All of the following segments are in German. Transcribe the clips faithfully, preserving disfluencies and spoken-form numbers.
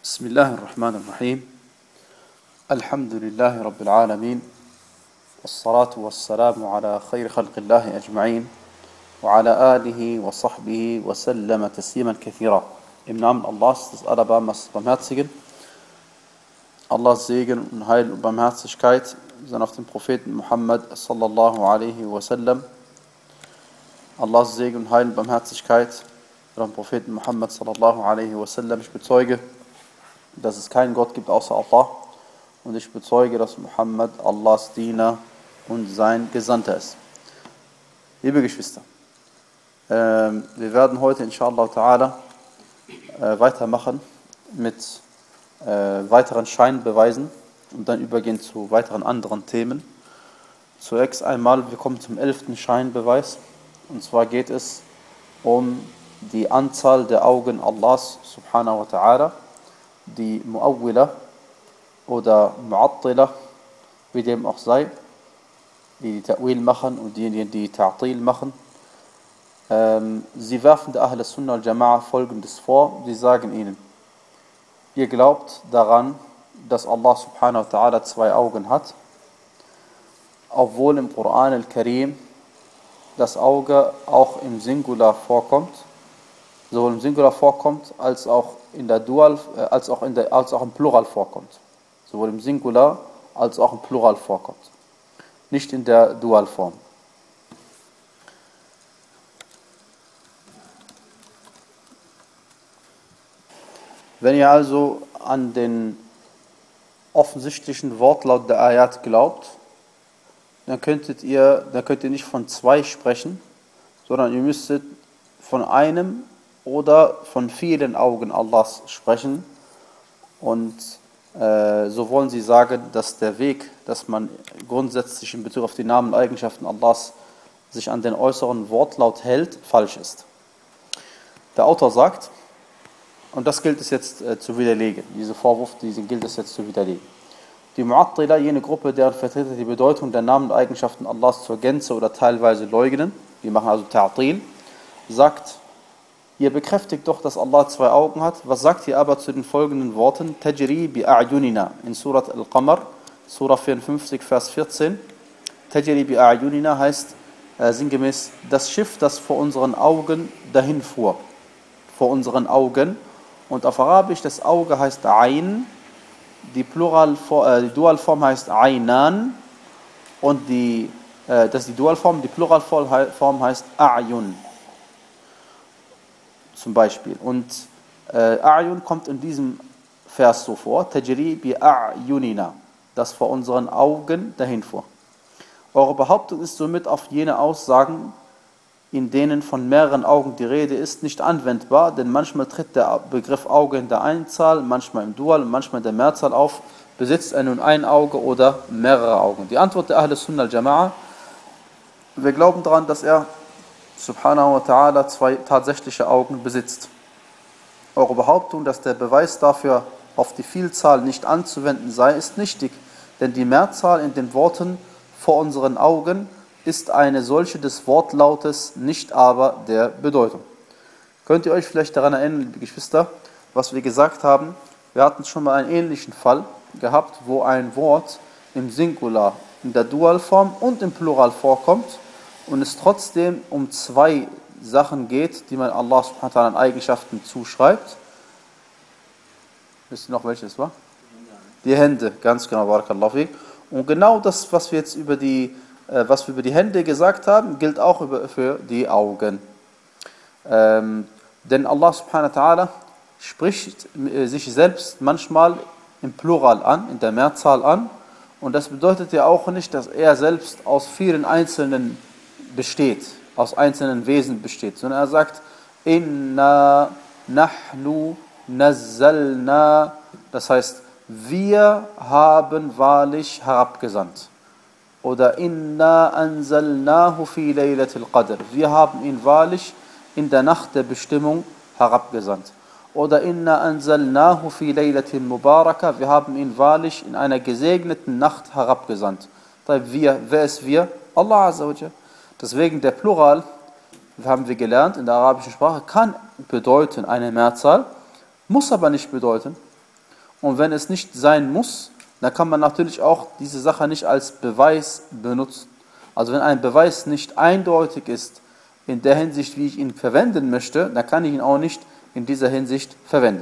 بسم الله الرحمن الرحيم الحمد لله رب العالمين والصلاة والسلام على خير خلق الله أجمعين وعلى آله وصحبه وسلم تسليما كثيرا. Im Namen Allahs, des Allerbarmers Barmherzigen. Allahs Segen und Heil und Barmherzigkeit sind auf den Propheten Muhammad sallallahu alaihi wasallam. Allahs Segen und Heil und Barmherzigkeit sind auf den Propheten Muhammad sallallahu alaihi wasallam. Ich bezeuge, dass es keinen Gott gibt außer Allah, und ich bezeuge, dass Muhammad Allahs Diener und sein Gesandter ist. Liebe Geschwister, äh, wir werden heute inshallah ta'ala äh, weitermachen mit äh, weiteren Scheinbeweisen und dann übergehen zu weiteren anderen Themen. Zunächst einmal, wir kommen zum elften Scheinbeweis, und zwar geht es um die Anzahl der Augen Allahs subhanahu wa ta'ala. Die Mu'awwila oder Mu'attila, wie dem auch sei, die die Ta'wil machen und diejenigen, die Ta'til machen, ähm, sie werfen der Ahl Sunnah al Jama'a Folgendes vor. Sie sagen ihnen: Ihr glaubt daran, dass Allah subhanahu wa ta'ala zwei Augen hat, obwohl im Koran al-Karim das Auge auch im Singular vorkommt, sowohl im Singular vorkommt, als auch in der Dual, äh, als auch in der, als auch im Plural vorkommt. Sowohl im Singular als auch im Plural vorkommt. Nicht in der Dualform. Wenn ihr also an den offensichtlichen Wortlaut der Ayat glaubt, dann könntet ihr, dann könnt ihr nicht von zwei sprechen, sondern ihr müsstet von einem oder von vielen Augen Allahs sprechen. Und äh, so wollen sie sagen, dass der Weg, dass man grundsätzlich in Bezug auf die Namen und Eigenschaften Allahs sich an den äußeren Wortlaut hält, falsch ist. Der Autor sagt, und das gilt es jetzt äh, zu widerlegen, diese Vorwurf, diesen gilt es jetzt zu widerlegen. Die Mu'attila, jene Gruppe, deren Vertreter die Bedeutung der Namen und Eigenschaften Allahs zur Gänze oder teilweise leugnen, die machen also Ta'til, sagt: Ihr bekräftigt doch, dass Allah zwei Augen hat. Was sagt ihr aber zu den folgenden Worten? Tajri bi a'yunina in Surat Al-Qamar, Surah vierundfünfzig, Vers vierzehn. Tajri bi a'yunina heißt äh, sinngemäß das Schiff, das vor unseren Augen dahin fuhr. Vor unseren Augen. Und auf Arabisch das Auge heißt Ain, die, Plural, äh, die Dualform heißt Ainan und die, äh, das ist die Dualform, die Pluralform heißt A'yun. Zum Beispiel. Und äh, A'yun kommt in diesem Vers so vor: Tajri bi a'yunina, das vor unseren Augen dahin fuhr. Eure Behauptung ist somit auf jene Aussagen, in denen von mehreren Augen die Rede ist, nicht anwendbar, denn manchmal tritt der Begriff Auge in der Einzahl, manchmal im Dual und manchmal in der Mehrzahl auf. Besitzt er nun ein Auge oder mehrere Augen? Die Antwort der Ahl Sunnah al Jama'a: Wir glauben daran, dass er subhanahu wa ta'ala zwei tatsächliche Augen besitzt. Eure Behauptung, dass der Beweis dafür auf die Vielzahl nicht anzuwenden sei, ist nichtig, denn die Mehrzahl in den Worten vor unseren Augen ist eine solche des Wortlautes, nicht aber der Bedeutung. Könnt ihr euch vielleicht daran erinnern, liebe Geschwister, was wir gesagt haben? Wir hatten schon mal einen ähnlichen Fall gehabt, wo ein Wort im Singular, in der Dualform und im Plural vorkommt und es trotzdem um zwei Sachen geht, die man Allah subhanahu wa ta'ala an Eigenschaften zuschreibt. Wisst ihr noch, welches war? Die Hände, ganz genau, barakallahu fik. Und genau das, was wir jetzt über die, äh, was wir über die Hände gesagt haben, gilt auch über, für die Augen. Ähm, denn Allah subhanahu wa ta'ala spricht äh, sich selbst manchmal im Plural an, in der Mehrzahl an. Und das bedeutet ja auch nicht, dass er selbst aus vielen einzelnen besteht, aus einzelnen Wesen besteht, sondern er sagt: Inna nahnu nazzalna, das heißt, wir haben wahrlich herabgesandt. Oder Inna anzalnahu fi laylatil qadr, wir haben ihn wahrlich in der Nacht der Bestimmung herabgesandt. Oder Inna anzalnahu fi laylatil mubaraka, wir haben ihn wahrlich in einer gesegneten Nacht herabgesandt. Wir, wer ist wir? Allah azza wa jalla. Deswegen der Plural, haben wir gelernt, in der arabischen Sprache kann bedeuten eine Mehrzahl, muss aber nicht bedeuten Und wenn es nicht sein muss, dann kann man natürlich auch diese Sache nicht als Beweis benutzen. Also wenn ein Beweis nicht eindeutig ist in der Hinsicht, wie ich ihn verwenden möchte, dann kann ich ihn auch nicht in dieser Hinsicht verwenden.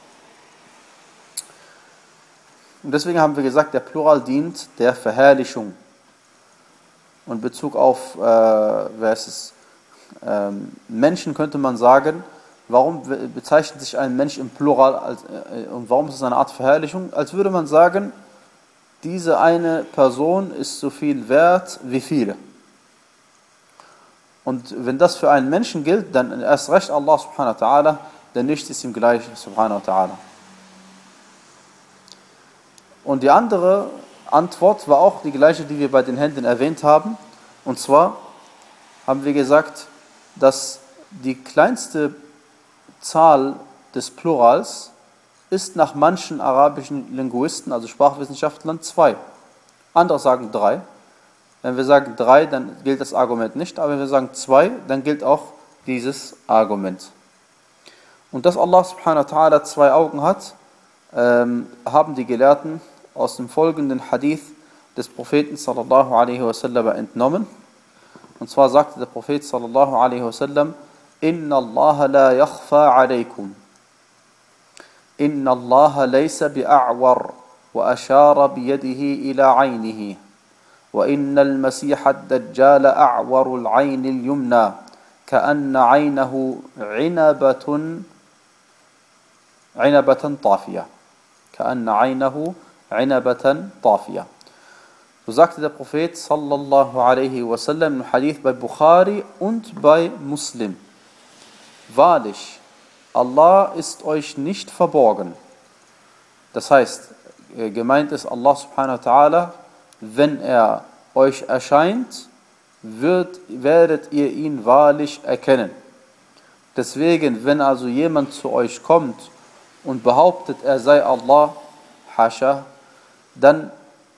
Und deswegen haben wir gesagt, der Plural dient der Verherrlichung. Und in Bezug auf äh, wer ist es, ähm, Menschen könnte man sagen, warum bezeichnet sich ein Mensch im Plural als, äh, und warum ist es eine Art Verherrlichung? Als würde man sagen, diese eine Person ist so viel wert wie viele. Und wenn das für einen Menschen gilt, dann erst recht Allah subhanahu wa ta'ala, denn nichts ist ihm gleich subhanahu wa ta'ala. Und die andere Antwort war auch die gleiche, die wir bei den Händen erwähnt haben. Und zwar haben wir gesagt, dass die kleinste Zahl des Plurals ist nach manchen arabischen Linguisten, also Sprachwissenschaftlern, zwei. Andere sagen drei. Wenn wir sagen drei, dann gilt das Argument nicht, aber wenn wir sagen zwei, dann gilt auch dieses Argument. Und dass Allah subhanahu wa ta'ala zwei Augen hat, ähm, haben die Gelehrten aus dem folgenden Hadith des Propheten sallallahu alaihi wasallam entnommen. Und zwar sagte der Prophet sallallahu alaihi wasallam: Inna Allah la yakhfa alaykum. Inna Allah laysa bi'a'war wa ashara biyadihi ila 'aynihi. Wa inna al-Masih ad-Dajjal a'waru al-'ayn al-yumna ka'anna 'aynahu 'inabatun 'inabatan tafiyah. Ka'anna 'aynahu 'inabatan tafiyah. So sagte der Prophet sallallahu alaihi wasallam im Hadith bei Bukhari und bei Muslim: Wahrlich, Allah ist euch nicht verborgen. Das heißt, gemeint ist Allah subhanahu wa ta'ala, wenn er euch erscheint, wird, werdet ihr ihn wahrlich erkennen. Deswegen, wenn also jemand zu euch kommt und behauptet, er sei Allah, hasha, dann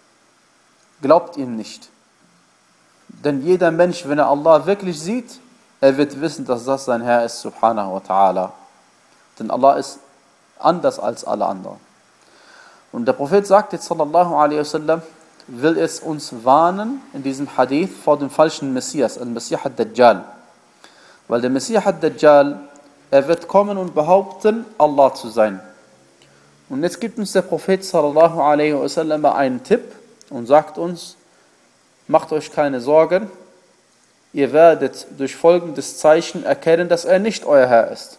glaubt ihm nicht. Denn jeder Mensch, wenn er Allah wirklich sieht, er wird wissen, dass das sein Herr ist, subhanahu wa ta'ala. Denn Allah ist anders als alle anderen. Und der Prophet sagt jetzt, sallallahu alaihi wasallam, will es uns warnen in diesem Hadith vor dem falschen Messias, al-Masih ad-Dajjal. Weil der Masih ad-Dajjal, er wird kommen und behaupten, Allah zu sein. Und jetzt gibt uns der Prophet sallallahu alaihi wasallam einen Tipp und sagt uns: Macht euch keine Sorgen, ihr werdet durch folgendes Zeichen erkennen, dass er nicht euer Herr ist.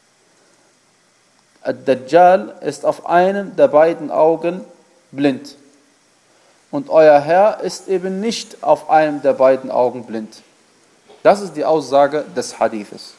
Ad-Dajjal ist auf einem der beiden Augen blind. Und euer Herr ist eben nicht auf einem der beiden Augen blind. Das ist die Aussage des Hadithes.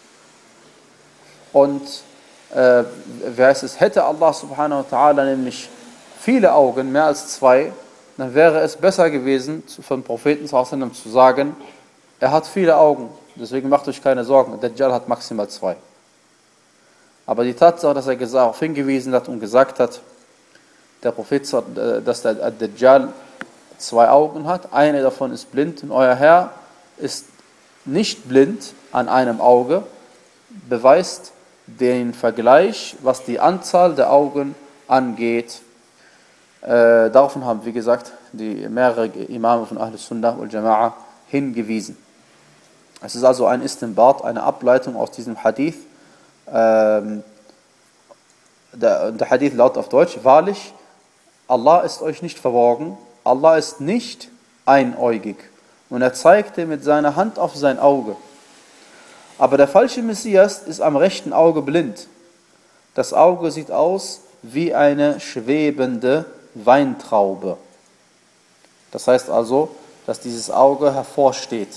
Und äh, wer es hätte Allah subhanahu wa ta'ala nämlich viele Augen, mehr als zwei, dann wäre es besser gewesen, vom Propheten zu sagen, er hat viele Augen, deswegen macht euch keine Sorgen, der Dajjal hat maximal zwei. Aber die Tatsache, dass er darauf hingewiesen hat und gesagt hat, der Prophet, dass der Dajjal zwei Augen hat, eine davon ist blind und euer Herr ist nicht blind an einem Auge, beweist den Vergleich, was die Anzahl der Augen angeht. Äh, daraufhin haben, wie gesagt, die mehrere Imame von Ahl Sunnah wal Jama'a hingewiesen. Es ist also ein Istinbat, eine Ableitung aus diesem Hadith. Ähm, der, der Hadith lautet auf Deutsch: Wahrlich, Allah ist euch nicht verborgen, Allah ist nicht einäugig. Und er zeigte mit seiner Hand auf sein Auge. Aber der falsche Messias ist am rechten Auge blind. Das Auge sieht aus wie eine schwebende Weintraube. Das heißt also, dass dieses Auge hervorsteht.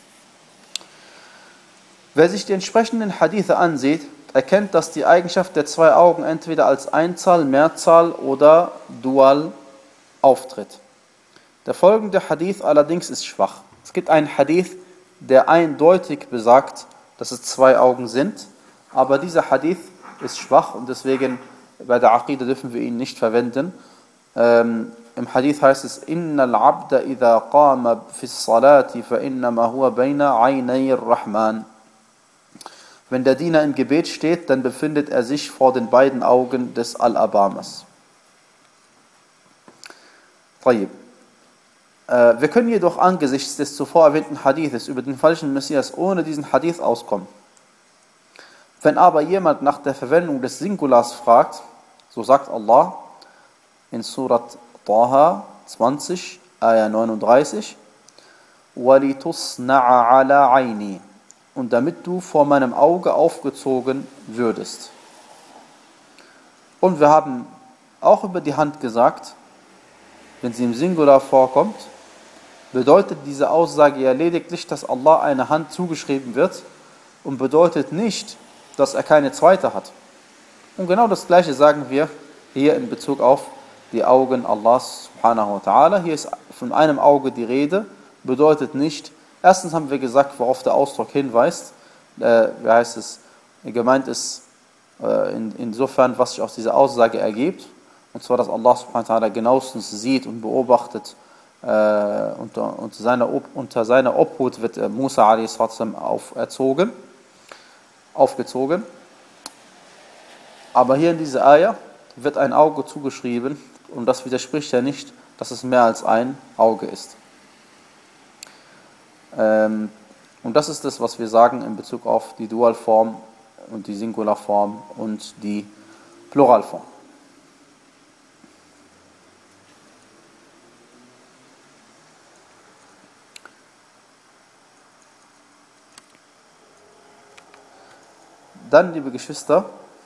Wer sich die entsprechenden Hadithe ansieht, erkennt, dass die Eigenschaft der zwei Augen entweder als Einzahl, Mehrzahl oder Dual auftritt. Der folgende Hadith allerdings ist schwach. Es gibt einen Hadith, der eindeutig besagt, dass es zwei Augen sind, aber dieser Hadith ist schwach und deswegen bei der Aqida dürfen wir ihn nicht verwenden. Ähm, Im Hadith heißt es: Innal abda idha qama fi salati fa innama huwa bayna aynay ar-Rahman. wenn der Diener im Gebet steht, dann befindet er sich vor den beiden Augen des Al-Abamas. Wir können jedoch angesichts des zuvor erwähnten Hadithes über den falschen Messias ohne diesen Hadith auskommen. Wenn aber jemand nach der Verwendung des Singulars fragt, so sagt Allah in Surat Taha zwanzig, Ayah neununddreißig, وَلِتُصْنَعَ عَلَى عَيْنِي, und damit du vor meinem Auge aufgezogen würdest. Und wir haben auch über die Hand gesagt, wenn sie im Singular vorkommt, bedeutet diese Aussage ja lediglich, dass Allah eine Hand zugeschrieben wird und bedeutet nicht, dass er keine zweite hat. Und genau das Gleiche sagen wir hier in Bezug auf die Augen Allahs subhanahu wa ta'ala. Hier ist von einem Auge die Rede, bedeutet nicht, erstens haben wir gesagt, worauf der Ausdruck hinweist, äh, wie heißt es, gemeint ist äh, in, insofern, was sich aus dieser Aussage ergibt, und zwar, dass Allah subhanahu wa ta'ala genauestens sieht und beobachtet, äh, unter, unter, seiner, unter seiner Obhut wird äh, Musa a s. auferzogen, aufgezogen. Aber hier in dieser Ayah wird ein Auge zugeschrieben und das widerspricht ja nicht, dass es mehr als ein Auge ist. Ähm, und das ist das, was wir sagen in Bezug auf die Dualform und die Singularform und die Pluralform. Dann, liebe Geschwister,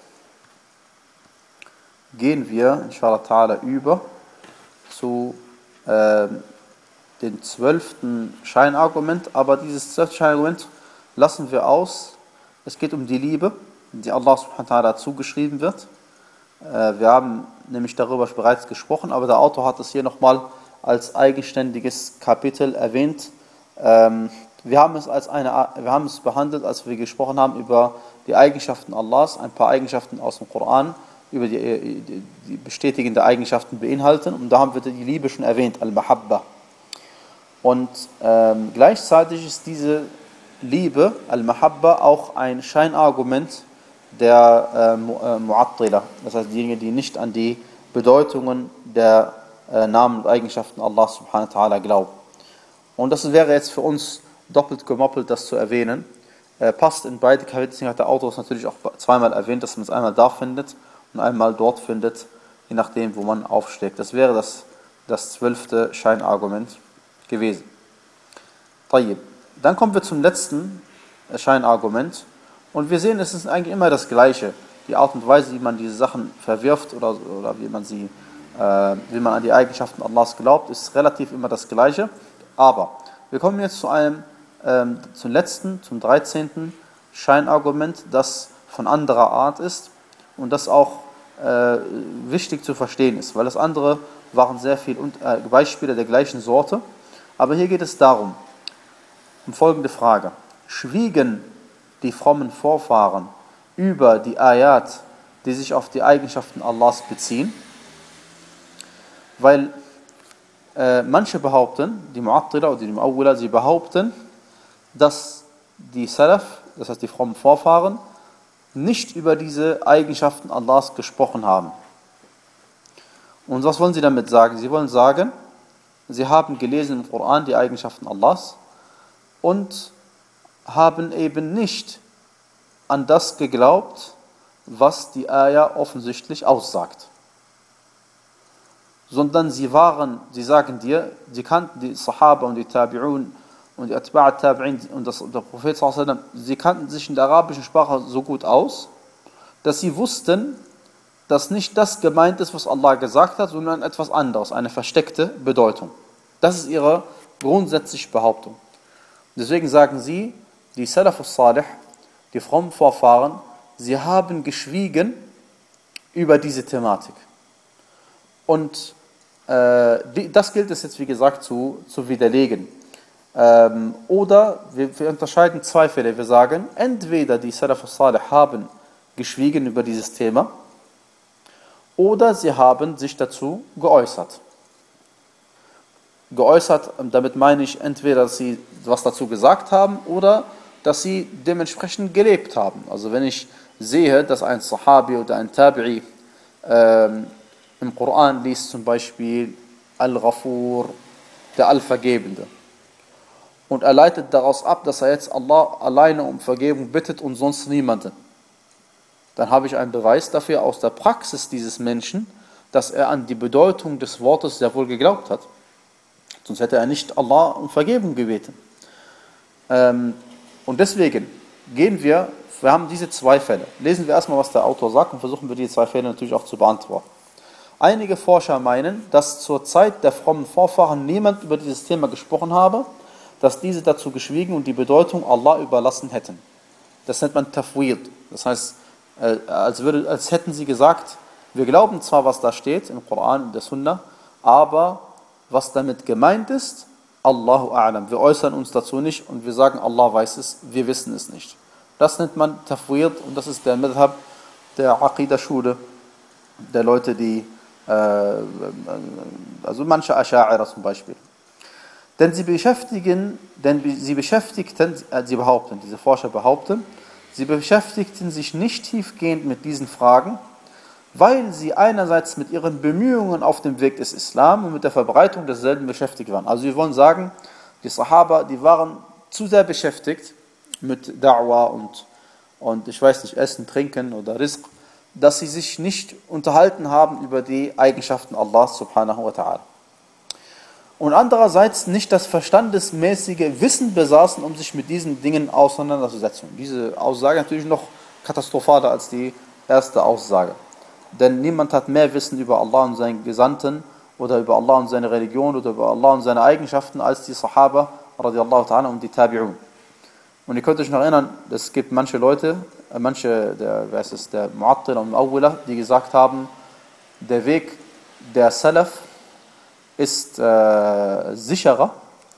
gehen wir, inshallah ta'ala, über zu äh, dem zwölften Scheinargument. Aber dieses zwölfte Scheinargument lassen wir aus. Es geht um die Liebe, die Allah subhanahu wa ta'ala zugeschrieben wird. Äh, wir haben nämlich darüber bereits gesprochen, aber der Autor hat es hier nochmal als eigenständiges Kapitel erwähnt. Ähm, wir haben es als eine, wir haben es behandelt, als wir gesprochen haben über die Eigenschaften Allahs, ein paar Eigenschaften aus dem Koran, über die, die, die bestätigende Eigenschaften beinhalten. Und da haben wir die Liebe schon erwähnt, Al-Mahabba. Und ähm, gleichzeitig ist diese Liebe, Al-Mahabba, auch ein Scheinargument der äh, Mu'attila. Das heißt, diejenigen, die nicht an die Bedeutungen der äh, Namen und Eigenschaften Allah subhanahu wa ta'ala glauben. Und das wäre jetzt für uns doppelt gemoppelt, das zu erwähnen. Äh, passt in beide Kapitel, deswegen hat der Autor es natürlich auch zweimal erwähnt, dass man es einmal da findet und einmal dort findet, je nachdem, wo man aufschlägt. Das wäre das, das zwölfte Scheinargument gewesen. Tayyib. Dann kommen wir zum letzten Scheinargument und wir sehen, es ist eigentlich immer das Gleiche. Die Art und Weise, wie man diese Sachen verwirft oder, oder wie man sie, äh, wie man an die Eigenschaften Allahs glaubt, ist relativ immer das Gleiche. Aber wir kommen jetzt zu einem, ähm, zum letzten, zum dreizehnten Scheinargument, das von anderer Art ist und das auch äh, wichtig zu verstehen ist, weil das andere waren sehr viele äh, Beispiele der gleichen Sorte. Aber hier geht es darum, um folgende Frage. Schwiegen die frommen Vorfahren über die Ayat, die sich auf die Eigenschaften Allahs beziehen? Weil äh, manche behaupten, die Mu'attila oder die Mu'awwila, sie behaupten, dass die Salaf, das heißt die frommen Vorfahren, nicht über diese Eigenschaften Allahs gesprochen haben. Und was wollen sie damit sagen? Sie wollen sagen, sie haben gelesen im Koran die Eigenschaften Allahs und haben eben nicht an das geglaubt, was die Ayah offensichtlich aussagt. Sondern sie waren, sie sagen dir, sie kannten die Sahaba und die Tabi'un und die Atba'a Tabi'in und das, der Prophet sallallahu alaihi wasallam, sie kannten sich in der arabischen Sprache so gut aus, dass sie wussten, dass nicht das gemeint ist, was Allah gesagt hat, sondern etwas anderes, eine versteckte Bedeutung. Das ist ihre grundsätzliche Behauptung. Deswegen sagen sie, die Salafus Salih, die frommen Vorfahren, sie haben geschwiegen über diese Thematik. Und äh, die, das gilt es jetzt, wie gesagt, zu, zu widerlegen. Ähm, oder wir, wir unterscheiden zwei Fälle. Wir sagen, entweder die Salafus Salih haben geschwiegen über dieses Thema, oder sie haben sich dazu geäußert. Geäußert, damit meine ich entweder, dass sie was dazu gesagt haben oder dass sie dementsprechend gelebt haben. Also wenn ich sehe, dass ein Sahabi oder ein Tabi'i ähm, im Koran liest zum Beispiel Al-Ghafur, der Allvergebende, und er leitet daraus ab, dass er jetzt Allah alleine um Vergebung bittet und sonst niemanden, dann habe ich einen Beweis dafür aus der Praxis dieses Menschen, dass er an die Bedeutung des Wortes sehr wohl geglaubt hat. Sonst hätte er nicht Allah um Vergebung gebeten. Ähm, und deswegen gehen wir, wir haben diese zwei Fälle. Lesen wir erstmal, was der Autor sagt, und versuchen wir die zwei Fälle natürlich auch zu beantworten. Einige Forscher meinen, dass zur Zeit der frommen Vorfahren niemand über dieses Thema gesprochen habe, dass diese dazu geschwiegen und die Bedeutung Allah überlassen hätten. Das nennt man Tafwid. Das heißt, als, würde, als hätten sie gesagt, wir glauben zwar, was da steht im Koran, in der Sunna, aber was damit gemeint ist, Allahu A'lam. Wir äußern uns dazu nicht und wir sagen, Allah weiß es, wir wissen es nicht. Das nennt man Tafwid und das ist der Madhab der Aqidah-Schule, der Leute, die, äh, also manche Asha'ira zum Beispiel. Denn sie beschäftigen, denn sie beschäftigten, äh, sie behaupten, diese Forscher behaupten, sie beschäftigten sich nicht tiefgehend mit diesen Fragen, weil sie einerseits mit ihren Bemühungen auf dem Weg des Islam und mit der Verbreitung desselben beschäftigt waren. Also wir wollen sagen, die Sahaba, die waren zu sehr beschäftigt mit Da'wah und, und ich weiß nicht, Essen, Trinken oder Rizq, dass sie sich nicht unterhalten haben über die Eigenschaften Allahs subhanahu wa ta'ala. Und andererseits nicht das verstandesmäßige Wissen besaßen, um sich mit diesen Dingen auseinanderzusetzen. Diese Aussage natürlich noch katastrophaler als die erste Aussage. Denn niemand hat mehr Wissen über Allah und seinen Gesandten oder über Allah und seine Religion oder über Allah und seine Eigenschaften als die Sahaba radiallahu ta'ala und die Tabi'un. Und ihr könnt euch noch erinnern, es gibt manche Leute, manche, der, wer ist es, der Mu'attila und Mu'awwila, die gesagt haben, der Weg der Salaf ist äh, sicherer,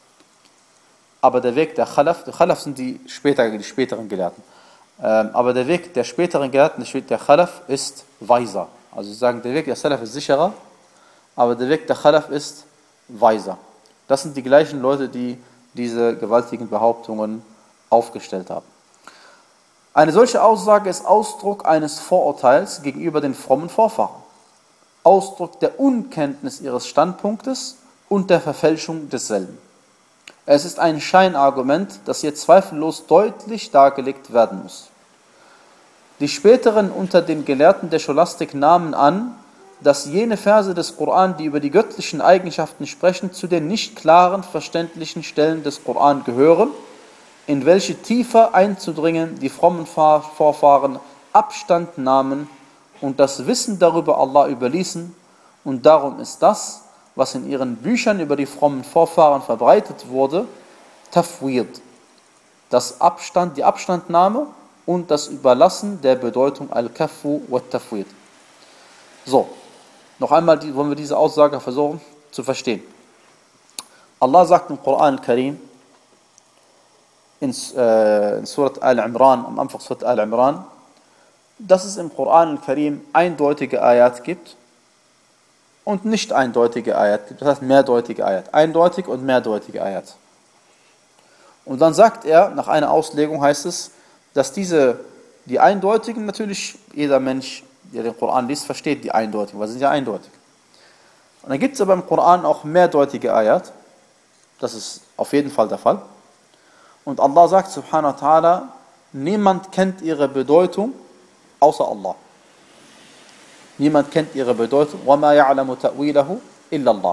aber der Weg der Khalaf, die Khalaf sind die, später, die späteren Gelehrten, ähm, aber der Weg der späteren Gelehrten, der Khalaf, ist weiser. Also sie sagen, der Weg der Salaf ist sicherer, aber der Weg der Khalaf ist weiser. Das sind die gleichen Leute, die diese gewaltigen Behauptungen aufgestellt haben. Eine solche Aussage ist Ausdruck eines Vorurteils gegenüber den frommen Vorfahren. Ausdruck der Unkenntnis ihres Standpunktes und der Verfälschung desselben. Es ist ein Scheinargument, das hier zweifellos deutlich dargelegt werden muss. Die späteren unter den Gelehrten der Scholastik nahmen an, dass jene Verse des Koran, die über die göttlichen Eigenschaften sprechen, zu den nicht klaren, verständlichen Stellen des Koran gehören, in welche tiefer einzudringen die frommen Vorfahren Abstand nahmen und das Wissen darüber Allah überließen, und darum ist das, was in ihren Büchern über die frommen Vorfahren verbreitet wurde, Tafwid, das Abstand, die Abstandnahme und das Überlassen der Bedeutung Al-Kaffu wa Tafwid. So, noch einmal die, wollen wir diese Aussage versuchen zu verstehen. Allah sagt im Koran al-Karim, in, äh, in Surat Al-Imran, am Anfang Surat Al-Imran, dass es im Koran al-Karim eindeutige Ayat gibt und nicht eindeutige Ayat gibt. Das heißt mehrdeutige Ayat. Eindeutig und mehrdeutige Ayat. Und dann sagt er, nach einer Auslegung heißt es, dass diese, die eindeutigen, natürlich jeder Mensch, der den Koran liest, versteht die eindeutigen, weil sie sind ja eindeutig. Und dann gibt es aber im Koran auch mehrdeutige Ayat. Das ist auf jeden Fall der Fall. Und Allah sagt subhanahu wa ta'ala, niemand kennt ihre Bedeutung außer Allah. Niemand kennt ihre Bedeutung. وَمَا يَعْلَمُ تَأْوِيلَهُ إِلَّا اللَّهُ.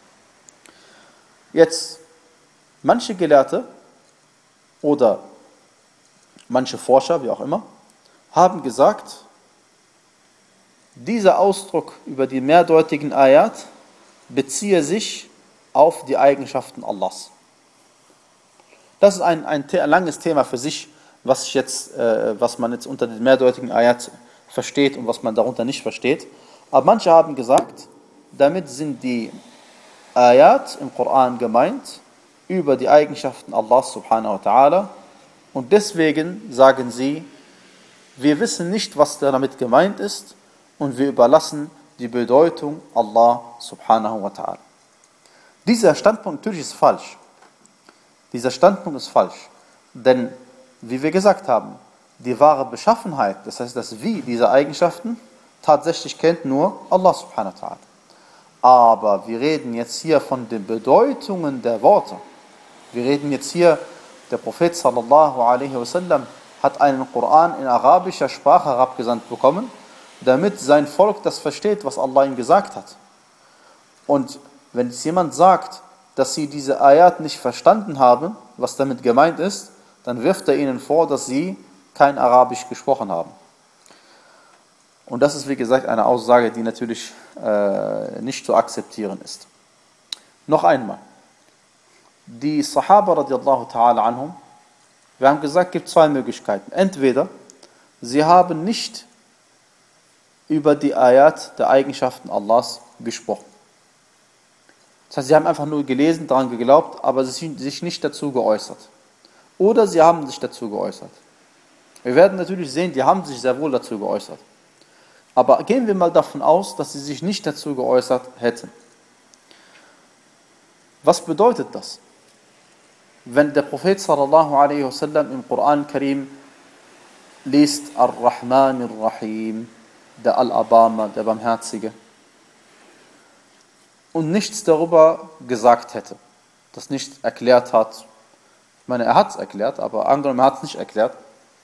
Jetzt, manche Gelehrte oder manche Forscher, wie auch immer, haben gesagt, dieser Ausdruck über die mehrdeutigen Ayat beziehe sich auf die Eigenschaften Allahs. Das ist ein, ein, ein langes Thema für sich, was, ich jetzt, äh, was man jetzt unter den mehrdeutigen Ayat versteht und was man darunter nicht versteht. Aber manche haben gesagt, damit sind die Ayat im Koran gemeint über die Eigenschaften Allahs subhanahu wa ta'ala, und deswegen sagen sie, wir wissen nicht, was damit gemeint ist, und wir überlassen die Bedeutung Allah subhanahu wa ta'ala. Dieser Standpunkt natürlich ist falsch. Dieser Standpunkt ist falsch. Denn wie wir gesagt haben, die wahre Beschaffenheit, das heißt das Wie dieser Eigenschaften, tatsächlich kennt nur Allah subhanahu wa ta'ala. Aber wir reden jetzt hier von den Bedeutungen der Worte. Wir reden jetzt hier, der Prophet sallallahu alaihi wasallam hat einen Koran in arabischer Sprache herabgesandt bekommen, damit sein Volk das versteht, was Allah ihm gesagt hat. Und wenn jetzt jemand sagt, dass sie diese Ayat nicht verstanden haben, was damit gemeint ist, dann wirft er ihnen vor, dass sie kein Arabisch gesprochen haben. Und das ist, wie gesagt, eine Aussage, die natürlich äh, nicht zu akzeptieren ist. Noch einmal. Die Sahaba radiallahu ta'ala anhum, wir haben gesagt, es gibt zwei Möglichkeiten. Entweder sie haben nicht über die Ayat der Eigenschaften Allahs gesprochen. Das heißt, sie haben einfach nur gelesen, daran geglaubt, aber sich nicht dazu geäußert. Oder sie haben sich dazu geäußert. Wir werden natürlich sehen, die haben sich sehr wohl dazu geäußert. Aber gehen wir mal davon aus, dass sie sich nicht dazu geäußert hätten. Was bedeutet das? Wenn der Prophet sallallahu alaihi wasallam im Koran Karim liest Ar-Rahman Ar-Rahim, der Al-Abama, der Barmherzige, und nichts darüber gesagt hätte, das nicht erklärt hat. Ich meine, er hat es erklärt, aber angenommen, er hat es nicht erklärt.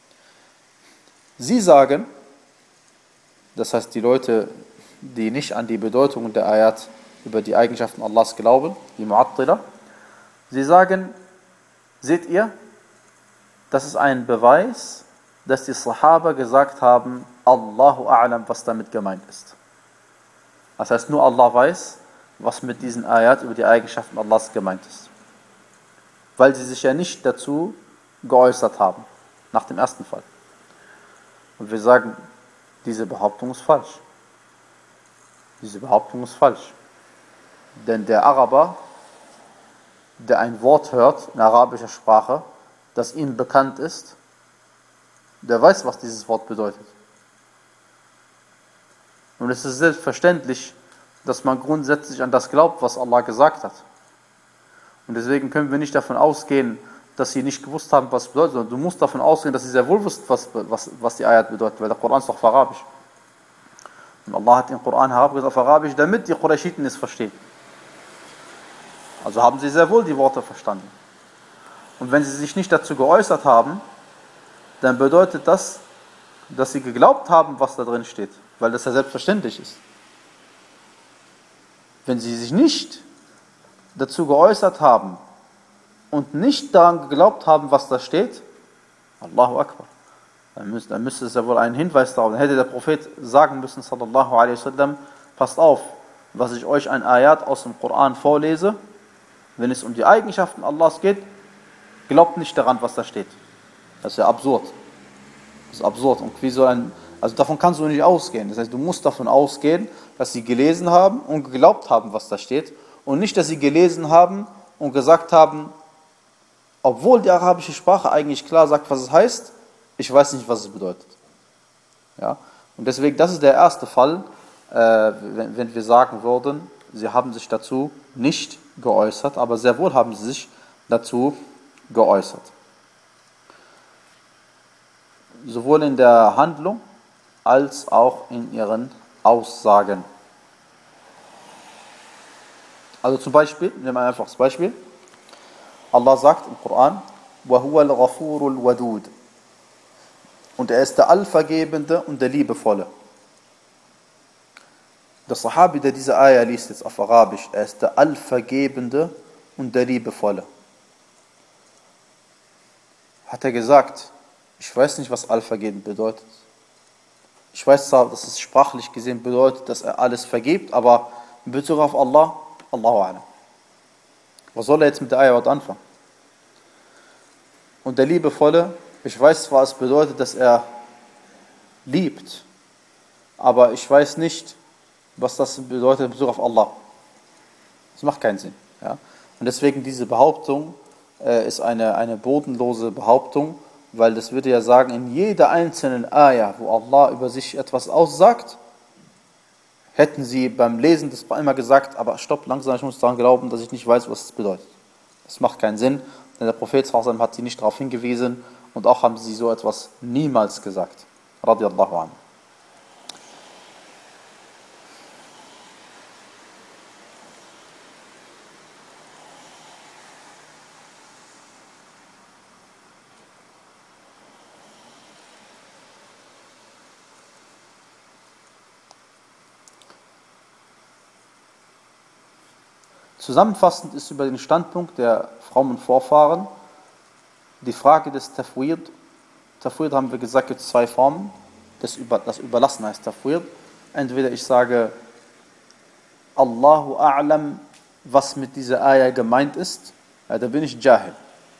Sie sagen, das heißt die Leute, die nicht an die Bedeutung der Ayat über die Eigenschaften Allahs glauben, die Mu'attila, sie sagen, seht ihr, das ist ein Beweis, dass die Sahaba gesagt haben, Allahu a'lam, was damit gemeint ist. Das heißt, nur Allah weiß, was mit diesen Ayat über die Eigenschaften Allahs gemeint ist. Weil sie sich ja nicht dazu geäußert haben, nach dem ersten Fall. Und wir sagen, diese Behauptung ist falsch. Diese Behauptung ist falsch. Denn der Araber, der ein Wort hört in arabischer Sprache, das ihm bekannt ist, der weiß, was dieses Wort bedeutet. Und es ist selbstverständlich, dass man grundsätzlich an das glaubt, was Allah gesagt hat. Und deswegen können wir nicht davon ausgehen, dass sie nicht gewusst haben, was es bedeutet, sondern du musst davon ausgehen, dass sie sehr wohl wussten, was, was, was die Ayat bedeutet, weil der Koran ist doch auf Arabisch. Und Allah hat den Koran herabgesetzt auf Arabisch, damit die Qurayshiten es verstehen. Also haben sie sehr wohl die Worte verstanden. Und wenn sie sich nicht dazu geäußert haben, dann bedeutet das, dass sie geglaubt haben, was da drin steht, weil das ja selbstverständlich ist. Wenn sie sich nicht dazu geäußert haben und nicht daran geglaubt haben, was da steht, Allahu Akbar, dann müsste, dann müsste es ja wohl einen Hinweis darauf, dann hätte der Prophet sagen müssen, sallallahu alaihi wasallam, passt auf, was ich euch ein Ayat aus dem Koran vorlese, wenn es um die Eigenschaften Allahs geht, glaubt nicht daran, was da steht. Das ist ja absurd. Das ist absurd. Und wie soll ein, also davon kannst du nicht ausgehen. Das heißt, du musst davon ausgehen, dass sie gelesen haben und geglaubt haben, was da steht. Und nicht, dass sie gelesen haben und gesagt haben, obwohl die arabische Sprache eigentlich klar sagt, was es heißt, ich weiß nicht, was es bedeutet. Ja? Und deswegen, das ist der erste Fall, äh, wenn, wenn wir sagen würden, sie haben sich dazu nicht geäußert, aber sehr wohl haben sie sich dazu geäußert. Sowohl in der Handlung als auch in ihren Aussagen. Also zum Beispiel, nehmen wir ein einfaches Beispiel. Allah sagt im Koran, وَهُوَ الْغَفُورُ الْوَدُودُ, und er ist der Allvergebende und der Liebevolle. Der Sahabi, der diese Ayah liest jetzt auf Arabisch, er ist der Allvergebende und der Liebevolle. Hat er gesagt, ich weiß nicht, was Allvergebend bedeutet. Ich weiß zwar, dass es sprachlich gesehen bedeutet, dass er alles vergibt, aber in Bezug auf Allah, Allahu a'lam. Was soll er jetzt mit der Ayah anfangen? Und der Liebevolle, ich weiß zwar, es bedeutet, dass er liebt, aber ich weiß nicht, was das bedeutet in Bezug auf Allah. Das macht keinen Sinn. Ja? Und deswegen diese Behauptung äh, ist eine, eine bodenlose Behauptung, weil das würde ja sagen, in jeder einzelnen Ayah, wo Allah über sich etwas aussagt, hätten sie beim Lesen das immer gesagt, aber stopp, langsam, ich muss daran glauben, dass ich nicht weiß, was es bedeutet. Das macht keinen Sinn, denn der Prophet sallallahu alaihi wasallam hat sie nicht darauf hingewiesen und auch haben sie so etwas niemals gesagt. Radiallahu anhu. Zusammenfassend ist über den Standpunkt der frommen Vorfahren die Frage des Tafwid. Tafwid haben wir gesagt, gibt es zwei Formen. Das, Über, das Überlassen heißt Tafwid. Entweder ich sage, Allahu A'lam, was mit dieser Ayah gemeint ist, ja, da bin ich Jahil.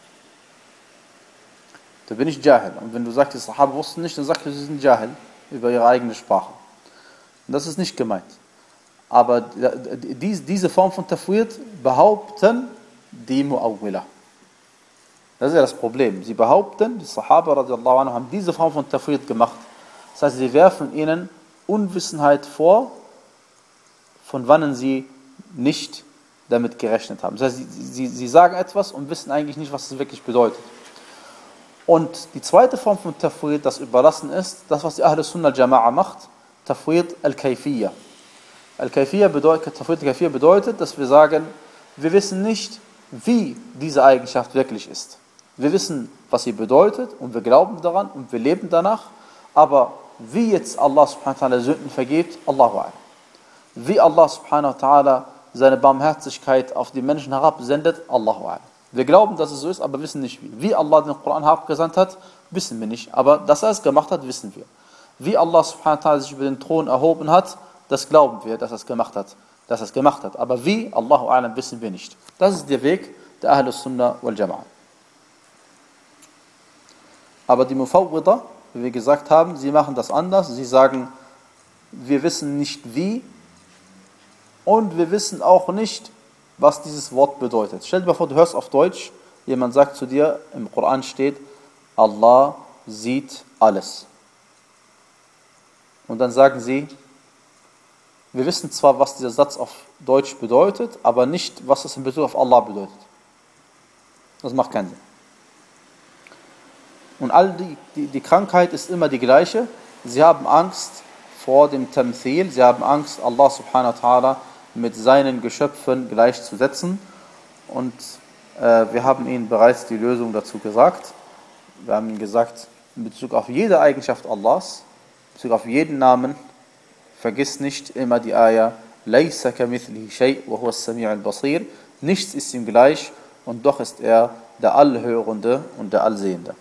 Da bin ich Jahil. Und wenn du sagst, die Sahaba wussten nicht, dann sagst du, sie sind Jahil über ihre eigene Sprache. Und das ist nicht gemeint. Aber diese Form von Tafwid behaupten die Mu'awwila. Das ist ja das Problem. Sie behaupten, die Sahaba radiallahu anhu haben diese Form von Tafwid gemacht. Das heißt, sie werfen ihnen Unwissenheit vor, von wann sie nicht damit gerechnet haben. Das heißt, sie, sie, sie sagen etwas und wissen eigentlich nicht, was es wirklich bedeutet. Und die zweite Form von Tafwid, das Überlassen ist, das, was die Ahl Sunnah al-Jama'a macht, Tafwid al-Kayfiyya. Al-Kayfiyya bedeutet, Tafwid al-Kayfiyya bedeutet, dass wir sagen, wir wissen nicht, wie diese Eigenschaft wirklich ist. Wir wissen, was sie bedeutet und wir glauben daran und wir leben danach, aber wie jetzt Allah subhanahu wa ta'ala Sünden vergibt, Allahu a'lam. Wie Allah subhanahu wa ta'ala seine Barmherzigkeit auf die Menschen herabsendet, Allahu a'lam. Wir glauben, dass es so ist, aber wissen nicht wie. Wie Allah den Koran herabgesandt hat, wissen wir nicht, aber dass er es gemacht hat, wissen wir. Wie Allah subhanahu wa ta'ala sich über den Thron erhoben hat, das glauben wir, dass er es gemacht hat, dass er es gemacht hat. Aber wie, Allahu a'lam, wissen wir nicht. Das ist der Weg der Ahlus Sunnah wal Jama'a. Aber die Mufawwida, wie wir gesagt haben, sie machen das anders. Sie sagen, wir wissen nicht wie und wir wissen auch nicht, was dieses Wort bedeutet. Stell dir mal vor, du hörst auf Deutsch, jemand sagt zu dir, im Koran steht, Allah sieht alles. Und dann sagen sie, wir wissen zwar, was dieser Satz auf Deutsch bedeutet, aber nicht, was es in Bezug auf Allah bedeutet. Das macht keinen Sinn. Und all die, die, die Krankheit ist immer die gleiche. Sie haben Angst vor dem Tamthil, sie haben Angst, Allah subhanahu wa ta'ala mit seinen Geschöpfen gleichzusetzen. Und äh, wir haben ihnen bereits die Lösung dazu gesagt. Wir haben ihnen gesagt, in Bezug auf jede Eigenschaft Allahs, in Bezug auf jeden Namen, vergiss nicht immer die Ayah, Laysa kamithlihi shay' wa huwa as-sami' al-basir. Nichts ist ihm gleich und doch ist er der Allhörende und der Allsehende.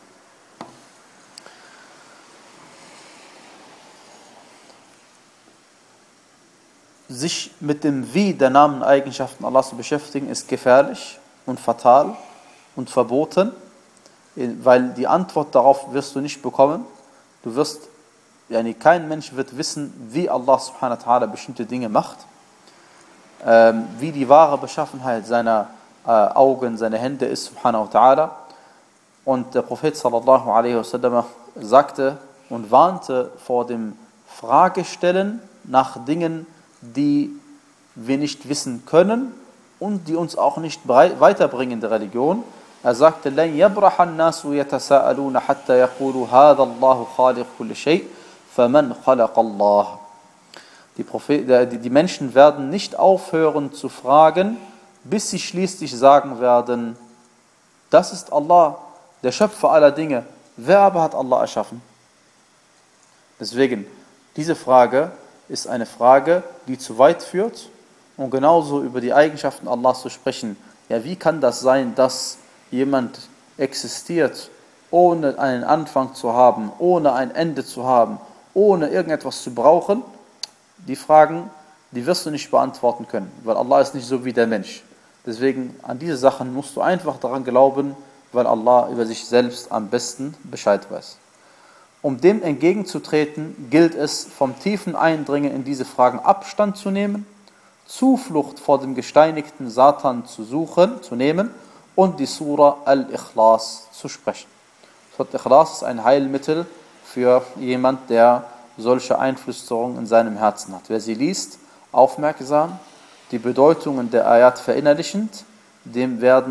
Sich mit dem Wie der Namen und Eigenschaften Allahs zu beschäftigen, ist gefährlich und fatal und verboten, weil die Antwort darauf wirst du nicht bekommen. Du wirst, yani kein Mensch wird wissen, wie Allah subhanahu wa ta'ala bestimmte Dinge macht, ähm, wie die wahre Beschaffenheit seiner äh, Augen, seiner Hände ist, subhanahu wa ta'ala. Und der Prophet sallallahu alaihi wasallam sagte und warnte vor dem Fragestellen nach Dingen, die wir nicht wissen können und die uns auch nicht weiterbringen in der Religion. Er sagte, لَنْ يَبْرَحَ النَّاسُ يَتَسَاءَلُونَ حَتَّى يَقُولُوا هَذَا اللَّهُ خَالِقُ كُلِّ شَيْءٍ فَمَنْ خَلَقَ اللَّهُ. Die, Prophet, die Menschen werden nicht aufhören zu fragen, bis sie schließlich sagen werden, das ist Allah, der Schöpfer aller Dinge. Wer aber hat Allah erschaffen? Deswegen, diese Frage ist eine Frage, die zu weit führt, und genauso über die Eigenschaften Allahs zu sprechen. Ja, wie kann das sein, dass jemand existiert, ohne einen Anfang zu haben, ohne ein Ende zu haben, ohne irgendetwas zu brauchen? Die Fragen, die wirst du nicht beantworten können, weil Allah ist nicht so wie der Mensch. Deswegen, an diese Sachen musst du einfach daran glauben, weil Allah über sich selbst am besten Bescheid weiß. Um dem entgegenzutreten, gilt es, vom tiefen Eindringen in diese Fragen Abstand zu nehmen, Zuflucht vor dem gesteinigten Satan zu suchen, zu nehmen und die Surah Al-Ikhlas zu sprechen. Surah Al-Ikhlas ist ein Heilmittel für jemand, der solche Einflüsterungen in seinem Herzen hat. Wer sie liest, aufmerksam, die Bedeutungen der Ayat verinnerlichend, dem werden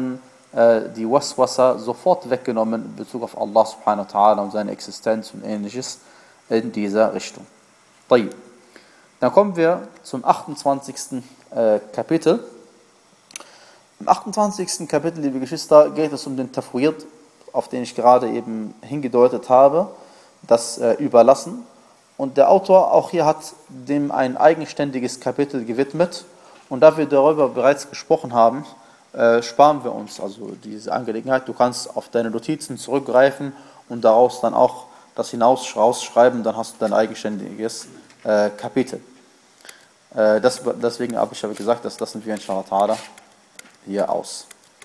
äh, die Waswasa sofort weggenommen in Bezug auf Allah subhanahu wa ta'ala und seine Existenz und ähnliches in dieser Richtung. طيب. Dann kommen wir zum achtundzwanzigsten Äh, Kapitel. Im achtundzwanzigsten Kapitel, liebe Geschwister, geht es um den Tafwid, auf den ich gerade eben hingedeutet habe, das äh, Überlassen. Und der Autor auch hier hat dem ein eigenständiges Kapitel gewidmet. Und da wir darüber bereits gesprochen haben, äh, sparen wir uns also diese Angelegenheit. Du kannst auf deine Notizen zurückgreifen und daraus dann auch das hinaus rausschreiben, dann hast du dein eigenständiges äh, Kapitel. Äh, das, deswegen habe ich aber gesagt, das lassen wir inshallah ta'ala hier aus.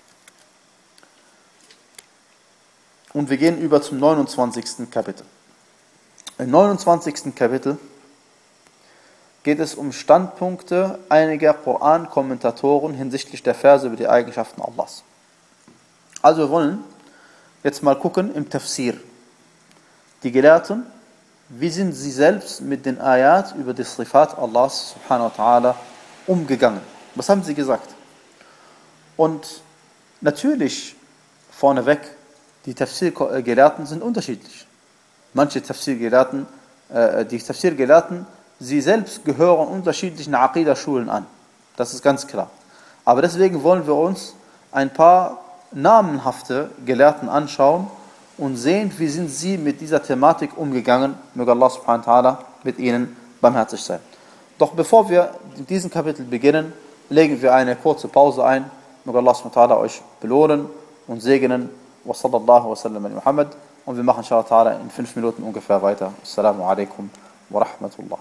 Und wir gehen über zum neunundzwanzigsten Kapitel. Im neunundzwanzigsten Kapitel geht es um Standpunkte einiger Koran-Kommentatoren hinsichtlich der Verse über die Eigenschaften Allahs. Also wir wollen jetzt mal gucken im Tafsir. Die Gelehrten, wie sind sie selbst mit den Ayat über die Sifat Allahs subhanahu wa ta'ala umgegangen? Was haben sie gesagt? Und natürlich, vorneweg, die Tafsir-Gelehrten sind unterschiedlich. Manche Tafsir-Gelehrten, äh, die Tafsir-Gelehrten, sie selbst gehören unterschiedlichen Aqidah-Schulen an. Das ist ganz klar. Aber deswegen wollen wir uns ein paar namenhafte Gelehrten anschauen und sehen, wie sind sie mit dieser Thematik umgegangen. Möge Allah subhanahu wa ta'ala mit ihnen barmherzig sein. Doch bevor wir in diesem Kapitel beginnen, legen wir eine kurze Pause ein. Möge Allah subhanahu wa ta'ala euch belohnen und segnen. Wa sallallahu wa sallam ala Muhammad. Und wir machen inshallah ta'ala in fünf Minuten ungefähr weiter. Assalamu alaikum wa rahmatullah.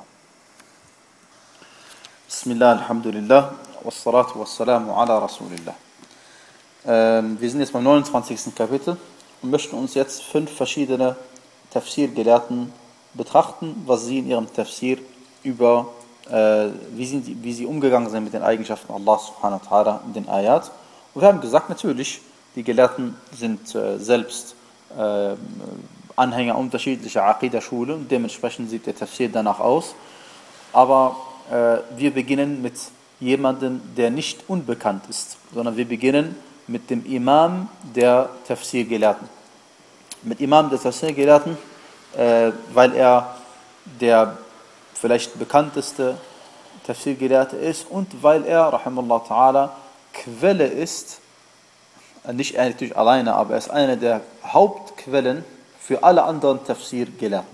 Bismillah, alhamdulillah, wassalatu wassalamu ala rasulillah. Ähm, wir sind jetzt beim neunundzwanzigsten Kapitel und möchten uns jetzt fünf verschiedene Tafsir-Gelehrten betrachten, was sie in ihrem Tafsir über, äh, wie, sind die, wie sie umgegangen sind mit den Eigenschaften Allah subhanahu wa ta'ala in den Ayat. Und wir haben gesagt, natürlich, die Gelehrten sind äh, selbst äh, Anhänger unterschiedlicher Aqidah-Schulen, dementsprechend sieht der Tafsir danach aus. Aber äh, wir beginnen mit jemandem, der nicht unbekannt ist, sondern wir beginnen mit dem Imam der Tafsir-Gelehrten. Mit Imam der Tafsir-Gelehrten, äh, weil er der vielleicht bekannteste Tafsir-Gelehrte ist und weil er, rahimahullah ta'ala, Quelle ist, nicht er natürlich alleine, aber er ist eine der Hauptquellen für alle anderen Tafsir-Gelehrten.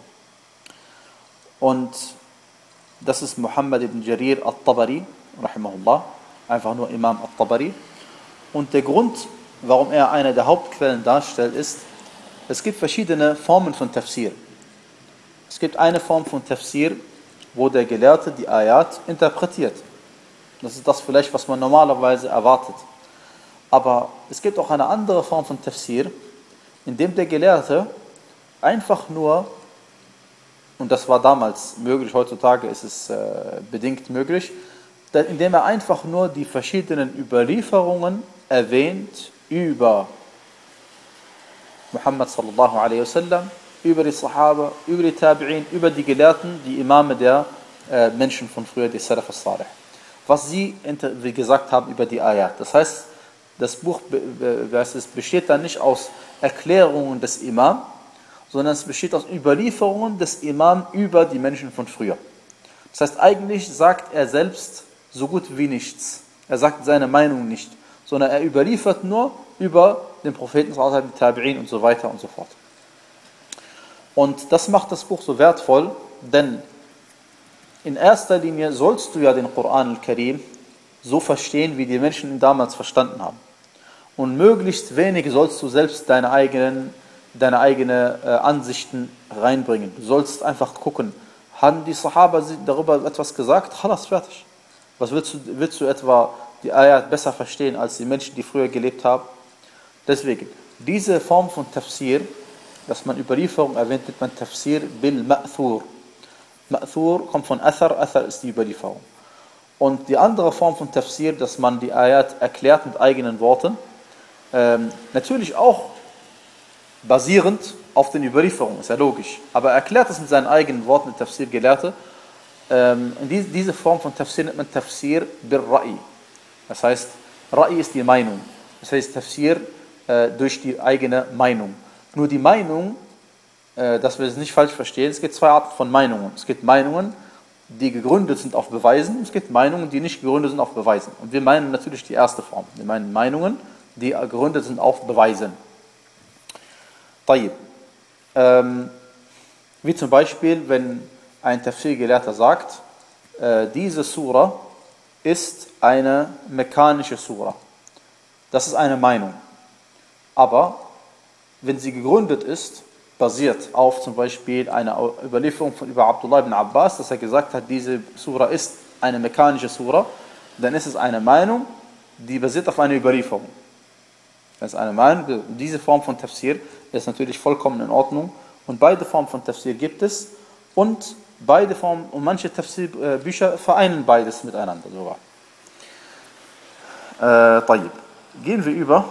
Und das ist Muhammad ibn Jarir al-Tabari, rahimahullah, einfach nur Imam al-Tabari. Und der Grund, warum er eine der Hauptquellen darstellt, ist, es gibt verschiedene Formen von Tafsir. Es gibt eine Form von Tafsir, wo der Gelehrte die Ayat interpretiert. Das ist das vielleicht, was man normalerweise erwartet. Aber es gibt auch eine andere Form von Tafsir, in dem der Gelehrte einfach nur, und das war damals möglich, heutzutage ist es äh, bedingt möglich, indem er einfach nur die verschiedenen Überlieferungen erwähnt über Muhammad sallallahu alaihi wasallam, über die Sahaba, über die Tabi'in, über die Gelehrten, die Imame der äh, Menschen von früher, die Salaf as-Salih. Was sie, wie gesagt haben, über die Ayat. Das heißt, das Buch es besteht dann nicht aus Erklärungen des Imam, sondern es besteht aus Überlieferungen des Imam über die Menschen von früher. Das heißt, eigentlich sagt er selbst so gut wie nichts. Er sagt seine Meinung nicht, sondern er überliefert nur über den Propheten, die Tabi'in und so weiter und so fort. Und das macht das Buch so wertvoll, denn in erster Linie sollst du ja den Koran al-Karim so verstehen, wie die Menschen ihn damals verstanden haben. Und möglichst wenig sollst du selbst deine eigenen, deine eigenen äh, Ansichten reinbringen. Du sollst einfach gucken, haben die Sahaba darüber etwas gesagt? Khalas, fertig. Was willst du, willst du etwa die Ayat besser verstehen als die Menschen, die früher gelebt haben? Deswegen, diese Form von Tafsir, dass man Überlieferung erwähnt, nennt man Tafsir bil Ma'thur. Ma'thur kommt von Athar, Athar ist die Überlieferung. Und die andere Form von Tafsir, dass man die Ayat erklärt mit eigenen Worten, ähm, natürlich auch basierend auf den Überlieferungen, ist ja logisch, aber er erklärt es mit seinen eigenen Worten, der Tafsir-Gelehrte. Ähm, diese, diese Form von Tafsir nennt man Tafsir bil Ra'i. Das heißt, Ra'i ist die Meinung. Das heißt, Tafsir äh, durch die eigene Meinung. Nur die Meinung, äh, dass wir es nicht falsch verstehen, es gibt zwei Arten von Meinungen. Es gibt Meinungen, die gegründet sind auf Beweisen, es gibt Meinungen, die nicht gegründet sind auf Beweisen. Und wir meinen natürlich die erste Form. Wir meinen Meinungen, die gegründet sind auf Beweisen. Tayyib. Ähm, wie zum Beispiel, wenn ein Tafsir-Gelehrter sagt, äh, diese Sura ist eine mekanische Sura. Das ist eine Meinung. Aber wenn sie gegründet ist, basiert auf zum Beispiel einer Überlieferung von über Abdullah ibn Abbas, dass er gesagt hat, diese Sura ist eine mekanische Sura, dann ist es eine Meinung, die basiert auf einer Überlieferung. Das ist eine Meinung, diese Form von Tafsir ist natürlich vollkommen in Ordnung und beide Formen von Tafsir gibt es und beide Formen und manche Tafsir-Bücher vereinen beides miteinander sogar. Äh, طيب. Gehen wir über.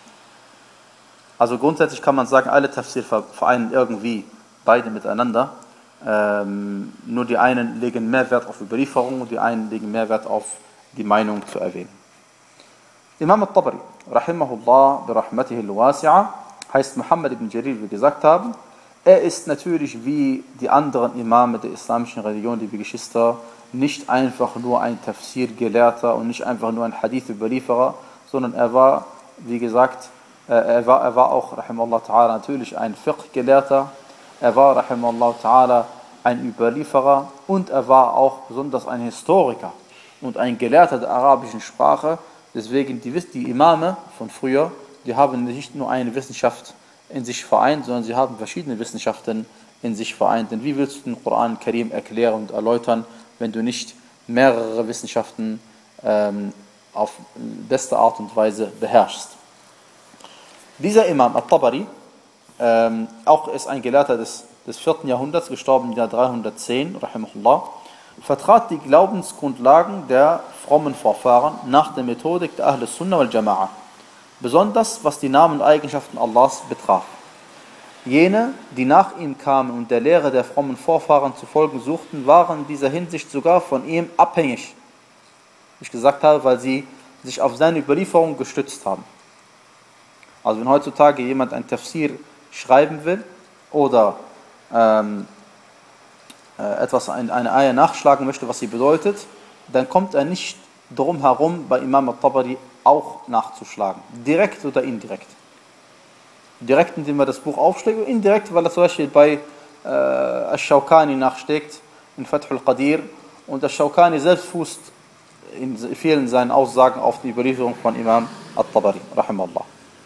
Also grundsätzlich kann man sagen, alle Tafsir vereinen irgendwie beide miteinander. Ähm, nur die einen legen mehr Wert auf Überlieferung und die einen legen mehr Wert auf die Meinung zu erwähnen. Imam al-Tabari, rahimahullah, birahmatihi al-wasi'a, heißt Muhammad ibn Jarir, wie wir gesagt haben. Er ist natürlich wie die anderen Imame der islamischen Religion, liebe Geschwister, nicht einfach nur ein Tafsir-Gelehrter und nicht einfach nur ein Hadith-Überlieferer, sondern er war, wie gesagt, Er war, er war auch, rahimallahu ta'ala, natürlich ein Fiqh-Gelehrter, er war, rahimallahu ta'ala, ein Überlieferer und er war auch besonders ein Historiker und ein Gelehrter der arabischen Sprache. Deswegen, die, die Imame von früher, die haben nicht nur eine Wissenschaft in sich vereint, sondern sie haben verschiedene Wissenschaften in sich vereint. Denn wie willst du den Koran Karim erklären und erläutern, wenn du nicht mehrere Wissenschaften ähm, auf beste Art und Weise beherrschst? Dieser Imam al-Tabari, ähm, auch ist ein Gelehrter des, des vierten Jahrhunderts, gestorben im Jahr dreihundertzehn, rahimahullah, vertrat die Glaubensgrundlagen der frommen Vorfahren nach der Methodik der Ahl Sunnah wal Jama'a, besonders was die Namen und Eigenschaften Allahs betraf. Jene, die nach ihm kamen und der Lehre der frommen Vorfahren zu folgen suchten, waren in dieser Hinsicht sogar von ihm abhängig, wie ich gesagt habe, weil sie sich auf seine Überlieferung gestützt haben. Also wenn heutzutage jemand ein Tafsir schreiben will oder ähm, äh, etwas, ein, eine Ayah nachschlagen möchte, was sie bedeutet, dann kommt er nicht drum herum, bei Imam al-Tabari auch nachzuschlagen. Direkt oder indirekt. Direkt, indem er das Buch aufschlägt, oder indirekt, weil er zum Beispiel bei äh, Ash-Shawkani nachschlägt, in Fath al-Qadir, und Ash-Shawkani selbst fußt in vielen seinen Aussagen auf die Überlieferung von Imam al-Tabari, rahimallah.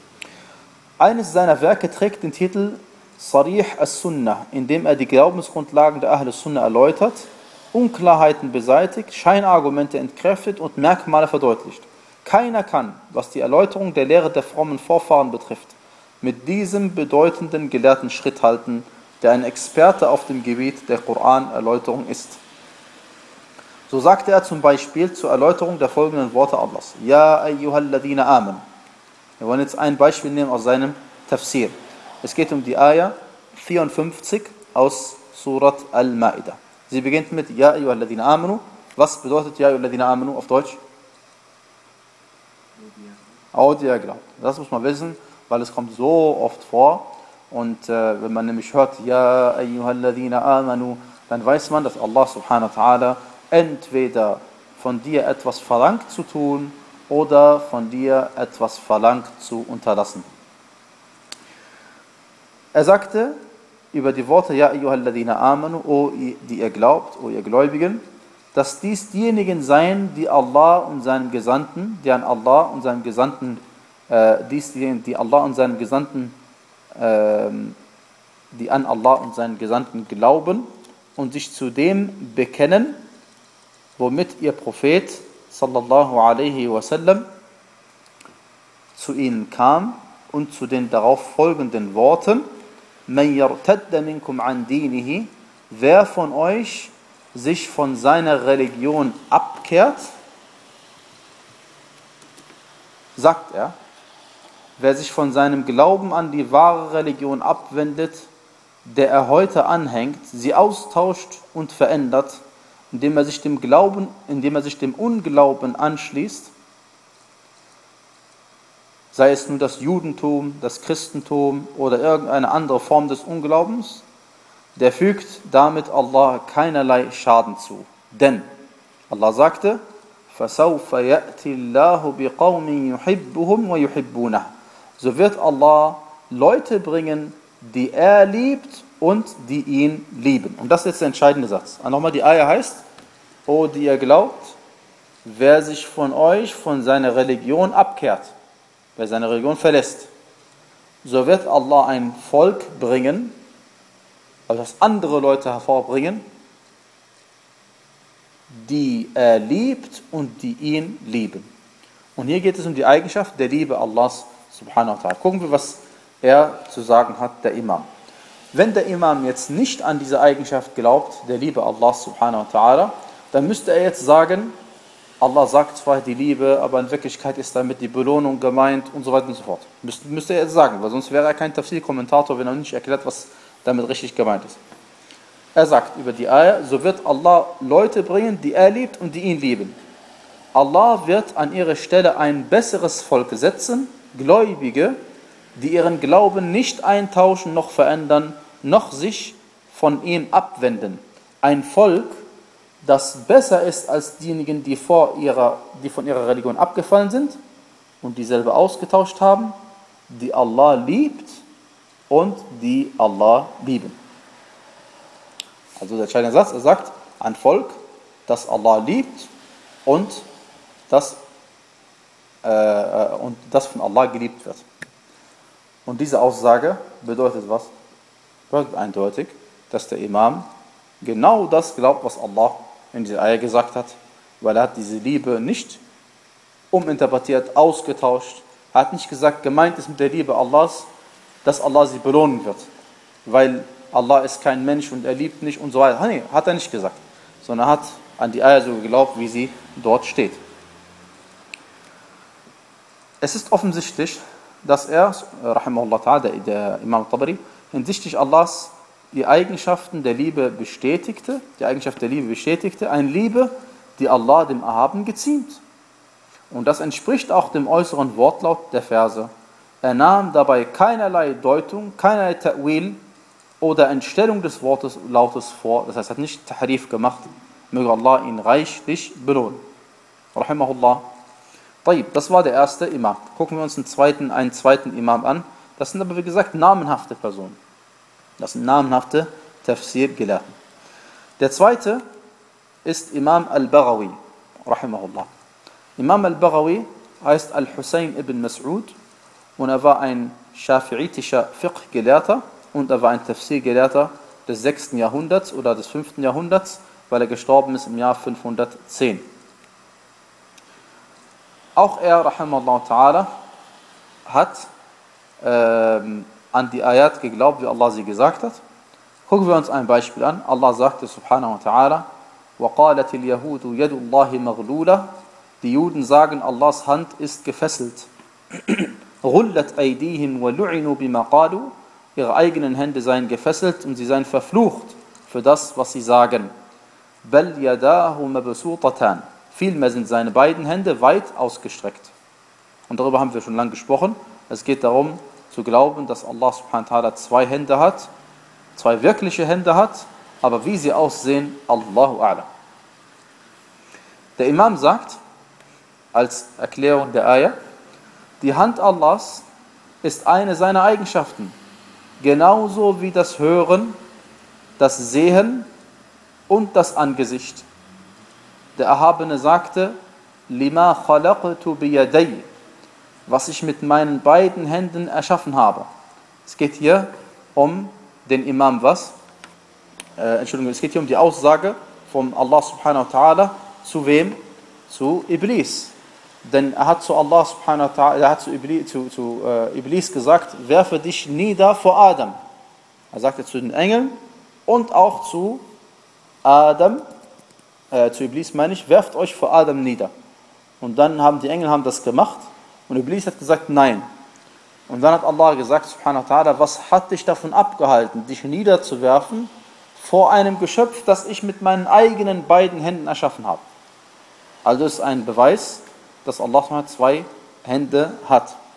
Eines seiner Werke trägt den Titel Sarih as-Sunnah, in dem er die Glaubensgrundlagen der Ahl Sunnah erläutert, Unklarheiten beseitigt, Scheinargumente entkräftet und Merkmale verdeutlicht. Keiner kann, was die Erläuterung der Lehre der frommen Vorfahren betrifft, mit diesem bedeutenden Gelehrten Schritt halten, der ein Experte auf dem Gebiet der Koran-Erläuterung ist. So sagte er zum Beispiel zur Erläuterung der folgenden Worte Allahs: Ja ayyuhalladhina amen. Wir wollen jetzt ein Beispiel nehmen aus seinem Tafsir. Es geht um die Ayah vierundfünfzig aus Surat Al-Ma'idah. Sie beginnt mit Ja ayyuhalladhina amanu. Was bedeutet Ja ayyuhalladhina amanu auf Deutsch? Auch die ihr glaubt. Das muss man wissen, weil es kommt so oft vor. Und äh, wenn man nämlich hört Ja ayyuhalladhina amanu, dann weiß man, dass Allah subhanahu wa ta'ala entweder von dir etwas verlangt zu tun oder von dir etwas verlangt zu unterlassen. Er sagte über die Worte Ja ayyuhalladhina amanu, o die ihr glaubt, o ihr Gläubigen, dass dies diejenigen seien, die Allah und seinem Gesandten, die an Allah und seinem Gesandten, äh, dies diejenigen, die Allah und seinem Gesandten, äh, die an Allah und seinen Gesandten glauben und sich zu dem bekennen, womit ihr Prophet sallallahu alaihi wasallam zu ihnen kam, und zu den darauf folgenden Worten: Man yartadda minkum an dinihi, wer von euch sich von seiner Religion abkehrt, sagt er, wer sich von seinem Glauben an die wahre Religion abwendet, der er heute anhängt, sie austauscht und verändert, indem er sich dem Glauben, indem er sich dem Unglauben anschließt, sei es nun das Judentum, das Christentum oder irgendeine andere Form des Unglaubens, der fügt damit Allah keinerlei Schaden zu. Denn Allah sagte, فَسَوْفَ يَأْتِ اللَّهُ بِقَوْمٍ يُحِبُّهُمْ وَيُحِبُّونَهُ. So wird Allah Leute bringen, die er liebt und die ihn lieben. Und das ist jetzt der entscheidende Satz. Und nochmal, die Ayah heißt, O die ihr glaubt, wer sich von euch von seiner Religion abkehrt, wer seine Religion verlässt, so wird Allah ein Volk bringen, also das andere Leute hervorbringen, die er liebt und die ihn lieben. Und hier geht es um die Eigenschaft der Liebe Allahs subhanahu wa ta'ala. Gucken wir, was er zu sagen hat, der Imam. Wenn der Imam jetzt nicht an diese Eigenschaft glaubt, der Liebe Allahs subhanahu wa ta'ala, dann müsste er jetzt sagen, Allah sagt zwar die Liebe, aber in Wirklichkeit ist damit die Belohnung gemeint und so weiter und so fort. Müsste, müsste er jetzt sagen, weil sonst wäre er kein Tafsir-Kommentator, wenn er nicht erklärt, was damit richtig gemeint ist. Er sagt über die Ayah, so wird Allah Leute bringen, die er liebt und die ihn lieben. Allah wird an ihre Stelle ein besseres Volk setzen, Gläubige, die ihren Glauben nicht eintauschen, noch verändern, noch sich von ihm abwenden. Ein Volk, das besser ist als diejenigen, die, vor ihrer, die von ihrer Religion abgefallen sind und dieselbe ausgetauscht haben, die Allah liebt und die Allah lieben. Also der entscheidende Satz, er sagt, ein Volk, das Allah liebt und das, äh, und das von Allah geliebt wird. Und diese Aussage bedeutet was? Bedeutet eindeutig, dass der Imam genau das glaubt, was Allah in dieser Ayah gesagt hat, weil er hat diese Liebe nicht uminterpretiert, ausgetauscht. Er hat nicht gesagt, gemeint ist mit der Liebe Allahs, dass Allah sie belohnen wird, weil Allah ist kein Mensch und er liebt nicht und so weiter. Nee, hat er nicht gesagt, sondern er hat an die Ayah so geglaubt, wie sie dort steht. Es ist offensichtlich, dass er, rahimahullah ta'ala, der, der Imam Tabari, hinsichtlich Allahs die Eigenschaften der Liebe bestätigte, die Eigenschaft der Liebe bestätigte, eine Liebe, die Allah dem Erhabenen geziemt. Und das entspricht auch dem äußeren Wortlaut der Verse. Er nahm dabei keinerlei Deutung, keinerlei Ta'wil oder Entstellung des Wortes Lautes vor. Das heißt, er hat nicht Tahrif gemacht. Möge Allah ihn reichlich belohnen. Rahimahullah. Tayyib, das war der erste Imam. Gucken wir uns einen zweiten, einen zweiten Imam an. Das sind aber, wie gesagt, namenhafte Personen. Das sind namenhafte Tafsir-Gelehrten. Der zweite ist Imam al-Baghawi, rahimahullah. Imam al-Baghawi heißt Al-Husayn ibn Mas'ud und er war ein schafi'itischer Fiqh-Gelehrter und er war ein Tafsir-Gelehrter des sechsten Jahrhunderts oder des fünften Jahrhunderts, weil er gestorben ist im Jahr fünfhundertzehn. Auch er, rahimahullah ta'ala, hat ähm, an die Ayat geglaubt, wie Allah sie gesagt hat. Gucken wir uns ein Beispiel an. Allah sagte subhanahu wa ta'ala, وَقَالَتِ الْيَهُودُ يَدُ اللَّهِ مَغْلُولَةً. Die Juden sagen, Allahs Hand ist gefesselt. غُلَّتْ أَيْدِيهِمْ وَلُعِنُوا بِمَا قَالُوا. Ihre eigenen Hände seien gefesselt und sie seien verflucht für das, was sie sagen. بَلْ يَدَاهُ مَبْسُوطَتَانِ. Vielmehr sind seine beiden Hände weit ausgestreckt. Und darüber haben wir schon lange gesprochen. Es geht darum, zu glauben, dass Allah subhanahu wa ta'ala zwei Hände hat, zwei wirkliche Hände hat, aber wie sie aussehen, Allahu a'lam. Der Imam sagt, als Erklärung der Ayah, die Hand Allahs ist eine seiner Eigenschaften, genauso wie das Hören, das Sehen und das Angesicht. Der Erhabene sagte, lima khalaqtu biyaday, was ich mit meinen beiden Händen erschaffen habe. Es geht hier um den Imam was? Äh, Entschuldigung, es geht hier um die Aussage von Allah subhanahu wa ta'ala zu wem? Zu Iblis. Denn er hat zu Allah subhanahu wa ta'ala, er hat zu Iblis, zu, zu, äh, Iblis gesagt, werfe dich nieder vor Adam. Er sagte zu den Engeln und auch zu Adam, äh, zu Iblis meine ich, werft euch vor Adam nieder. Und dann haben die Engel haben das gemacht und Iblis hat gesagt, nein. Und dann hat Allah gesagt, subhanahu wa ta'ala, was hat dich davon abgehalten, dich niederzuwerfen vor einem Geschöpf, das ich mit meinen eigenen beiden Händen erschaffen habe? Also ist ein Beweis, dass Allah zwei Hände hat.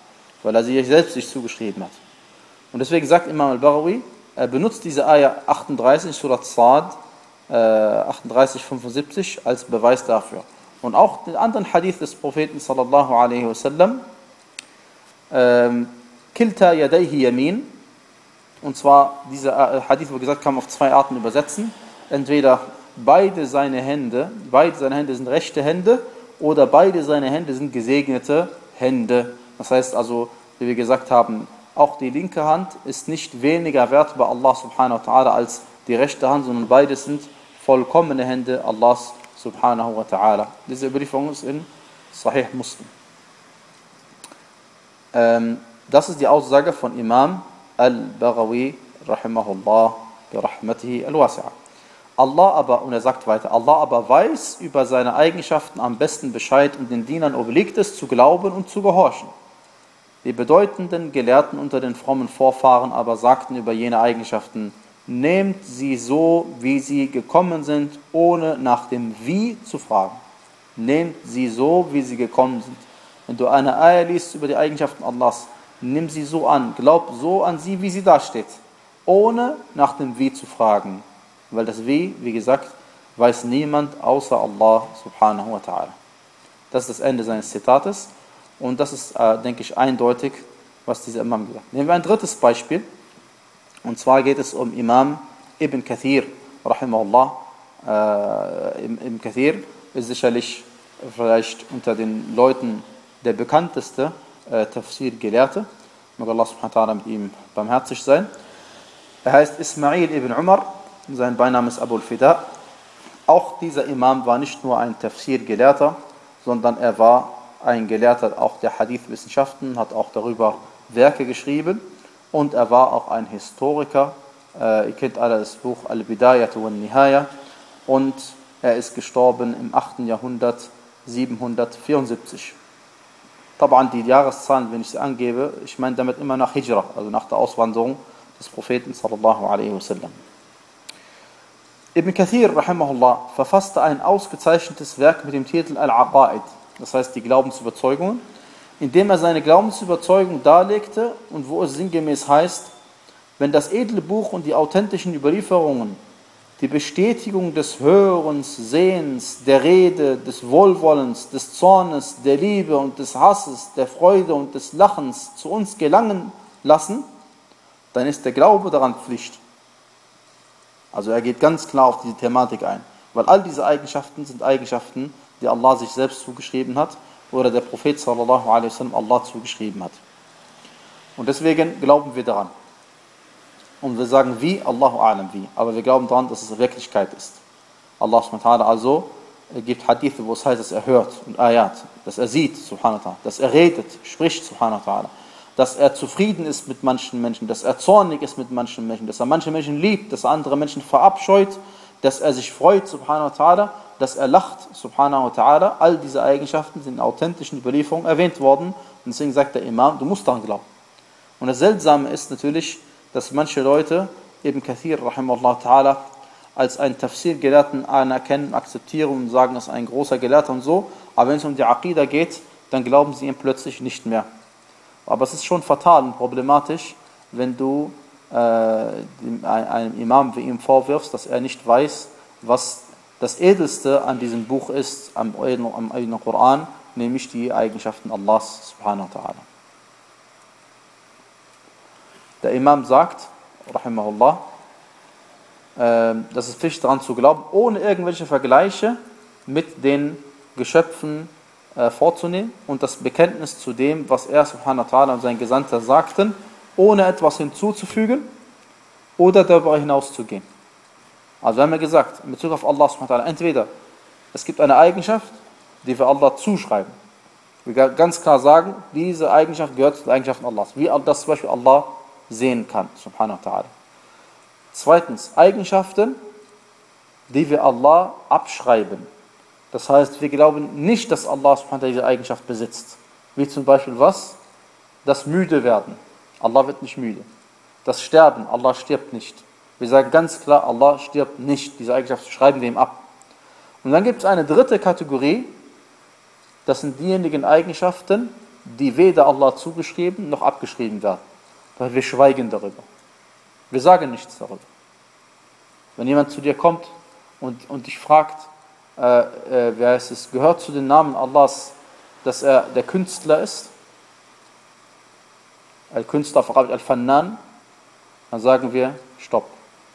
weil er sie selbst sich zugeschrieben hat. Und deswegen sagt Imam al-Baghawi, er benutzt diese Ayah achtunddreißig, Surat Sa'd, äh, achtunddreißig, fünfundsiebzig als Beweis dafür. Und auch den anderen Hadith des Propheten sallallahu alaihi wasallam, ähm, Kilta yadayhi yamin, und zwar, dieser Hadith, wo gesagt, kann man auf zwei Arten übersetzen. Entweder beide seine Hände, beide seine Hände sind rechte Hände, oder beide seine Hände sind gesegnete Hände. Das heißt also, wie wir gesagt haben, auch die linke Hand ist nicht weniger wert bei Allah subhanahu wa ta'ala als die rechte Hand, sondern beide sind vollkommene Hände Allahs subhanahu wa ta'ala. Diese Überlieferung ist in Sahih Muslim. Ähm, das ist die Aussage von Imam al-Baghawi rahimahullah bi rahmatihi al-wasi'a. Allah aber, und er sagt weiter, Allah aber weiß über seine Eigenschaften am besten Bescheid und den Dienern obliegt es, zu glauben und zu gehorchen. Die bedeutenden Gelehrten unter den frommen Vorfahren aber sagten über jene Eigenschaften, nehmt sie so, wie sie gekommen sind, ohne nach dem Wie zu fragen. Nehmt sie so, wie sie gekommen sind. Wenn du eine Ayah liest über die Eigenschaften Allahs, nimm sie so an, glaub so an sie, wie sie da steht, ohne nach dem Wie zu fragen. Weil das Wie, wie gesagt, weiß niemand außer Allah subhanahu wa ta'ala. Das ist das Ende seines Zitates und das ist, äh, denke ich, eindeutig, was dieser Imam gesagt hat. Nehmen wir ein drittes Beispiel und zwar geht es um Imam Ibn Kathir, rahimahullah. Äh, Ibn Kathir ist sicherlich vielleicht unter den Leuten der bekannteste äh, Tafsir-Gelehrte. Möge Allah subhanahu wa ta'ala mit ihm barmherzig sein. Er heißt Ismail ibn Umar. Sein Beiname ist Abu al-Fida. Auch dieser Imam war nicht nur ein Tafsir-Gelehrter, sondern er war ein Gelehrter auch der Hadith-Wissenschaften, hat auch darüber Werke geschrieben und er war auch ein Historiker. Äh, ihr kennt alle das Buch Al-Bidayat wa Nihaya und er ist gestorben im achten Jahrhundert, siebenhundertvierundsiebzig. Taban die Jahreszahlen, wenn ich sie angebe, ich meine damit immer nach Hijra, also nach der Auswanderung des Propheten sallallahu alaihi wasallam. Ibn Kathir, rahimahullah, verfasste ein ausgezeichnetes Werk mit dem Titel Al-Aqaid, das heißt die Glaubensüberzeugungen, in dem er seine Glaubensüberzeugung darlegte und wo es sinngemäß heißt, wenn das edle Buch und die authentischen Überlieferungen die Bestätigung des Hörens, Sehens, der Rede, des Wohlwollens, des Zornes, der Liebe und des Hasses, der Freude und des Lachens zu uns gelangen lassen, dann ist der Glaube daran Pflicht. Also er geht ganz klar auf diese Thematik ein, weil all diese Eigenschaften sind Eigenschaften, die Allah sich selbst zugeschrieben hat oder der Prophet sallallahu alaihi wasallam Allah zugeschrieben hat. Und deswegen glauben wir daran. Und wir sagen wie, Allahu a'lam wie, aber wir glauben daran, dass es Wirklichkeit ist. Allah subhanahu wa ta'ala also gibt Hadith, wo es heißt, dass er hört und Ayat, dass er sieht, subhanahu wa ta'ala, dass er redet, spricht, subhanahu wa ta'ala, dass er zufrieden ist mit manchen Menschen, dass er zornig ist mit manchen Menschen, dass er manche Menschen liebt, dass er andere Menschen verabscheut, dass er sich freut, subhanahu wa ta'ala, dass er lacht, subhanahu wa ta'ala. All diese Eigenschaften sind in authentischen Überlieferungen erwähnt worden. Und deswegen sagt der Imam, du musst daran glauben. Und das Seltsame ist natürlich, dass manche Leute, Ibn Kathir, rahimahullah ta'ala, als einen Tafsir-Gelehrten anerkennen, akzeptieren und sagen, er ist ein großer Gelehrter und so. Aber wenn es um die Aqidah geht, dann glauben sie ihm plötzlich nicht mehr. Aber es ist schon fatal und problematisch, wenn du äh, einem Imam wie ihm vorwirfst, dass er nicht weiß, was das Edelste an diesem Buch ist, am, am, am Koran, nämlich die Eigenschaften Allahs subhanahu wa ta'ala. Der Imam sagt, rahimahullah, äh, dass es Pflicht daran zu glauben, ohne irgendwelche Vergleiche mit den Geschöpfen äh, vorzunehmen und das Bekenntnis zu dem, was er subhanahu wa ta'ala und sein Gesandter sagten, ohne etwas hinzuzufügen oder darüber hinauszugehen. Also wir haben ja gesagt, in Bezug auf Allah subhanahu wa ta'ala, entweder es gibt eine Eigenschaft, die wir Allah zuschreiben. Wir ganz klar sagen, diese Eigenschaft gehört zu den Eigenschaften Allahs. Wie das zum Beispiel Allah sehen kann, subhanahu wa ta'ala. Zweitens, Eigenschaften, die wir Allah abschreiben. Das heißt, wir glauben nicht, dass Allah subhanahu wa ta'ala diese Eigenschaft besitzt. Wie zum Beispiel was? Das müde werden. Allah wird nicht müde. Das Sterben, Allah stirbt nicht. Wir sagen ganz klar, Allah stirbt nicht. Diese Eigenschaft schreiben wir ihm ab. Und dann gibt es eine dritte Kategorie, das sind diejenigen Eigenschaften, die weder Allah zugeschrieben noch abgeschrieben werden. Weil wir schweigen darüber. Wir sagen nichts darüber. Wenn jemand zu dir kommt und, und dich fragt, äh, äh, wer ist es, gehört zu den Namen Allahs, dass er der Künstler ist, Al-Künstler auf Arabisch Al-Fannan, dann sagen wir, stopp.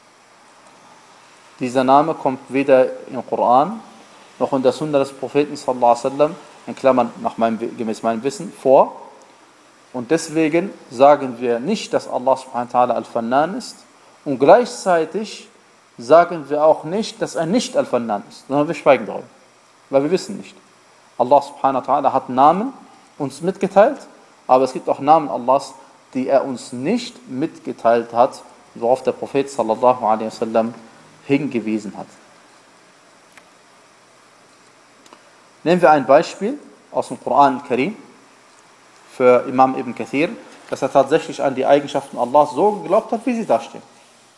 Dieser Name kommt weder im Koran noch in der Sunna des Propheten sallallahu alaihi wasallam, in Klammern nach meinem, gemäß meinem Wissen, vor. Und deswegen sagen wir nicht, dass Allah subhanahu wa ta'ala Al-Fannan ist, und gleichzeitig sagen wir auch nicht, dass er nicht Al-Fannan ist, sondern wir schweigen darüber, weil wir wissen nicht. Allah subhanahu wa ta'ala hat Namen uns mitgeteilt, aber es gibt auch Namen Allahs, die er uns nicht mitgeteilt hat, worauf der Prophet sallallahu alaihi wasallam hingewiesen hat. Nehmen wir ein Beispiel aus dem Koran Karim für Imam Ibn Kathir, dass er tatsächlich an die Eigenschaften Allahs so geglaubt hat, wie sie da stehen.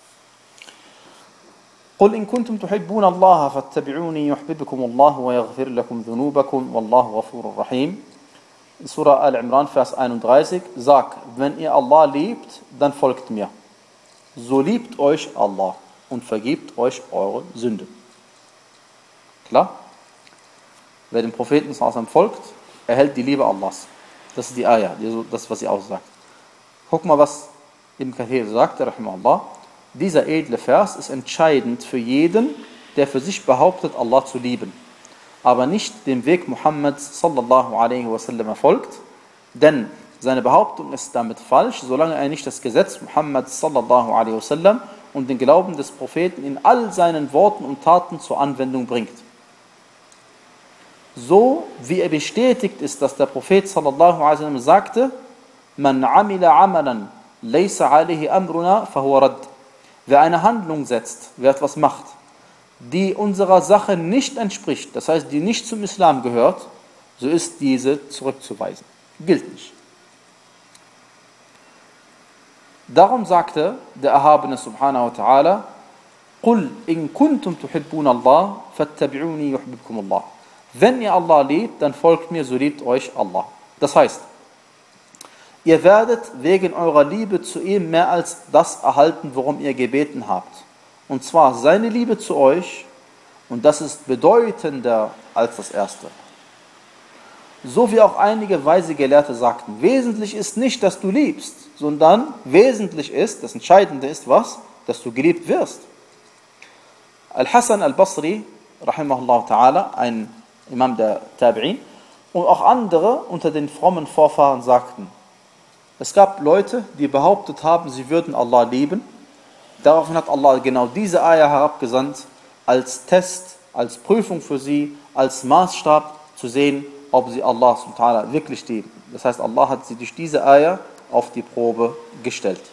قل إن كنتم تحبون الله فاتبعوني يحببكم الله ويغفر لكم ذنوبكم والله غفور رحيم. In Surah Al-Imran, Vers einunddreißig, sag, wenn ihr Allah liebt, dann folgt mir. So liebt euch Allah und vergibt euch eure Sünden. Klar? Wer dem Propheten folgt, erhält die Liebe Allahs. Das ist die Ayah, das, was sie aussagt. Guck mal, was Ibn Kathir sagt, rahimahullah. Dieser edle Vers ist entscheidend für jeden, der für sich behauptet, Allah zu lieben, aber nicht dem Weg Muhammads sallallahu alaihi wasallam folgt, denn seine Behauptung ist damit falsch, solange er nicht das Gesetz Muhammads sallallahu alaihi wasallam und den Glauben des Propheten in all seinen Worten und Taten zur Anwendung bringt. So wie er bestätigt ist, dass der Prophet sallallahu alaihi wasallam sagte, Man amila amalan laysa alayhi amruna fahuwa radd. Wer eine Handlung setzt, wer etwas macht, die unserer Sache nicht entspricht, das heißt, die nicht zum Islam gehört, so ist diese zurückzuweisen. Gilt nicht. Darum sagte der Erhabene subhanahu wa ta'ala, قُلْ إِن كُنْتُمْ تُحِبُّونَ اللَّهَ فَاتَّبِعُونِي يُحْبِبْكُمُ اللَّهُ. Wenn ihr Allah liebt, dann folgt mir, so liebt euch Allah. Das heißt, ihr werdet wegen eurer Liebe zu ihm mehr als das erhalten, worum ihr gebeten habt. Und zwar seine Liebe zu euch, und das ist bedeutender als das erste. So wie auch einige weise Gelehrte sagten, wesentlich ist nicht, dass du liebst, sondern wesentlich ist, das Entscheidende ist was? Dass du geliebt wirst. Al-Hasan al-Basri, rahimahullah ta'ala, ein Imam der Tabi'in, und auch andere unter den frommen Vorfahren sagten, es gab Leute, die behauptet haben, sie würden Allah lieben. Daraufhin hat Allah genau diese Ayah herabgesandt, als Test, als Prüfung für sie, als Maßstab zu sehen, ob sie Allah subhanahu wa ta'ala wirklich lieben. Das heißt, Allah hat sie durch diese Ayah auf die Probe gestellt.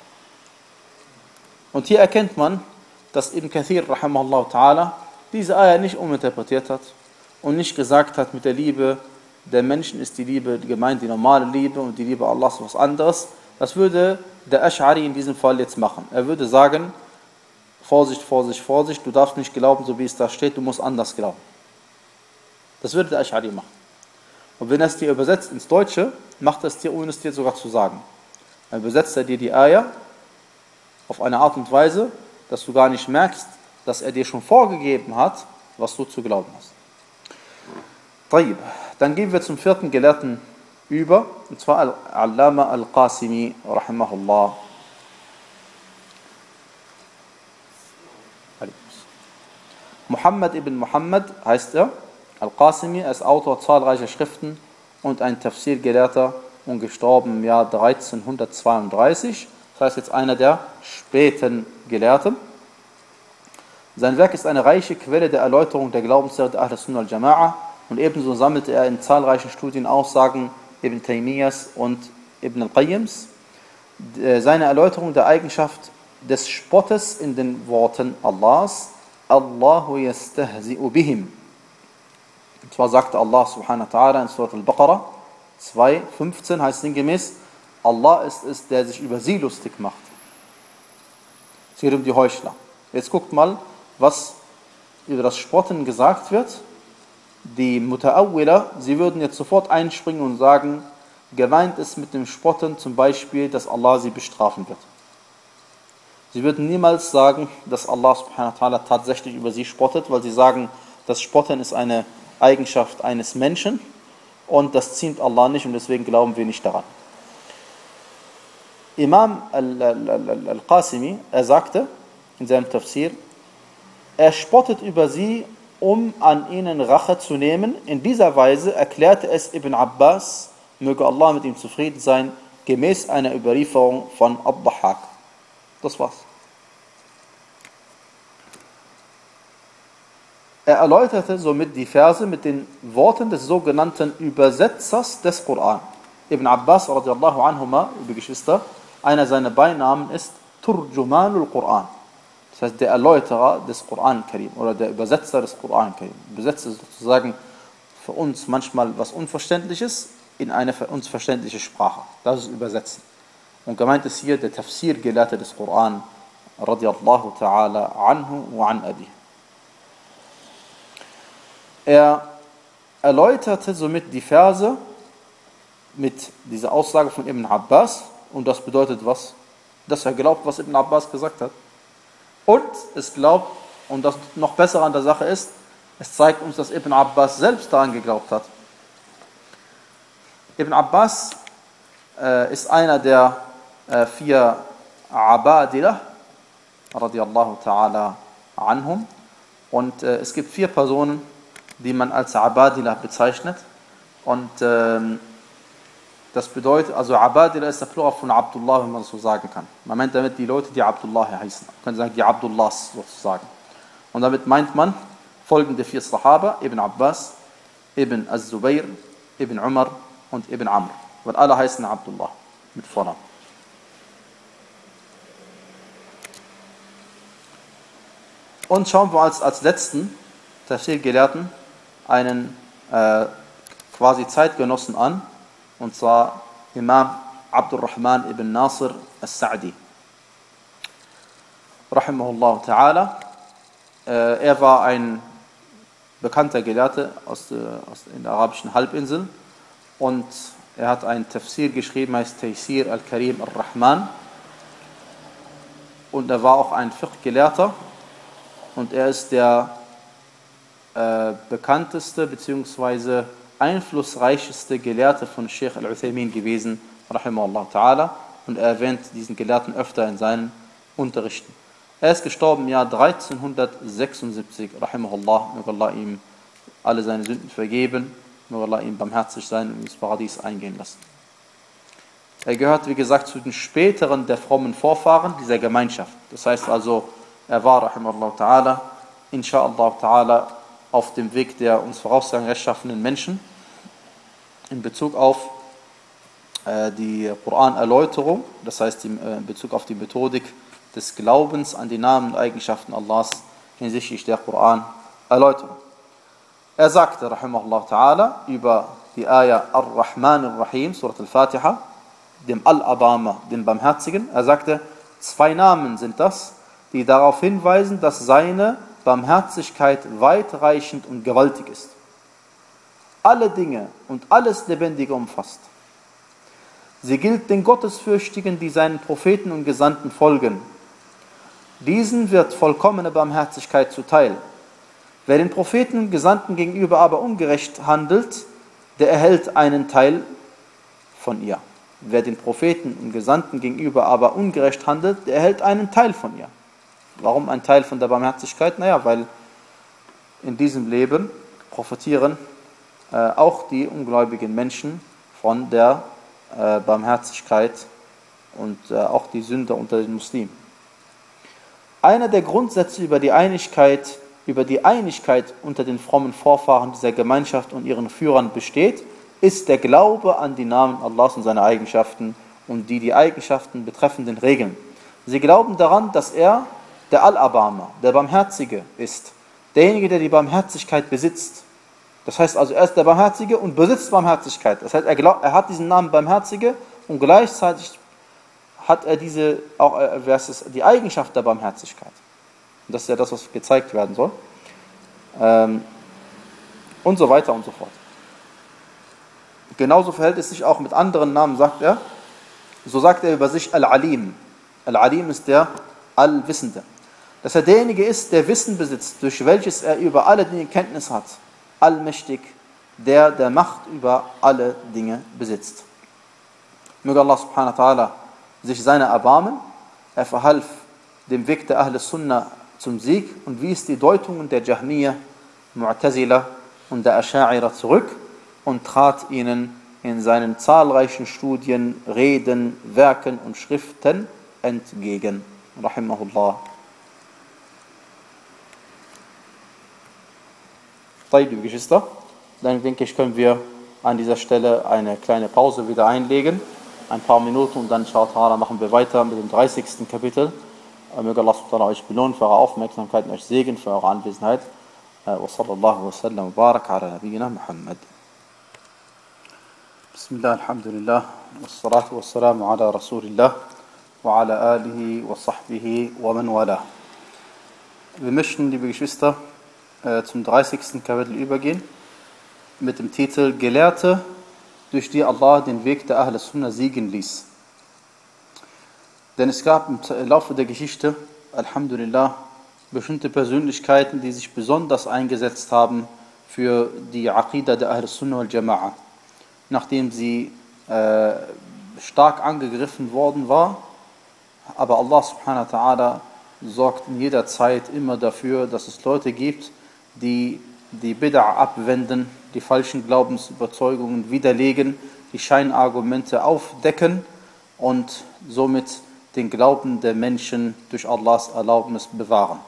Und hier erkennt man, dass Ibn Kathir rahimahullah ta'ala diese Ayah nicht uminterpretiert hat und nicht gesagt hat, mit der Liebe der Menschen ist die Liebe gemeint, die normale Liebe, und die Liebe Allahs ist was anderes. Das würde der Ash'ari in diesem Fall jetzt machen. Er würde sagen, Vorsicht, Vorsicht, Vorsicht, du darfst nicht glauben, so wie es da steht, du musst anders glauben. Das würde der Ash'ari machen. Und wenn er es dir übersetzt ins Deutsche, macht er es dir, ohne es dir sogar zu sagen. Dann übersetzt er dir die Ayah auf eine Art und Weise, dass du gar nicht merkst, dass er dir schon vorgegeben hat, was du zu glauben hast. طيب. Dann gehen wir zum vierten Gelehrten über, und zwar Al-Allama Al-Qasimi, rahimahullah. Muhammad ibn Muhammad heißt er. Al-Qasimi, er ist Autor zahlreicher Schriften und ein Tafsir-Gelehrter und gestorben im Jahr dreizehnhundertzweiunddreißig. Das heißt jetzt einer der späten Gelehrten. Sein Werk ist eine reiche Quelle der Erläuterung der Glaubenslehre der Ahl Sunnah al-Jama'a, und ebenso sammelte er in zahlreichen Studien Aussagen Ibn Taymiyas und Ibn al-Qayyims. Seine Erläuterung der Eigenschaft des Spottes in den Worten Allahs, Allahu yastahzi'u bihim. Und zwar sagte Allah subhanahu wa ta'ala in Surah Al-Baqarah zwei fünfzehn, heißt sinngemäß, Allah ist es, der sich über sie lustig macht. Es geht um die Heuchler. Jetzt guckt mal, was über das Spotten gesagt wird. Die Muta'awwila, sie würden jetzt sofort einspringen und sagen, gemeint ist mit dem Spotten zum Beispiel, dass Allah sie bestrafen wird. Sie würden niemals sagen, dass Allah subhanahu wa ta'ala tatsächlich über sie spottet, weil sie sagen, das Spotten ist eine Eigenschaft eines Menschen und das ziemt Allah nicht und deswegen glauben wir nicht daran. Imam al-Qasimi, er sagte in seinem Tafsir, er spottet über sie, um an ihnen Rache zu nehmen. In dieser Weise erklärte es Ibn Abbas, möge Allah mit ihm zufrieden sein, gemäß einer Überlieferung von Ad-Dahhak. Das war's. Er erläuterte somit die Verse mit den Worten des sogenannten Übersetzers des Koran. Ibn Abbas radiallahu anhuma, liebe Geschwister, einer seiner Beinamen ist Turjumanul Quran. Das heißt, der Erläuterer des Koran Karim oder der Übersetzer des Koran Karim. Übersetzt sozusagen für uns manchmal was Unverständliches in eine für uns verständliche Sprache. Das ist Übersetzen. Und gemeint ist hier der Tafsir-Gelehrte des Koran, radiallahu ta'ala anhu wa an abi. Er erläuterte somit die Verse mit dieser Aussage von Ibn Abbas und das bedeutet was? Dass er glaubt, was Ibn Abbas gesagt hat. Und es glaubt, und das noch besser an der Sache ist, es zeigt uns, dass Ibn Abbas selbst daran geglaubt hat. Ibn Abbas äh, ist einer der äh, vier Abadilah, radiallahu ta'ala anhum. Und äh, es gibt vier Personen, die man als Abadilah bezeichnet. Und ähm, das bedeutet, also Abadilah ist der Plural von Abdullah, wenn man das so sagen kann. Man meint damit die Leute, die Abdullah heißen. Man kann sagen, die Abdullahs sozusagen. Und damit meint man folgende vier Sahaba, Ibn Abbas, Ibn Az-Zubayr, Ibn Umar und Ibn Amr. Weil alle heißen Abdullah mit Vornamen. Und schauen wir als, als letzten Tafsir-Gelehrten einen äh, quasi Zeitgenossen an, und zwar Imam Abdurrahman ibn Nasir al-Sa'di. Rahimahullah ta'ala. Äh, er war ein bekannter Gelehrter aus der, aus der arabischen Halbinsel und er hat ein Tafsir geschrieben, heißt Taysir al-Karim al-Rahman. Und er war auch ein Fiqh-Gelehrter und er ist der äh, bekannteste bzw. einflussreichste Gelehrte von Sheikh al-Uthaymin gewesen, rahimahullah ta'ala, und er erwähnt diesen Gelehrten öfter in seinen Unterrichten. Er ist gestorben im Jahr dreizehnhundertsechsundsiebzig, rahimahullah, möge Allah ihm alle seine Sünden vergeben, möge Allah ihm barmherzig sein und ins Paradies eingehen lassen. Er gehört, wie gesagt, zu den späteren der frommen Vorfahren dieser Gemeinschaft. Das heißt also, er war, rahimahullah ta'ala, insha'Allah ta'ala, auf dem Weg der uns voraussagen rechtschaffenen Menschen in Bezug auf äh, die Koran-Erläuterung, das heißt in äh, Bezug auf die Methodik des Glaubens an die Namen und Eigenschaften Allahs hinsichtlich der Koran-Erläuterung. Er sagte, rahimahullah ta'ala, über die Ayah Ar-Rahman Ar-Rahim, Surat Al-Fatiha, dem Al-Abama, dem Barmherzigen, er sagte, zwei Namen sind das, die darauf hinweisen, dass seine Barmherzigkeit weitreichend und gewaltig ist. Alle Dinge und alles Lebendige umfasst. Sie gilt den Gottesfürchtigen, die seinen Propheten und Gesandten folgen. Diesen wird vollkommene Barmherzigkeit zuteil. Wer den Propheten und Gesandten gegenüber aber ungerecht handelt, der erhält einen Teil von ihr. Wer den Propheten und Gesandten gegenüber aber ungerecht handelt, der erhält einen Teil von ihr. Warum ein Teil von der Barmherzigkeit? Naja, weil in diesem Leben profitieren äh, auch die ungläubigen Menschen von der äh, Barmherzigkeit und äh, auch die Sünder unter den Muslimen. Einer der Grundsätze über die Einigkeit, über die Einigkeit unter den frommen Vorfahren dieser Gemeinschaft und ihren Führern besteht, ist der Glaube an die Namen Allahs und seine Eigenschaften und die die Eigenschaften betreffenden Regeln. Sie glauben daran, dass er der Al-Abama, der Barmherzige ist, derjenige, der die Barmherzigkeit besitzt. Das heißt also, er ist der Barmherzige und besitzt Barmherzigkeit. Das heißt, er, glaubt, er hat diesen Namen Barmherzige und gleichzeitig hat er diese, auch äh, es, die Eigenschaft der Barmherzigkeit. Und das ist ja das, was gezeigt werden soll. Ähm, und so weiter und so fort. Genauso verhält es sich auch mit anderen Namen, sagt er. So sagt er über sich Al-Alim. Al-Alim ist der Allwissende. Dass er derjenige ist, der Wissen besitzt, durch welches er über alle Dinge Kenntnis hat. Allmächtig, der der Macht über alle Dinge besitzt. Möge Allah subhanahu wa ta'ala sich seiner erbarmen. Er verhalf dem Weg der Ahl Sunnah zum Sieg und wies die Deutungen der Jahmiyyah, Mu'tazila und der Asha'ira zurück und trat ihnen in seinen zahlreichen Studien, Reden, Werken und Schriften entgegen. Rahimahullah. Liebe Geschwister, dann denke ich, können wir an dieser Stelle eine kleine Pause wieder einlegen. Ein paar Minuten und dann, inshallah, machen wir weiter mit dem dreißigsten Kapitel. Möge Allah euch belohnen für eure Aufmerksamkeit und euch Segen für eure Anwesenheit. Wa sallallahu wa sallam wa barak ala nabiyyina Muhammad. Bismillah, alhamdulillah, wassalatu wassalamu ala Rasulillah wa ala alihi wa sahbihi wa man wala. Wir möchten, liebe Geschwister, zum dreißigsten Kapitel übergehen mit dem Titel Gelehrte, durch die Allah den Weg der Ahl Sunnah siegen ließ. Denn es gab im Laufe der Geschichte, alhamdulillah, bestimmte Persönlichkeiten, die sich besonders eingesetzt haben für die Aqidah der Ahl Sunnah wal Jama'a. Nachdem sie äh, stark angegriffen worden war, aber Allah subhanahu wa ta'ala sorgt in jeder Zeit immer dafür, dass es Leute gibt, die die Bid'a abwenden, die falschen Glaubensüberzeugungen widerlegen, die Scheinargumente aufdecken und somit den Glauben der Menschen durch Allahs Erlaubnis bewahren.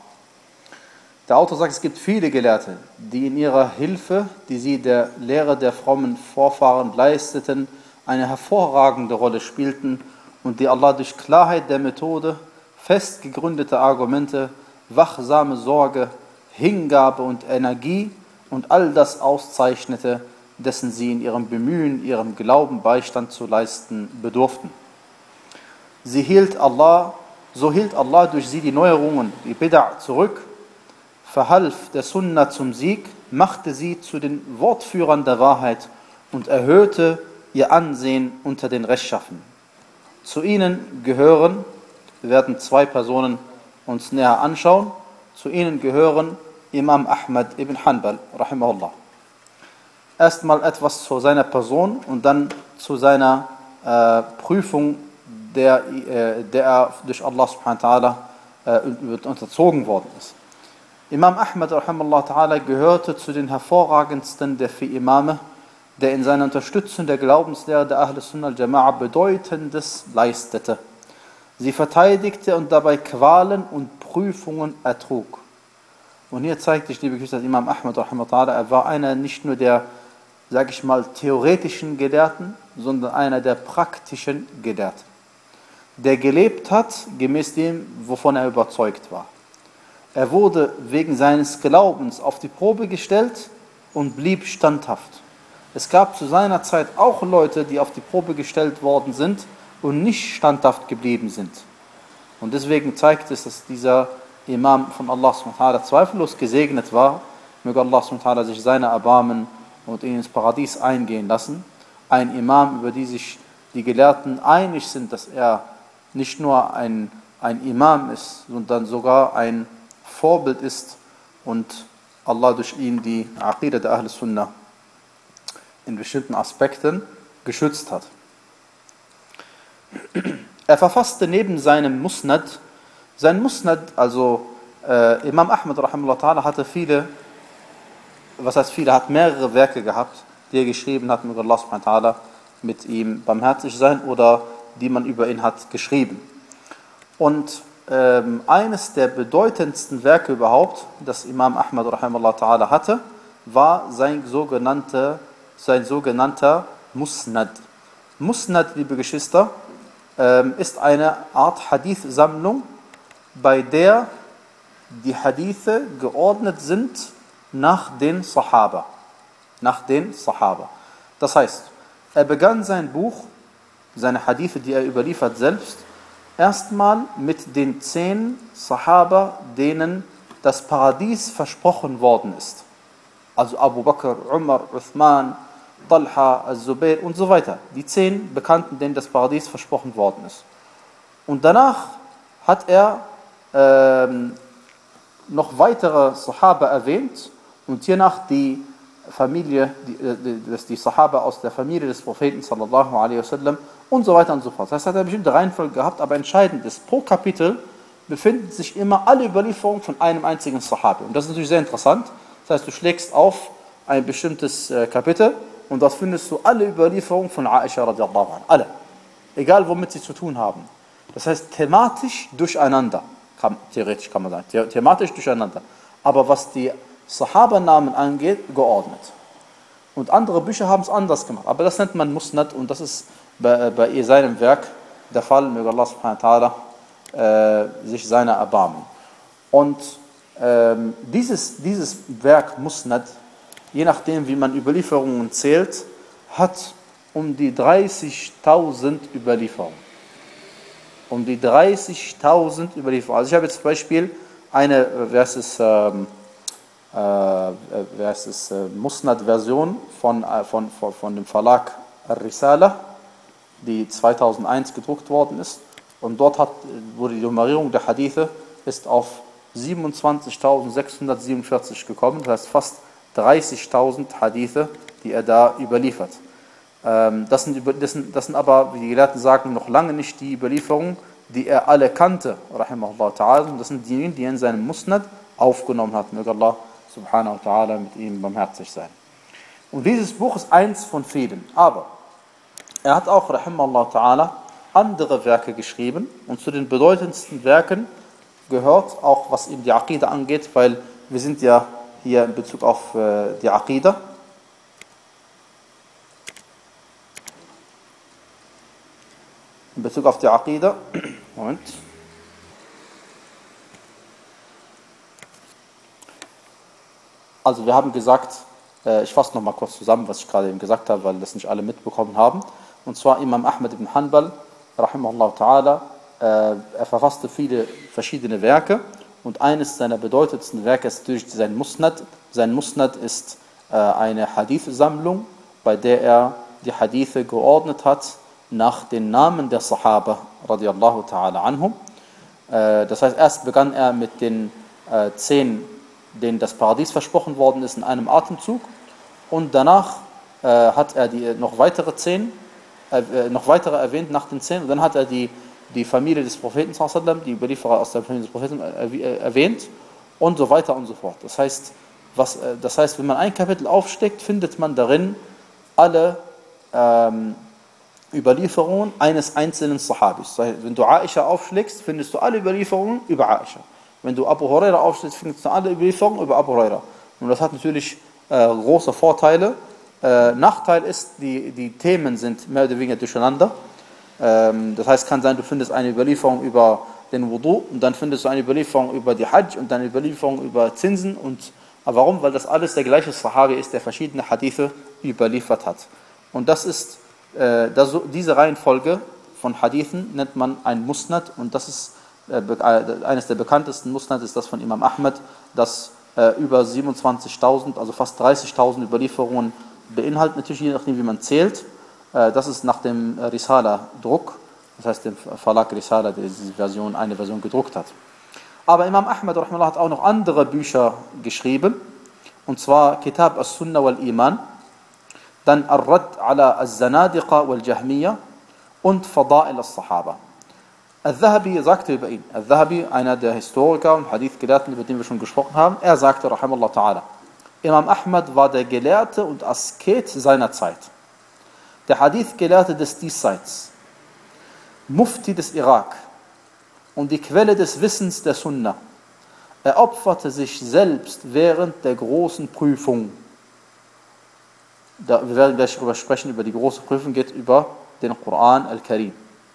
Der Autor sagt, es gibt viele Gelehrte, die in ihrer Hilfe, die sie der Lehre der frommen Vorfahren leisteten, eine hervorragende Rolle spielten und die Allah durch Klarheit der Methode, fest gegründete Argumente, wachsame Sorge, Hingabe und Energie und all das auszeichnete, dessen sie in ihrem Bemühen, ihrem Glauben Beistand zu leisten bedurften. Sie hielt Allah, so hielt Allah durch sie die Neuerungen, die Bid'a zurück, verhalf der Sunnah zum Sieg, machte sie zu den Wortführern der Wahrheit und erhöhte ihr Ansehen unter den Rechtschaffenen. Zu ihnen gehören, wir werden zwei Personen uns näher anschauen, zu ihnen gehören Imam Ahmad ibn Hanbal, rahimahullah. Erstmal etwas zu seiner Person und dann zu seiner äh, Prüfung, der, äh, der er durch Allah subhanahu wa ta'ala äh, unterzogen worden ist. Imam Ahmad rahimahullah ta'ala gehörte zu den hervorragendsten der vier Imame, der in seiner Unterstützung der Glaubenslehre der Ahl Sunnah al-Jama'a Bedeutendes leistete. Sie verteidigte und dabei Qualen und Prüfungen ertrug. Und hier zeigt sich, liebe Geschwister, dass Imam Ahmad, er war einer nicht nur der, sage ich mal, theoretischen Gelehrten, sondern einer der praktischen Gelehrten, der gelebt hat, gemäß dem, wovon er überzeugt war. Er wurde wegen seines Glaubens auf die Probe gestellt und blieb standhaft. Es gab zu seiner Zeit auch Leute, die auf die Probe gestellt worden sind und nicht standhaft geblieben sind. Und deswegen zeigt es, dass dieser Imam von Allah subhanahu wa ta'ala zweifellos gesegnet war. Möge Allah subhanahu wa ta'ala sich seiner erbarmen und ihn ins Paradies eingehen lassen. Ein Imam, über die sich die Gelehrten einig sind, dass er nicht nur ein, ein Imam ist, sondern sogar ein Vorbild ist und Allah durch ihn die Aqidah der Ahl Sunnah in bestimmten Aspekten geschützt hat. Er verfasste neben seinem Musnad, sein Musnad, also äh, Imam Ahmad rahimahullah ta'ala hatte viele, was heißt viele, hat mehrere Werke gehabt, die er geschrieben hat, möge Allah subhanahu wa ta'ala mit ihm barmherzig sein oder die man über ihn hat geschrieben. Und ähm, eines der bedeutendsten Werke überhaupt, das Imam Ahmad rahimahullah ta'ala hatte, war sein sogenannter, sein sogenannter Musnad. Musnad, liebe Geschwister, ähm, ist eine Art Hadith-Sammlung, bei der die Hadithe geordnet sind nach den Sahaba. Nach den Sahaba. Das heißt, er begann sein Buch, seine Hadithe, die er überliefert selbst, erstmal mit den zehn Sahaba, denen das Paradies versprochen worden ist. Also Abu Bakr, Umar, Uthman, Talha, Al-Zubayr und so weiter. Die zehn Bekannten, denen das Paradies versprochen worden ist. Und danach hat er ähm, noch weitere Sahaba erwähnt und hiernach die Familie, die, die, die Sahaba aus der Familie des Propheten sallallahu alaihi wasallam und so weiter und so fort. Das heißt, er hat eine bestimmte Reihenfolge gehabt, aber entscheidend ist, pro Kapitel befinden sich immer alle Überlieferungen von einem einzigen Sahabi. Und das ist natürlich sehr interessant. Das heißt, du schlägst auf ein bestimmtes äh, Kapitel und dort findest du alle Überlieferungen von Aisha radiallahu anha. Alle. Egal, womit sie zu tun haben. Das heißt, thematisch durcheinander. Kann, theoretisch kann man sagen. The- thematisch durcheinander. Aber was die Sahaba-Namen angeht, geordnet. Und andere Bücher haben es anders gemacht. Aber das nennt man Musnad und das ist bei, bei seinem Werk der Fall. Möge Allah subhanahu wa ta'ala äh, sich seiner erbarmen. Und ähm, dieses, dieses Werk Musnad, je nachdem wie man Überlieferungen zählt, hat um die dreißigtausend Überlieferungen. Um die dreißigtausend Überlieferungen. Also ich habe jetzt zum Beispiel eine, wer ist es, ähm, äh, wer ist es, äh, Musnad-Version von, äh, von, von, von dem Verlag Ar-Risala, die zweitausendeins gedruckt worden ist. Und dort hat, wurde die Nummerierung der Hadithe ist auf siebenundzwanzigtausendsechshundertsiebenundvierzig gekommen, das heißt fast dreißigtausend Hadithe, die er da überliefert. Ähm, das, sind, das, sind, das sind aber, wie die Gelehrten sagen, noch lange nicht die Überlieferungen, die er alle kannte, rahimahullah ta'ala. Das sind diejenigen, die er in seinem Musnad aufgenommen hat. Möge Allah subhanahu wa ta'ala mit ihm barmherzig sein. Und dieses Buch ist eins von vielen. Aber er hat auch, rahimahullah ta'ala, andere Werke geschrieben. Und zu den bedeutendsten Werken gehört auch, was eben die Aqida angeht, weil wir sind ja hier in Bezug auf äh, die Aqida. In Bezug auf die Aqida. Moment. Also wir haben gesagt, äh, ich fasse nochmal kurz zusammen, was ich gerade eben gesagt habe, weil das nicht alle mitbekommen haben. Und zwar Imam Ahmad ibn Hanbal, rahimahullah ta'ala, äh, er verfasste viele verschiedene Werke und eines seiner bedeutendsten Werke ist durch sein Musnad. Sein Musnad ist äh, eine Hadith-Sammlung, bei der er die Hadithe geordnet hat nach den Namen der Sahaba, radiallahu ta'ala anhum. Äh, das heißt, erst begann er mit den äh, zehn, denen das Paradies versprochen worden ist, in einem Atemzug. Und danach äh, hat er die noch weitere zehn, äh, noch weitere erwähnt nach den zehn. Und dann hat er die, die Familie des Propheten, die Überlieferer aus der Familie des Propheten äh, erwähnt und so weiter und so fort. Das heißt, was, äh, das heißt, wenn man ein Kapitel aufsteckt, findet man darin alle ähm, Überlieferungen eines einzelnen Sahabis. Das heißt, wenn du Aisha aufschlägst, findest du alle Überlieferungen über Aisha. Wenn du Abu Huraira aufschlägst, findest du alle Überlieferungen über Abu Huraira. Und das hat natürlich äh, große Vorteile. Äh, Nachteil ist, die, die Themen sind mehr oder weniger durcheinander. Ähm, das heißt, kann sein, du findest eine Überlieferung über den Wudu und dann findest du eine Überlieferung über die Hajj und dann eine Überlieferung über Zinsen. Und, aber warum? Weil das alles der gleiche Sahabi ist, der verschiedene Hadithe überliefert hat. Und das ist, äh, das, diese Reihenfolge von Hadithen nennt man ein Musnad und das ist äh, eines der bekanntesten Musnad ist das von Imam Ahmad, das äh, über siebenundzwanzigtausend, also fast dreißigtausend Überlieferungen beinhaltet, natürlich je nachdem wie man zählt. Äh, das ist nach dem Risala-Druck, das heißt dem Verlag Risala, der diese Version, eine Version gedruckt hat. Aber Imam Ahmad rahimahullah hat auch noch andere Bücher geschrieben, und zwar Kitab as-Sunnah wal-Iman, dann Ar-Rad ala al-Zanadiqa wal-Jahmiya und Fada'il al-Sahaba. Al-Dhahabi sagte über ihn, Al-Dhahabi, einer der Historiker und Hadith-Gelehrten, über den wir schon gesprochen haben, er sagte, rahimahullah ta'ala, Imam Ahmad war der Gelehrte und Asket seiner Zeit, der Hadith-Gelehrte des Diesseits, Mufti des Irak und die Quelle des Wissens der Sunnah. Er opferte sich selbst während der großen Prüfung. Da, wir werden gleich darüber sprechen, über die große Prüfung, geht über den Koran al-Karim.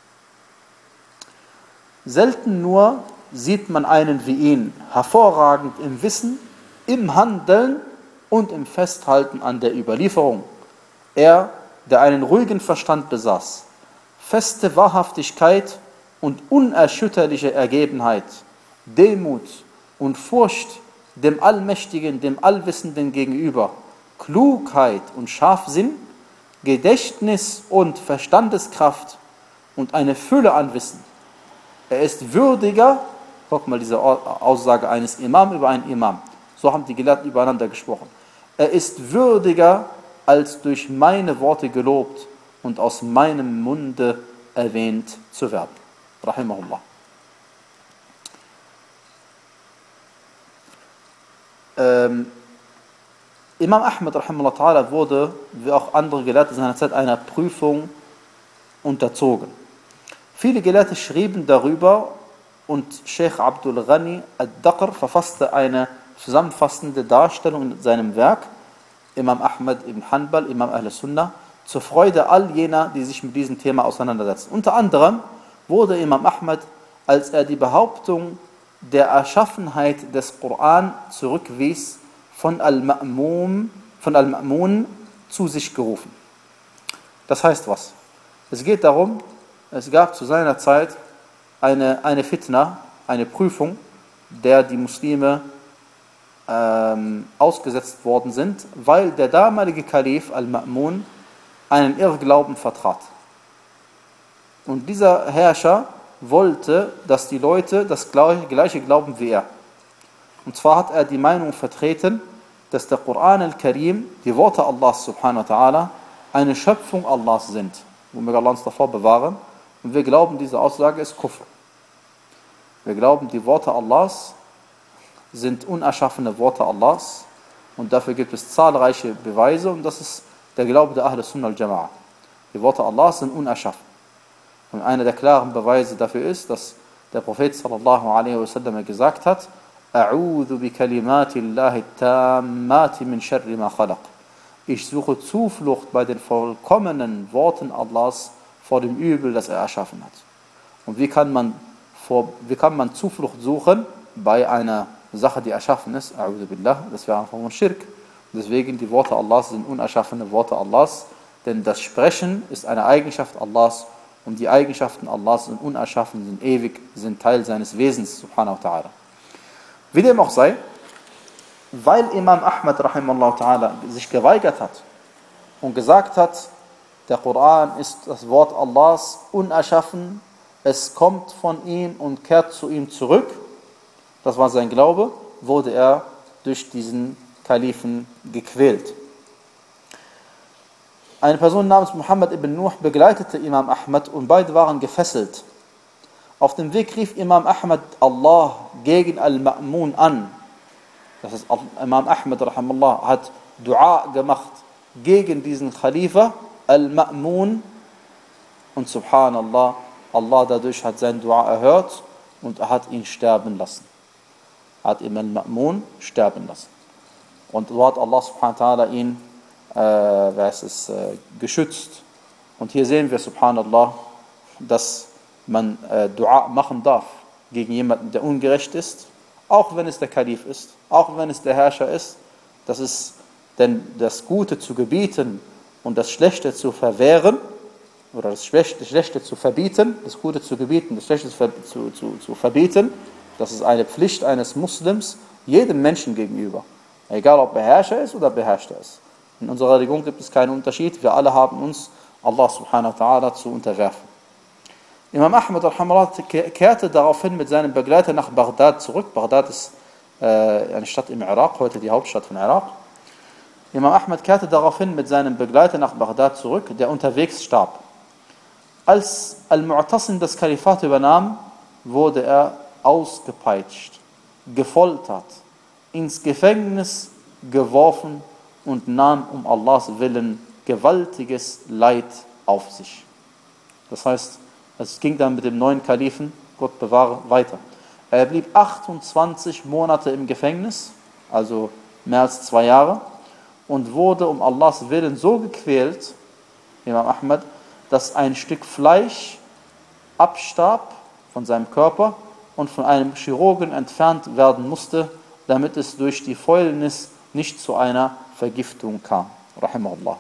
Selten nur sieht man einen wie ihn, hervorragend im Wissen, im Handeln und im Festhalten an der Überlieferung. Er, der einen ruhigen Verstand besaß, feste Wahrhaftigkeit und unerschütterliche Ergebenheit, Demut und Furcht dem Allmächtigen, dem Allwissenden gegenüber, Klugheit und Scharfsinn Gedächtnis und Verstandeskraft und eine Fülle an Wissen. Er ist würdiger, guck mal diese Aussage eines Imam über einen Imam, so haben die Gelehrten übereinander gesprochen. Er ist würdiger, als durch meine Worte gelobt und aus meinem Munde erwähnt zu werden. Rahimahullah. Ähm, Imam Ahmad rahimahullah ta'ala wurde, wie auch andere Gelehrte seiner Zeit, einer Prüfung unterzogen. Viele Gelehrte schrieben darüber und Sheikh Abdul Ghani al-Daqr verfasste eine zusammenfassende Darstellung in seinem Werk, Imam Ahmad ibn Hanbal, Imam Ahl Sunnah, zur Freude all jener, die sich mit diesem Thema auseinandersetzen. Unter anderem wurde Imam Ahmad, als er die Behauptung der Erschaffenheit des Koran zurückwies, von Al-Ma'mun, von Al-Ma'mun zu sich gerufen. Das heißt was? Es geht darum, es gab zu seiner Zeit eine, eine Fitna, eine Prüfung, der die Muslime ähm, ausgesetzt worden sind, weil der damalige Kalif Al-Ma'mun einen Irrglauben vertrat. Und dieser Herrscher wollte, dass die Leute das gleiche glauben wie er. Und zwar hat er die Meinung vertreten, dass der Koran al-Karim, die Worte Allahs subhanahu wa ta'ala, eine Schöpfung Allahs sind. Wo wir Allah uns davor bewahren. Und wir glauben, diese Aussage ist Kufr. Wir glauben, die Worte Allahs sind unerschaffene Worte Allahs. Und dafür gibt es zahlreiche Beweise. Und das ist der Glaube der Ahl Sunnah al-Jama'a. Die Worte Allahs sind unerschaffen. Und einer der klaren Beweise dafür ist, dass der Prophet sallallahu alaihi wasallam gesagt hat, A'udhu bi kalimatillahi tammati min sharri ma khalaq. Ich suche Zuflucht bei den vollkommenen Worten Allahs vor dem Übel, das er erschaffen hat. Und wie kann man, vor, wie kann man Zuflucht suchen bei einer Sache, die erschaffen ist? A'udhu billah, das wäre einfach ein Schirk. Und deswegen, die Worte Allahs sind unerschaffene Worte Allahs, denn das Sprechen ist eine Eigenschaft Allahs und die Eigenschaften Allahs sind unerschaffen, sind ewig, sind Teil seines Wesens, subhanahu wa ta'ala. Wie dem auch sei, weil Imam Ahmad rahimahullah ta'ala sich geweigert hat und gesagt hat, der Koran ist das Wort Allahs unerschaffen, es kommt von ihm und kehrt zu ihm zurück, das war sein Glaube, wurde er durch diesen Kalifen gequält. Eine Person namens Muhammad ibn Nuh begleitete Imam Ahmad und beide waren gefesselt. Auf dem Weg rief Imam Ahmad Allah gegen Al-Ma'mun an. Das heißt, Imam Ahmad rahimahullah hat Dua gemacht gegen diesen Khalifa Al-Ma'mun und subhanallah, Allah dadurch hat sein Dua erhört und er hat ihn sterben lassen. Er hat ihm Al-Ma'mun sterben lassen. Und so hat Allah subhanahu wa ta'ala ihn äh, wer ist es, äh, geschützt. Und hier sehen wir subhanallah, dass man äh, Dua machen darf gegen jemanden, der ungerecht ist, auch wenn es der Kalif ist, auch wenn es der Herrscher ist. Das ist denn das Gute zu gebieten und das Schlechte zu verwehren oder das Schlechte, Schlechte zu verbieten, das Gute zu gebieten, das Schlechte zu, zu, zu verbieten, das ist eine Pflicht eines Muslims jedem Menschen gegenüber. Egal ob er Herrscher ist oder Beherrschter ist. In unserer Religion gibt es keinen Unterschied. Wir alle haben uns Allah subhanahu wa ta'ala zu unterwerfen. Imam Ahmad kehrte daraufhin mit seinem Begleiter nach Bagdad zurück. Bagdad ist äh, eine Stadt im Irak, heute die Hauptstadt von Irak. Imam Ahmad kehrte daraufhin mit seinem Begleiter nach Bagdad zurück, der unterwegs starb. Als Al-Mu'tasim das Kalifat übernahm, wurde er ausgepeitscht, gefoltert, ins Gefängnis geworfen und nahm um Allahs Willen gewaltiges Leid auf sich. Das heißt, es ging dann mit dem neuen Kalifen, Gott bewahre, weiter. Er blieb achtundzwanzig Monate im Gefängnis, also mehr als zwei Jahre, und wurde um Allahs Willen so gequält, Imam Ahmad, dass ein Stück Fleisch abstarb von seinem Körper und von einem Chirurgen entfernt werden musste, damit es durch die Fäulnis nicht zu einer Vergiftung kam. Rahimahullah.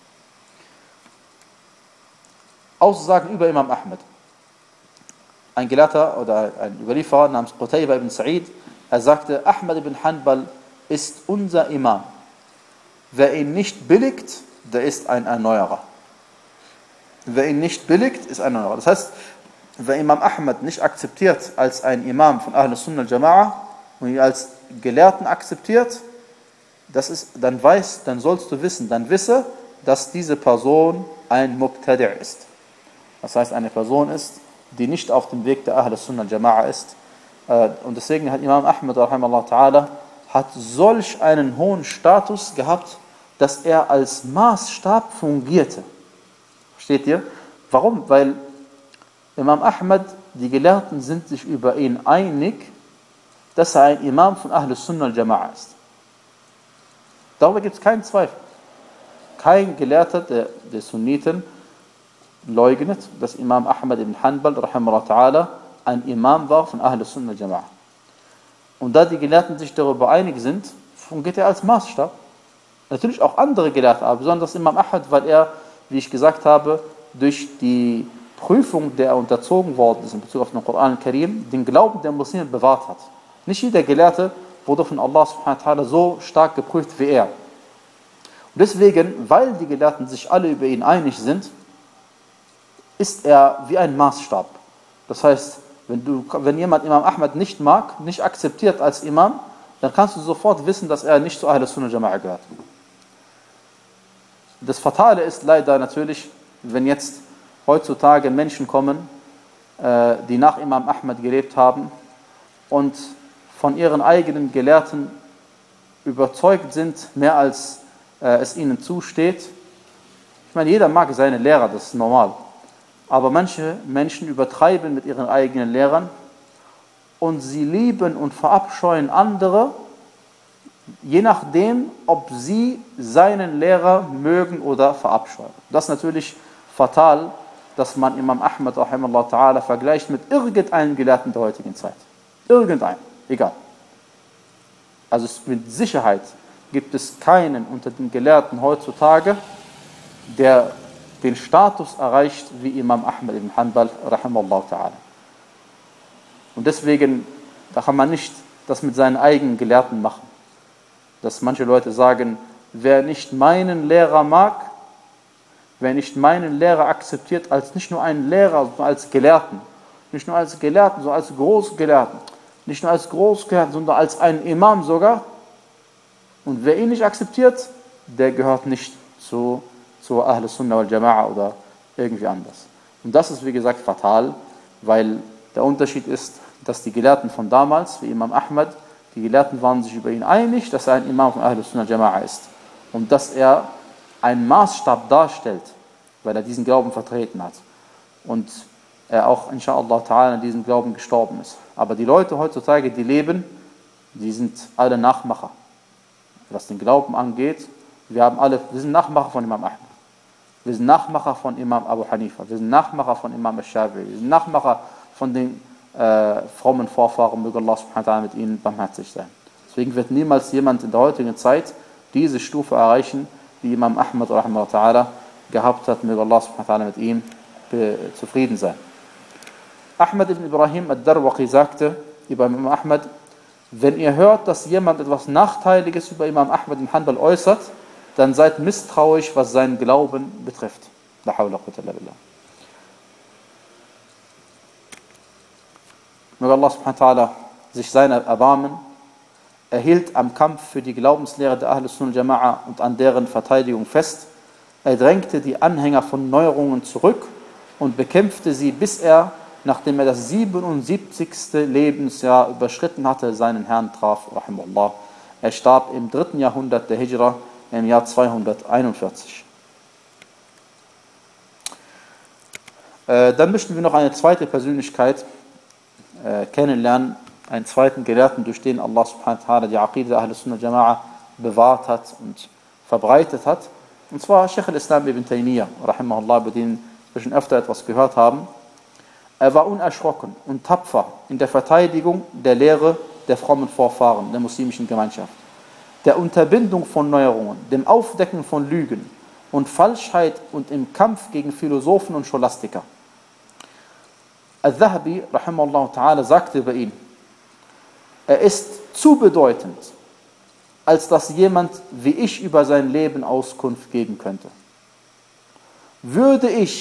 Aussagen über Imam Ahmad. Ein Gelehrter oder ein Überlieferer namens Qutayba ibn Sa'id, er sagte, Ahmad ibn Hanbal ist unser Imam. Wer ihn nicht billigt, der ist ein Erneuerer. wer ihn nicht billigt, ist ein Neuerer. Das heißt, wer Imam Ahmad nicht akzeptiert als ein Imam von Ahl Sunnah al-Jama'a und ihn als Gelehrten akzeptiert, das ist, dann weiß, dann sollst du wissen, dann wisse, dass diese Person ein Mubtadi' ist. Das heißt, eine Person ist, die nicht auf dem Weg der Ahl Sunnah al-Jama'a ist. Und deswegen hat Imam Ahmad rahimahullah ta'ala hat solch einen hohen Status gehabt, dass er als Maßstab fungierte. Versteht ihr? Warum? Weil Imam Ahmad, die Gelehrten sind sich über ihn einig, dass er ein Imam von Ahl Sunnah al-Jama'a ist. Darüber gibt es keinen Zweifel. Kein Gelehrter der, der Sunniten leugnet, dass Imam Ahmad ibn Hanbal rahimahullah ta'ala ein Imam war von Ahl Sunnah al-Jama'a. Und da die Gelehrten sich darüber einig sind, fungiert er als Maßstab. Natürlich auch andere Gelehrte, aber besonders Imam Ahmad, weil er, wie ich gesagt habe, durch die Prüfung, der er unterzogen worden ist in Bezug auf den Koran al-Karim, den Glauben der Muslime bewahrt hat. Nicht jeder Gelehrte wurde von Allah subhanahu wa ta'ala so stark geprüft wie er. Und deswegen, weil die Gelehrten sich alle über ihn einig sind, ist er wie ein Maßstab. Das heißt, wenn, du, wenn jemand Imam Ahmad nicht mag, nicht akzeptiert als Imam, dann kannst du sofort wissen, dass er nicht zu Ahl Sunnah al-Jama'a gehört. Das Fatale ist leider natürlich, wenn jetzt heutzutage Menschen kommen, die nach Imam Ahmad gelebt haben und von ihren eigenen Gelehrten überzeugt sind, mehr als es ihnen zusteht. Ich meine, jeder mag seine Lehrer, das ist normal. Aber manche Menschen übertreiben mit ihren eigenen Lehrern und sie lieben und verabscheuen andere, je nachdem, ob sie seinen Lehrer mögen oder verabscheuen. Das ist natürlich fatal, dass man Imam Ahmad rahimahullah ta'ala vergleicht mit irgendeinem Gelehrten der heutigen Zeit. Irgendein, egal. Also mit Sicherheit gibt es keinen unter den Gelehrten heutzutage, der den Status erreicht wie Imam Ahmad ibn Hanbal rahimahullah ta'ala. Und deswegen da kann man nicht das mit seinen eigenen Gelehrten machen. Dass manche Leute sagen, wer nicht meinen Lehrer mag, wer nicht meinen Lehrer akzeptiert als nicht nur einen Lehrer, sondern als Gelehrten, nicht nur als Gelehrten, sondern als Großgelehrten, nicht nur als Großgelehrten, sondern als einen Imam sogar. Und wer ihn nicht akzeptiert, der gehört nicht zu, zu Ahl Sunnah al-Jama'a oder irgendwie anders. Und das ist, wie gesagt, fatal, weil der Unterschied ist, dass die Gelehrten von damals, wie Imam Ahmad, die Gelehrten waren sich über ihn einig, dass er ein Imam von Ahl Sunnah al-Jama'a ist. Und dass er einen Maßstab darstellt, weil er diesen Glauben vertreten hat. Und er auch, inshallah ta'ala, in diesem Glauben gestorben ist. Aber die Leute heutzutage, die leben, die sind alle Nachmacher. Was den Glauben angeht, wir haben alle, wir sind Nachmacher von Imam Ahmad. Wir sind Nachmacher von Imam Abu Hanifa. Wir sind Nachmacher von Imam al-Shafi'i. Wir sind Nachmacher von den äh, frommen Vorfahren. Möge Allah subhanahu wa ta'ala mit ihnen barmherzig sein. Deswegen wird niemals jemand in der heutigen Zeit diese Stufe erreichen, die Imam Ahmad rahimahullah ta'ala gehabt hat. Möge Allah subhanahu wa ta'ala mit ihm zufrieden sein. Ahmad ibn Ibrahim al-Darwaqi sagte über Imam Ahmad, wenn ihr hört, dass jemand etwas Nachteiliges über Imam Ahmad ibn Hanbal äußert, dann seid misstrauisch, was seinen Glauben betrifft. La hawla quwwata illa billah. Möge Allah subhanahu wa ta'ala sich seiner erbarmen. Er hielt am Kampf für die Glaubenslehre der Ahl Sunnah al-Jama'a und an deren Verteidigung fest. Er drängte die Anhänger von Neuerungen zurück und bekämpfte sie, bis er, nachdem er das siebenundsiebzigste Lebensjahr überschritten hatte, seinen Herrn traf, rahimahullah. Er starb im dritten Jahrhundert der Hijra, im Jahr zweihunderteinundvierzig. Äh, dann möchten wir noch eine zweite Persönlichkeit äh, kennenlernen, einen zweiten Gelehrten, durch den Allah subhanahu wa ta'ala die Aqida der Ahl Sunnah al-Jama'a bewahrt hat und verbreitet hat. Und zwar Sheikh al-Islam ibn Taymiyyah, rahimahullah, über den wir schon öfter etwas gehört haben. Er war unerschrocken und tapfer in der Verteidigung der Lehre der frommen Vorfahren der muslimischen Gemeinschaft, der Unterbindung von Neuerungen, dem Aufdecken von Lügen und Falschheit und im Kampf gegen Philosophen und Scholastiker. Al-Dhahabi, rahimahullah ta'ala, sagte über ihn, er ist zu bedeutend, als dass jemand wie ich über sein Leben Auskunft geben könnte. Würde ich,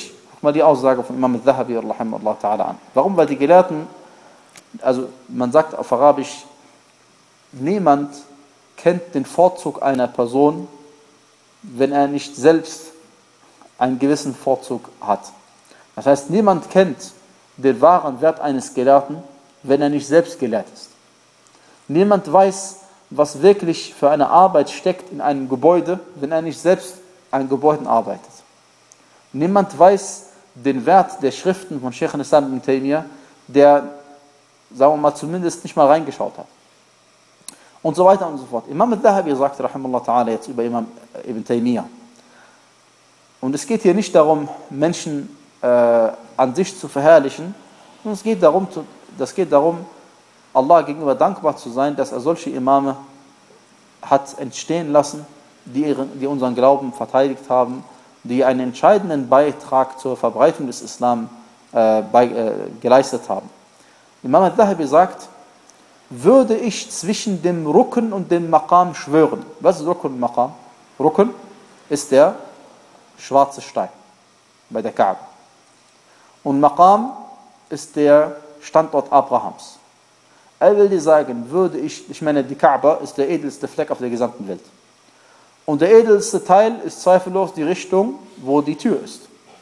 mal die Aussage von Imam al-Dhahabi rahimahullah ta'ala an. Warum? Weil die Gelehrten, also man sagt auf Arabisch, niemand kennt den Vorzug einer Person, wenn er nicht selbst einen gewissen Vorzug hat. Das heißt, niemand kennt den wahren Wert eines Gelehrten, wenn er nicht selbst gelehrt ist. Niemand weiß, was wirklich für eine Arbeit steckt in einem Gebäude, wenn er nicht selbst an Gebäuden arbeitet. Niemand weiß den Wert der Schriften von Sheikh al-Islam ibn Taymiyyah, der, sagen wir mal, zumindest nicht mal reingeschaut hat. Und so weiter und so fort. Imam al-Dhahabi sagt, rahimahullah ta'ala, jetzt über Imam ibn Taymiyyah. Und es geht hier nicht darum, Menschen äh, an sich zu verherrlichen, sondern es geht darum, das geht darum, Allah gegenüber dankbar zu sein, dass er solche Imame hat entstehen lassen, die, ihren, die unseren Glauben verteidigt haben, die einen entscheidenden Beitrag zur Verbreitung des Islam äh, bei, äh, geleistet haben. Imam al-Dhahabi sagt, würde ich zwischen dem Rukn und dem Maqam schwören. Was ist Rukn und Maqam? Rukn ist der schwarze Stein bei der Kaaba. Und Maqam ist der Standort Abrahams. Er will dir sagen, würde ich, ich meine, die Kaaba ist der edelste Fleck auf der gesamten Welt. Und der edelste Teil ist zweifellos die Richtung, wo die Tür ist.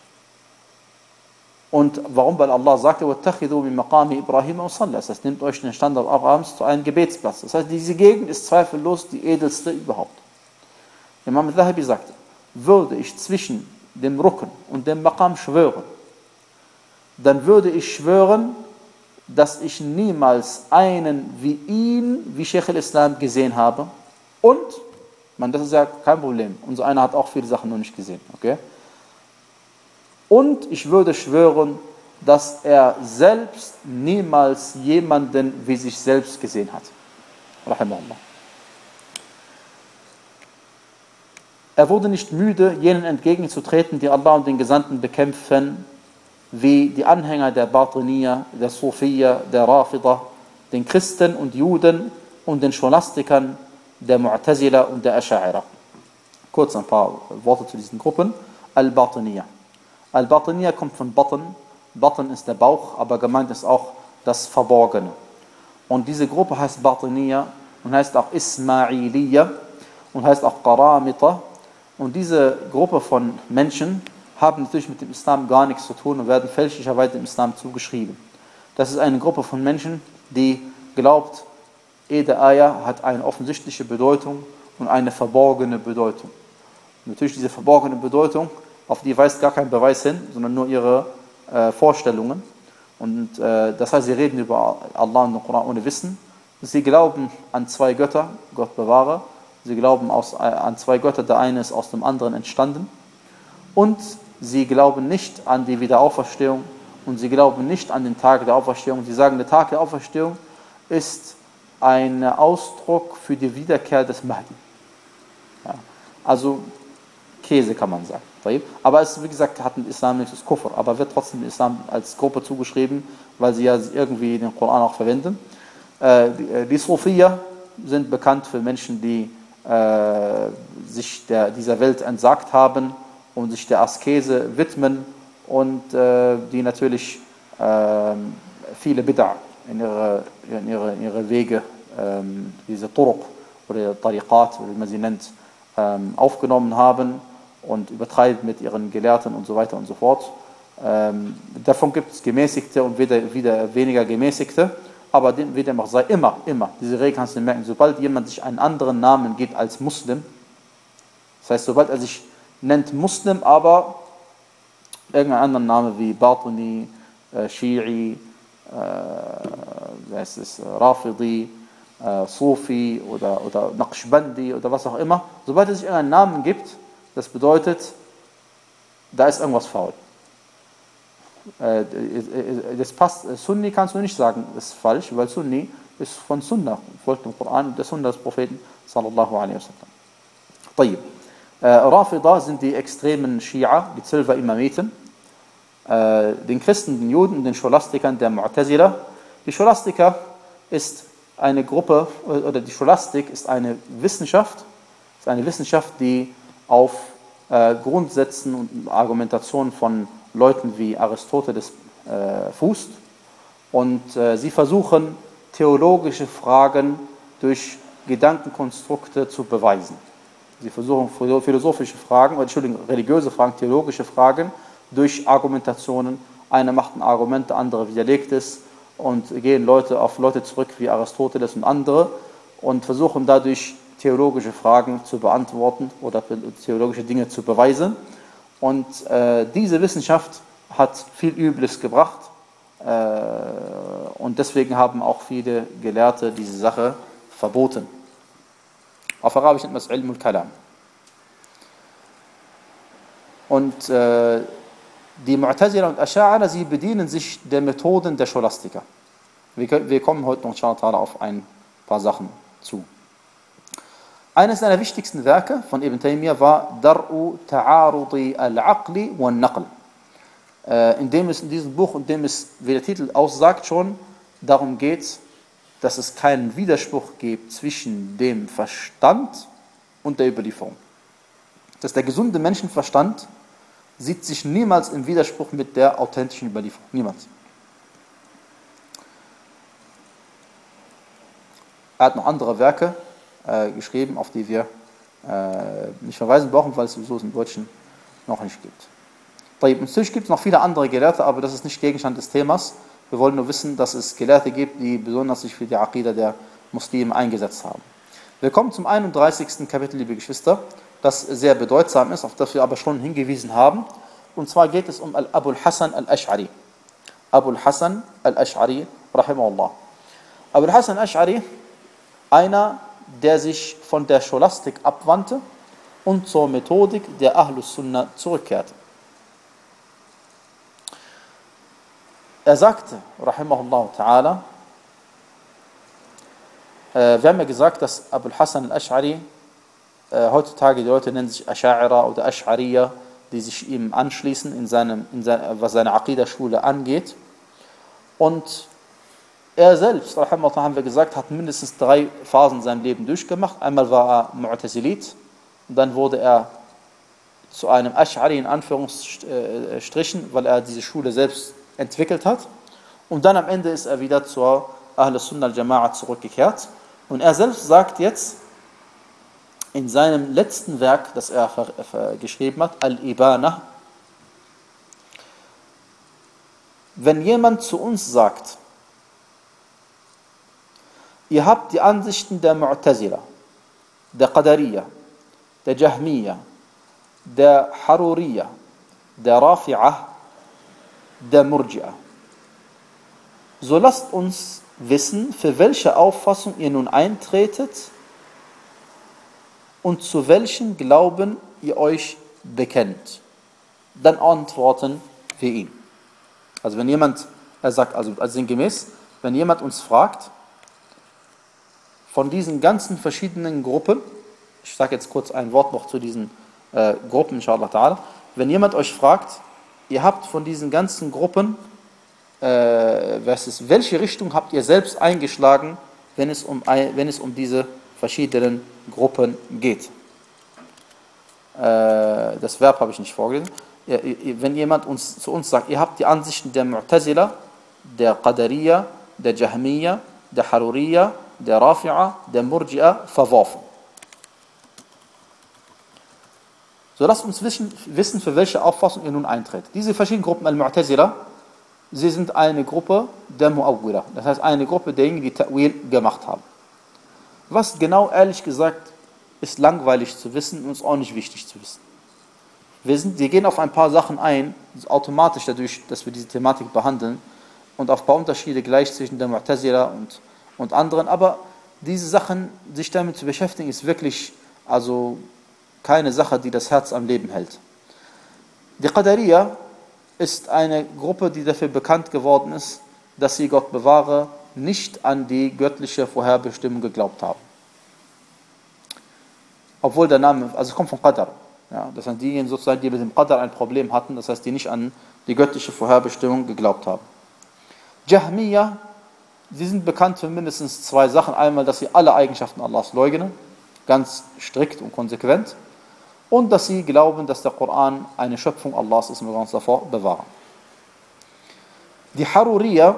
Und warum? Weil Allah sagte, وَاتَّخِذُوا مِنْ مَقَامِ إِبْرَاهِيمَ وَصَلَّى. Das heißt, nehmt euch den Standort Abrahams zu einem Gebetsplatz. Das heißt, diese Gegend ist zweifellos die edelste überhaupt. Imam al-Dhahabi sagte, würde ich zwischen dem Rukn und dem Maqam schwören, dann würde ich schwören, dass ich niemals einen wie ihn, wie Sheikh al-Islam gesehen habe. Und, man, das ist ja kein Problem, unser einer hat auch viele Sachen noch nicht gesehen. Okay? Und ich würde schwören, dass er selbst niemals jemanden wie sich selbst gesehen hat. Rahimahullah. Er wurde nicht müde, jenen entgegenzutreten, die Allah und den Gesandten bekämpfen, wie die Anhänger der Batiniya, der Sufiya, der Rafida, den Christen und Juden und den Scholastikern, der Mu'tazila und der Asha'ira. Kurz ein paar Worte zu diesen Gruppen. Al-Batiniya. Al-Batiniya kommt von Batn. Batn ist der Bauch, aber gemeint ist auch das Verborgene. Und diese Gruppe heißt Batiniya und heißt auch Ismailiya und heißt auch Qaramita. Und diese Gruppe von Menschen haben natürlich mit dem Islam gar nichts zu tun und werden fälschlicherweise dem Islam zugeschrieben. Das ist eine Gruppe von Menschen, die glaubt, jede Ayah hat eine offensichtliche Bedeutung und eine verborgene Bedeutung. Und natürlich diese verborgene Bedeutung, auf die weist gar kein Beweis hin, sondern nur ihre äh, Vorstellungen. Und äh, das heißt, sie reden über Allah und den Koran ohne Wissen. Sie glauben an zwei Götter, Gott bewahre. Sie glauben aus, äh, an zwei Götter, der eine ist aus dem anderen entstanden. Und sie glauben nicht an die Wiederauferstehung und sie glauben nicht an den Tag der Auferstehung. Sie sagen, der Tag der Auferstehung ist ein Ausdruck für die Wiederkehr des Mahdi. Ja, also Käse kann man sagen. Aber es, wie gesagt, hat mit Islam nichts, ist Kufr, aber wird trotzdem dem Islam als Gruppe zugeschrieben, weil sie ja irgendwie den Koran auch verwenden. Äh, die, die Sufiya sind bekannt für Menschen, die äh, sich der, dieser Welt entsagt haben und sich der Askese widmen und äh, die natürlich äh, viele Bid'a in ihre, in ihre, in ihre Wege, äh, diese Turuq oder Tariqat, wie man sie nennt, äh, aufgenommen haben und übertreiben mit ihren Gelehrten und so weiter und so fort. Ähm, davon gibt es gemäßigte und wieder, wieder weniger gemäßigte, aber wie dem auch sei, immer, immer, diese Regel kannst du merken, sobald jemand sich einen anderen Namen gibt als Muslim, das heißt, sobald er sich nennt Muslim, aber irgendeinen anderen Namen wie Batini, äh, Shi'i, äh, es ist, Rafidi, äh, Sufi oder, oder Naqshbandi oder was auch immer, sobald er sich irgendeinen Namen gibt, das bedeutet, da ist irgendwas faul. Äh, das passt, Sunni kannst du nicht sagen, das ist falsch, weil Sunni ist von Sunnah, folgt dem Koran und der Sunnah des Propheten sallallahu alaihi wasallam. طيب. Äh, Rafida sind die extremen Schia, die zwölfer Imamiten, äh, den Christen, den Juden und den Scholastikern der Mu'tazila. Die Scholastika ist eine Gruppe, oder die Scholastik ist eine Wissenschaft, ist eine Wissenschaft, die auf äh, Grundsätzen und Argumentationen von Leuten wie Aristoteles äh, fußt. Und äh, sie versuchen, theologische Fragen durch Gedankenkonstrukte zu beweisen. Sie versuchen philosophische Fragen, Entschuldigung, religiöse Fragen, theologische Fragen durch Argumentationen. Einer macht ein Argument, der andere widerlegt es und gehen Leute auf Leute zurück wie Aristoteles und andere und versuchen dadurch theologische Fragen zu beantworten oder theologische Dinge zu beweisen. Und äh, diese Wissenschaft hat viel Übles gebracht äh, und deswegen haben auch viele Gelehrte diese Sache verboten. Auf Arabisch nennt man es Ilm al-Kalam. Und äh, die Mu'tazila und Ascha'ira, sie bedienen sich der Methoden der Scholastiker. Wir, wir kommen heute noch inshallah auf ein paar Sachen zu. Eines seiner wichtigsten Werke von Ibn Taymiyyah war Dar'u Ta'arudi al-Aqli wa al-Naql. Äh, in dem es in diesem Buch, in dem es, wie der Titel aussagt schon, darum geht, dass es keinen Widerspruch gibt zwischen dem Verstand und der Überlieferung. Dass der gesunde Menschenverstand sieht sich niemals im Widerspruch mit der authentischen Überlieferung. Niemals. Er hat noch andere Werke äh, geschrieben, auf die wir äh, nicht verweisen brauchen, weil es sowieso im Deutschen noch nicht gibt. Natürlich gibt es noch viele andere Gelehrte, aber das ist nicht Gegenstand des Themas. Wir wollen nur wissen, dass es Gelehrte gibt, die besonders sich für die Aqida der Muslime eingesetzt haben. Wir kommen zum einunddreißigsten Kapitel, liebe Geschwister, das sehr bedeutsam ist, auf das wir aber schon hingewiesen haben. Und zwar geht es um Abul Hasan al-Ash'ari. Abul Hasan al-Ash'ari, rahimahullah. Abul Hasan al-Ash'ari, einer, der sich von der Scholastik abwandte und zur Methodik der Ahlus Sunnah zurückkehrte. Er sagte, rahimahullah ta'ala, äh, wir haben ja gesagt, dass Abul Hasan al-Ash'ari, äh, heutzutage die Leute nennen sich Asha'ira oder Ash'ariya, die sich ihm anschließen, in seinem, in seine, was seine Aqidah-Schule angeht. Und er selbst, rahimahullah, haben wir gesagt, hat mindestens drei Phasen in seinem Leben durchgemacht. Einmal war er Mu'tazilit, und dann wurde er zu einem Ash'ari in Anführungsstrichen, weil er diese Schule selbst entwickelt hat. Und dann am Ende ist er wieder zur Ahlus Sunnah al-Jama'a zurückgekehrt. Und er selbst sagt jetzt in seinem letzten Werk, das er geschrieben hat, Al-Ibana, wenn jemand zu uns sagt, ihr habt die Ansichten der Mu'tazila, der Qadariyya, der Jahmiyya, der Haruriyya, der Rafi'ah, der Murji'a. So lasst uns wissen, für welche Auffassung ihr nun eintretet und zu welchem Glauben ihr euch bekennt. Dann antworten wir ihm. Also wenn jemand, er sagt also, also sinngemäß, wenn jemand uns fragt, von diesen ganzen verschiedenen Gruppen, ich sage jetzt kurz ein Wort noch zu diesen äh, Gruppen, inshallah ta'ala, wenn jemand euch fragt, ihr habt von diesen ganzen Gruppen, äh, was ist, welche Richtung habt ihr selbst eingeschlagen, wenn es um, wenn es um diese verschiedenen Gruppen geht? Äh, das Verb habe ich nicht vorgelesen. Wenn jemand uns, zu uns sagt, ihr habt die Ansichten der Mu'tazila, der Qadariyya, der Jahmiyya, der Haruriyya, der Rafi'a, der Murji'a verworfen. So lasst uns wissen, wissen, für welche Auffassung ihr nun eintretet. Diese verschiedenen Gruppen, Al-Mu'tazila, sie sind eine Gruppe der Mu'awwila. Das heißt, eine Gruppe derjenigen, die Ta'wil gemacht haben. Was genau, ehrlich gesagt, ist langweilig zu wissen und ist auch nicht wichtig zu wissen. Wir, sind, wir gehen auf ein paar Sachen ein, automatisch dadurch, dass wir diese Thematik behandeln und auf ein paar Unterschiede gleich zwischen der Mu'tazila und, und anderen. Aber diese Sachen, sich damit zu beschäftigen, ist wirklich also keine Sache, die das Herz am Leben hält. Die Qadariyya ist eine Gruppe, die dafür bekannt geworden ist, dass sie, Gott bewahre, nicht an die göttliche Vorherbestimmung geglaubt haben. Obwohl der Name, also es kommt von Qadar. Ja, das sind diejenigen sozusagen, die mit dem Qadar ein Problem hatten, das heißt, die nicht an die göttliche Vorherbestimmung geglaubt haben. Jahmiyya, sie sind bekannt für mindestens zwei Sachen. Einmal, dass sie alle Eigenschaften Allahs leugnen, ganz strikt und konsequent. und dass sie glauben, dass der Koran eine Schöpfung Allahs ist, und wir uns davor bewahren. Die Haruriya,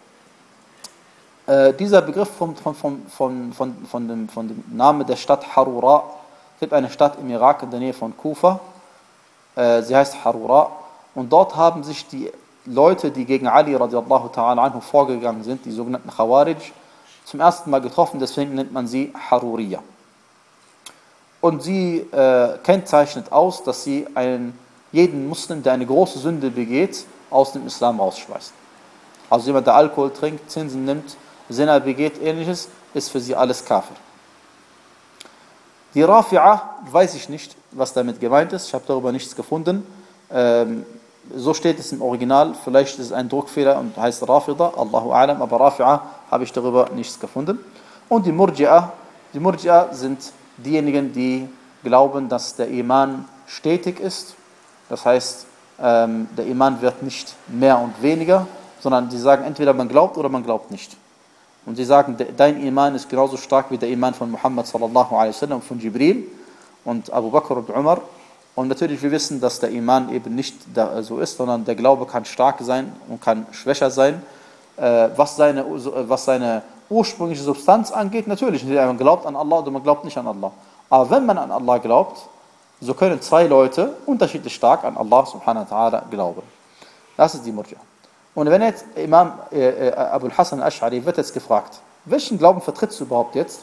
äh, dieser Begriff kommt von, von, von, von, von, dem, von dem Namen der Stadt Harura. Es gibt eine Stadt im Irak in der Nähe von Kufa, äh, sie heißt Harura, und dort haben sich die Leute, die gegen Ali radiallahu ta'ala anhu vorgegangen sind, die sogenannten Khawarij, zum ersten Mal getroffen, deswegen nennt man sie Haruriya. Und sie äh, kennzeichnet aus, dass sie einen, jeden Muslim, der eine große Sünde begeht, aus dem Islam rausschmeißt. Also jemand, der Alkohol trinkt, Zinsen nimmt, Zina begeht, ähnliches, ist für sie alles Kafir. Die Rafi'a, weiß ich nicht, was damit gemeint ist, ich habe darüber nichts gefunden. Ähm, so steht es im Original, vielleicht ist es ein Druckfehler und heißt Rafida, Allahu A'lam, aber Rafi'a habe ich darüber nichts gefunden. Und die Murji'a, die Murji'a sind diejenigen, die glauben, dass der Iman stetig ist. Das heißt, ähm, der Iman wird nicht mehr und weniger, sondern die sagen, entweder man glaubt oder man glaubt nicht. Und sie sagen, dein Iman ist genauso stark wie der Iman von Muhammad sallallahu alaihi wasallam, von Jibril und Abu Bakr und Umar. Und natürlich, wir wissen, dass der Iman eben nicht so ist, sondern der Glaube kann stark sein und kann schwächer sein. Was seine, was seine ursprüngliche Substanz angeht, natürlich, man glaubt an Allah oder man glaubt nicht an Allah. Aber wenn man an Allah glaubt, so können zwei Leute unterschiedlich stark an Allah subhanahu wa ta'ala glauben. Das ist die Murji'a. Und wenn jetzt Imam äh, Abul Hasan al-Ash'ari wird jetzt gefragt, welchen Glauben vertrittst du überhaupt jetzt?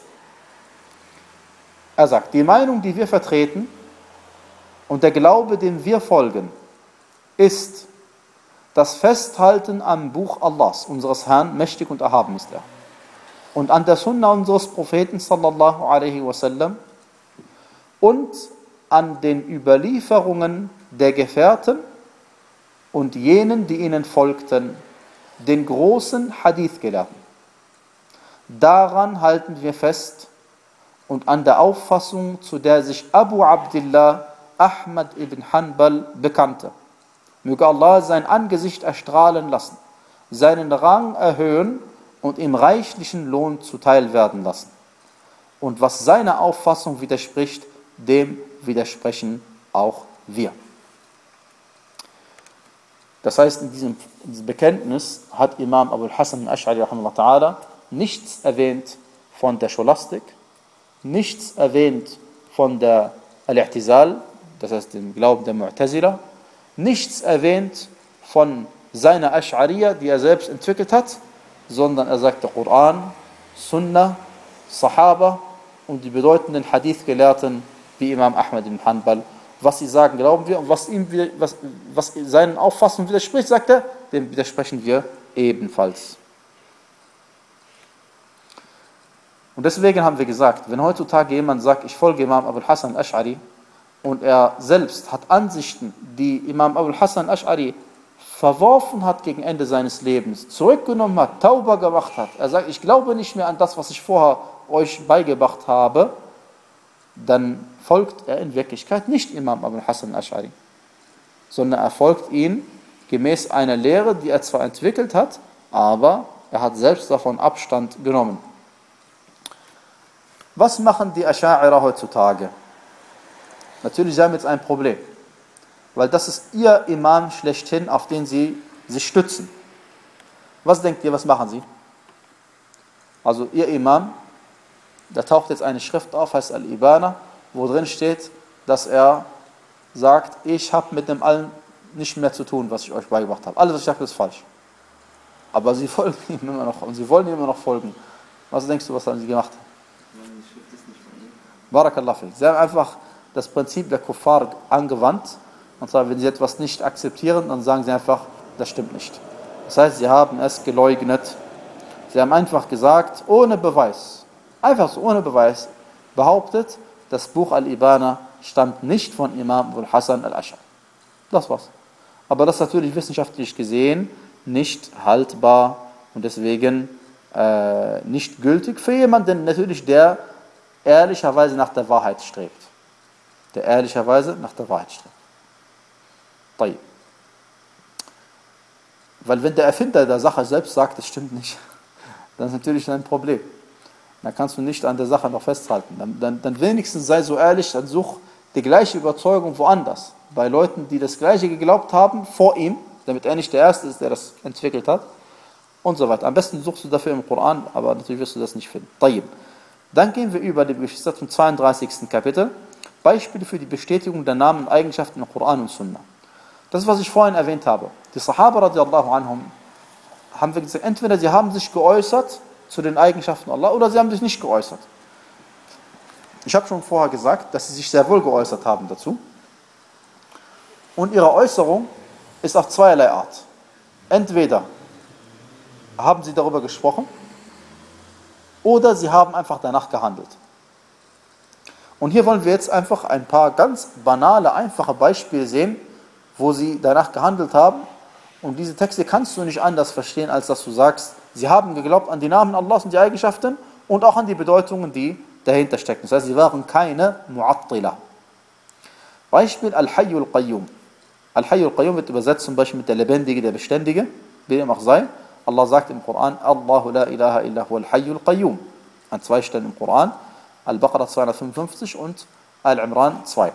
Er sagt, die Meinung, die wir vertreten und der Glaube, dem wir folgen, ist das Festhalten am Buch Allahs, unseres Herrn, mächtig und erhaben ist er. Und an der Sunna unseres Propheten sallallahu alaihi wasallam und an den Überlieferungen der Gefährten und jenen, die ihnen folgten, den großen Hadith-Gelehrten. Daran halten wir fest und an der Auffassung, zu der sich Abu Abdillah Ahmad ibn Hanbal bekannte. Möge Allah sein Angesicht erstrahlen lassen, seinen Rang erhöhen und ihm reichlichen Lohn zuteil werden lassen. Und was seiner Auffassung widerspricht, dem widersprechen auch wir. Das heißt, in diesem, in diesem Bekenntnis hat Imam Abul Hasan al-Ash'ari rahimahullah nichts erwähnt von der Scholastik, nichts erwähnt von der Al-I'tizal, das heißt dem Glauben der Mu'tazila, nichts erwähnt von seiner Ash'ariyya, die er selbst entwickelt hat, sondern er sagt der Koran, Sunnah, Sahaba und die bedeutenden Hadith-Gelehrten wie Imam Ahmad ibn Hanbal. Was sie sagen, glauben wir, und was, ihm, was, was seinen Auffassungen widerspricht, sagt er, dem widersprechen wir ebenfalls. Und deswegen haben wir gesagt, wenn heutzutage jemand sagt, ich folge Imam Abul Hasan al-Ash'ari und er selbst hat Ansichten, die Imam Abul Hasan al-Ash'ari verworfen hat gegen Ende seines Lebens, zurückgenommen hat, Tauba gemacht hat, er sagt, ich glaube nicht mehr an das, was ich vorher euch beigebracht habe, dann folgt er in Wirklichkeit nicht Imam Abul Hasan al-Ash'ari, sondern er folgt ihm gemäß einer Lehre, die er zwar entwickelt hat, aber er hat selbst davon Abstand genommen. Was machen die Asha'ira heutzutage? Natürlich, sie haben jetzt ein Problem, weil das ist ihr Imam schlechthin, auf den sie sich stützen. Was denkt ihr, was machen sie? Also ihr Imam, da taucht jetzt eine Schrift auf, heißt Al-Ibana, wo drin steht, dass er sagt, ich habe mit dem allen nicht mehr zu tun, was ich euch beigebracht habe. Alles, was ich sage, ist falsch. Aber sie folgen ihm immer noch und sie wollen ihm immer noch folgen. Was denkst du, was haben sie gemacht? Barakallah fi. Sie haben einfach das Prinzip der Kuffar angewandt. Und zwar, wenn sie etwas nicht akzeptieren, dann sagen sie einfach, das stimmt nicht. Das heißt, sie haben es geleugnet. Sie haben einfach gesagt, ohne Beweis, einfach so ohne Beweis, behauptet, das Buch Al-Ibana stammt nicht von Imam Abul Hasan al-Ash'ari. Das war's. Aber das ist natürlich wissenschaftlich gesehen nicht haltbar und deswegen äh, nicht gültig für jemanden, natürlich der ehrlicherweise nach der Wahrheit strebt. Der ehrlicherweise nach der Wahrheit strebt. طيب. Weil wenn der Erfinder der Sache selbst sagt, das stimmt nicht, dann ist natürlich ein Problem. Dann kannst du nicht an der Sache noch festhalten. Dann, dann, dann wenigstens sei so ehrlich, dann such die gleiche Überzeugung woanders, bei Leuten, die das Gleiche geglaubt haben, vor ihm, damit er nicht der Erste ist, der das entwickelt hat, und so weiter. Am besten suchst du dafür im Koran, aber natürlich wirst du das nicht finden. Tayyib. Dann gehen wir über die Geschichte zum zweiunddreißigsten Kapitel. Beispiele für die Bestätigung der Namen und Eigenschaften im Koran und Sunna. Das ist, was ich vorhin erwähnt habe. Die Sahaba radiallahu anhum haben wir gesagt, entweder sie haben sich geäußert zu den Eigenschaften Allah oder sie haben sich nicht geäußert. Ich habe schon vorher gesagt, dass sie sich sehr wohl geäußert haben dazu. Und ihre Äußerung ist auf zweierlei Art. Entweder haben sie darüber gesprochen oder sie haben einfach danach gehandelt. Und hier wollen wir jetzt einfach ein paar ganz banale, einfache Beispiele sehen, wo sie danach gehandelt haben. Und diese Texte kannst du nicht anders verstehen, als dass du sagst, sie haben geglaubt an die Namen Allahs und die Eigenschaften und auch an die Bedeutungen, die dahinter stecken. Das heißt, sie waren keine Mu'attila. Beispiel Al-Hayyul Qayyum. Al-Hayyul Qayyum wird übersetzt zum Beispiel mit der Lebendige, der Beständige, wie ihm auch sei. Allah sagt im Koran, Allahu la ilaha illa huwal Hayyul Qayyum. An zwei Stellen im Koran. Al-Baqarah zweihundertfünfundfünfzig und Al-Imran zwei.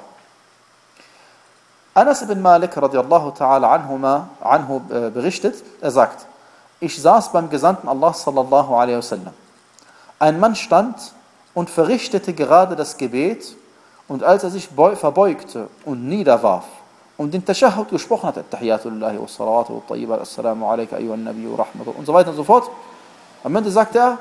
Anas ibn Malik radiallahu ta'ala anhuma, anhu berichtet, er sagt, ich saß beim Gesandten Allah sallallahu alaihi wasallam. Ein Mann stand und verrichtete gerade das Gebet und als er sich verbeugte und niederwarf und den Tashahhud gesprochen hat, Tahiyatullahi wa salawatu wa tayyibat, assalamu alaikum ayyuhan nabiyyu rahmatullahi und so weiter und so fort. Am Ende sagt er,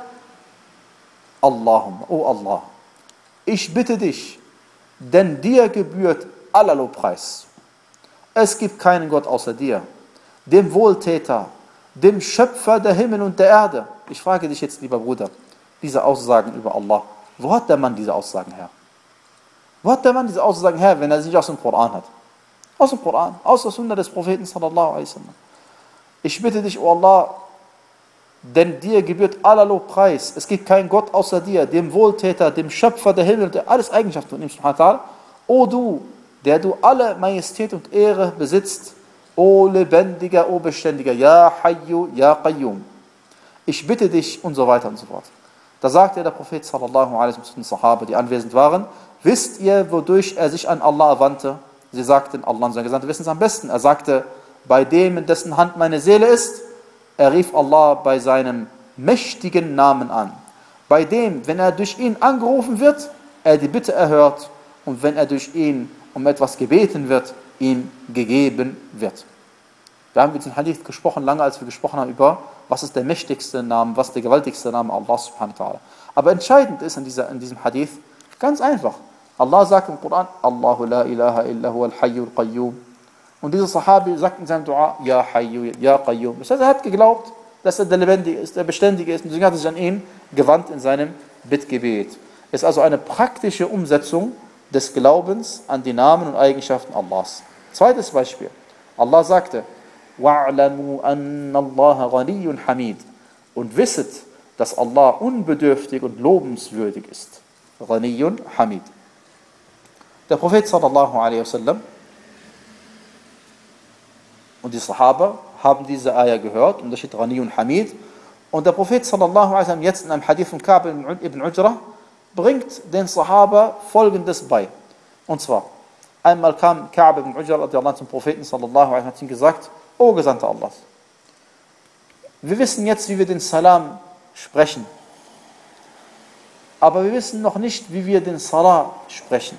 Allahumma, oh Allah, ich bitte dich, denn dir gebührt aller Lobpreis. Es gibt keinen Gott außer dir, dem Wohltäter, dem Schöpfer der Himmel und der Erde. Ich frage dich jetzt, lieber Bruder, diese Aussagen über Allah, wo hat der Mann diese Aussagen her? Wo hat der Mann diese Aussagen her, wenn er sie nicht aus dem Koran hat? Aus dem Koran, aus der Sunna des Propheten sallallahu alaihi wasallam. Ich bitte dich, oh Allah, denn dir gebührt aller Lobpreis. Es gibt keinen Gott außer dir, dem Wohltäter, dem Schöpfer der Himmel und der alles Eigenschaften von ihm, subhanahu wa ta'ala. O du, der du alle Majestät und Ehre besitzt, o Lebendiger, o Beständiger, Ya Hayyu, Ya Qayyum. Ich bitte dich und so weiter und so fort. Da sagte der Prophet sallallahu alaihi wasallam zu den Sahaba, die anwesend waren, wisst ihr, wodurch er sich an Allah wandte? Sie sagten, Allah und sein Gesandter wissen es am besten. Er sagte, bei dem, in dessen Hand meine Seele ist, er rief Allah bei seinem mächtigen Namen an. Bei dem, wenn er durch ihn angerufen wird, er die Bitte erhört und wenn er durch ihn um etwas gebeten wird, ihm gegeben wird. Wir haben mit diesem Hadith gesprochen, lange als wir gesprochen haben über, was ist der mächtigste Name, was ist der gewaltigste Name Allah subhanahu wa ta'ala. Aber entscheidend ist in, dieser, in diesem Hadith ganz einfach. Allah sagt im Koran, Allahu la ilaha illa huwal Hayyul Qayyum. Und dieser Sahabi sagt in seinem Dua, Ya Hayyu, Ya Qayyum. Das heißt, er hat geglaubt, dass er der Lebendige ist, der Beständige ist. Und deswegen hat er sich an ihn gewandt in seinem Bittgebet. Es ist also eine praktische Umsetzung des Glaubens an die Namen und Eigenschaften Allahs. Zweites Beispiel. Allah sagte, وَاعْلَمُوا أَنَّ اللَّهَ غَنِيٌّ حَمِيدٌ. Und wisset, dass Allah unbedürftig und lobenswürdig ist. غَنِيٌّ حَمِيدٌ. Der Prophet sallallahu alaihi wasallam und die Sahaba haben diese Ayah gehört und da steht Ghaniyun Hamid. Und der Prophet sallallahu alaihi wasallam jetzt in einem Hadith von Ka'b ibn Ujrah bringt den Sahaba Folgendes bei. Und zwar, einmal kam Ka'b ibn Ujrah zum Propheten sallallahu alaihi wasallam und hat ihm gesagt, O Gesandter Allahs, wir wissen jetzt, wie wir den Salam sprechen, aber wir wissen noch nicht, wie wir den Salah sprechen.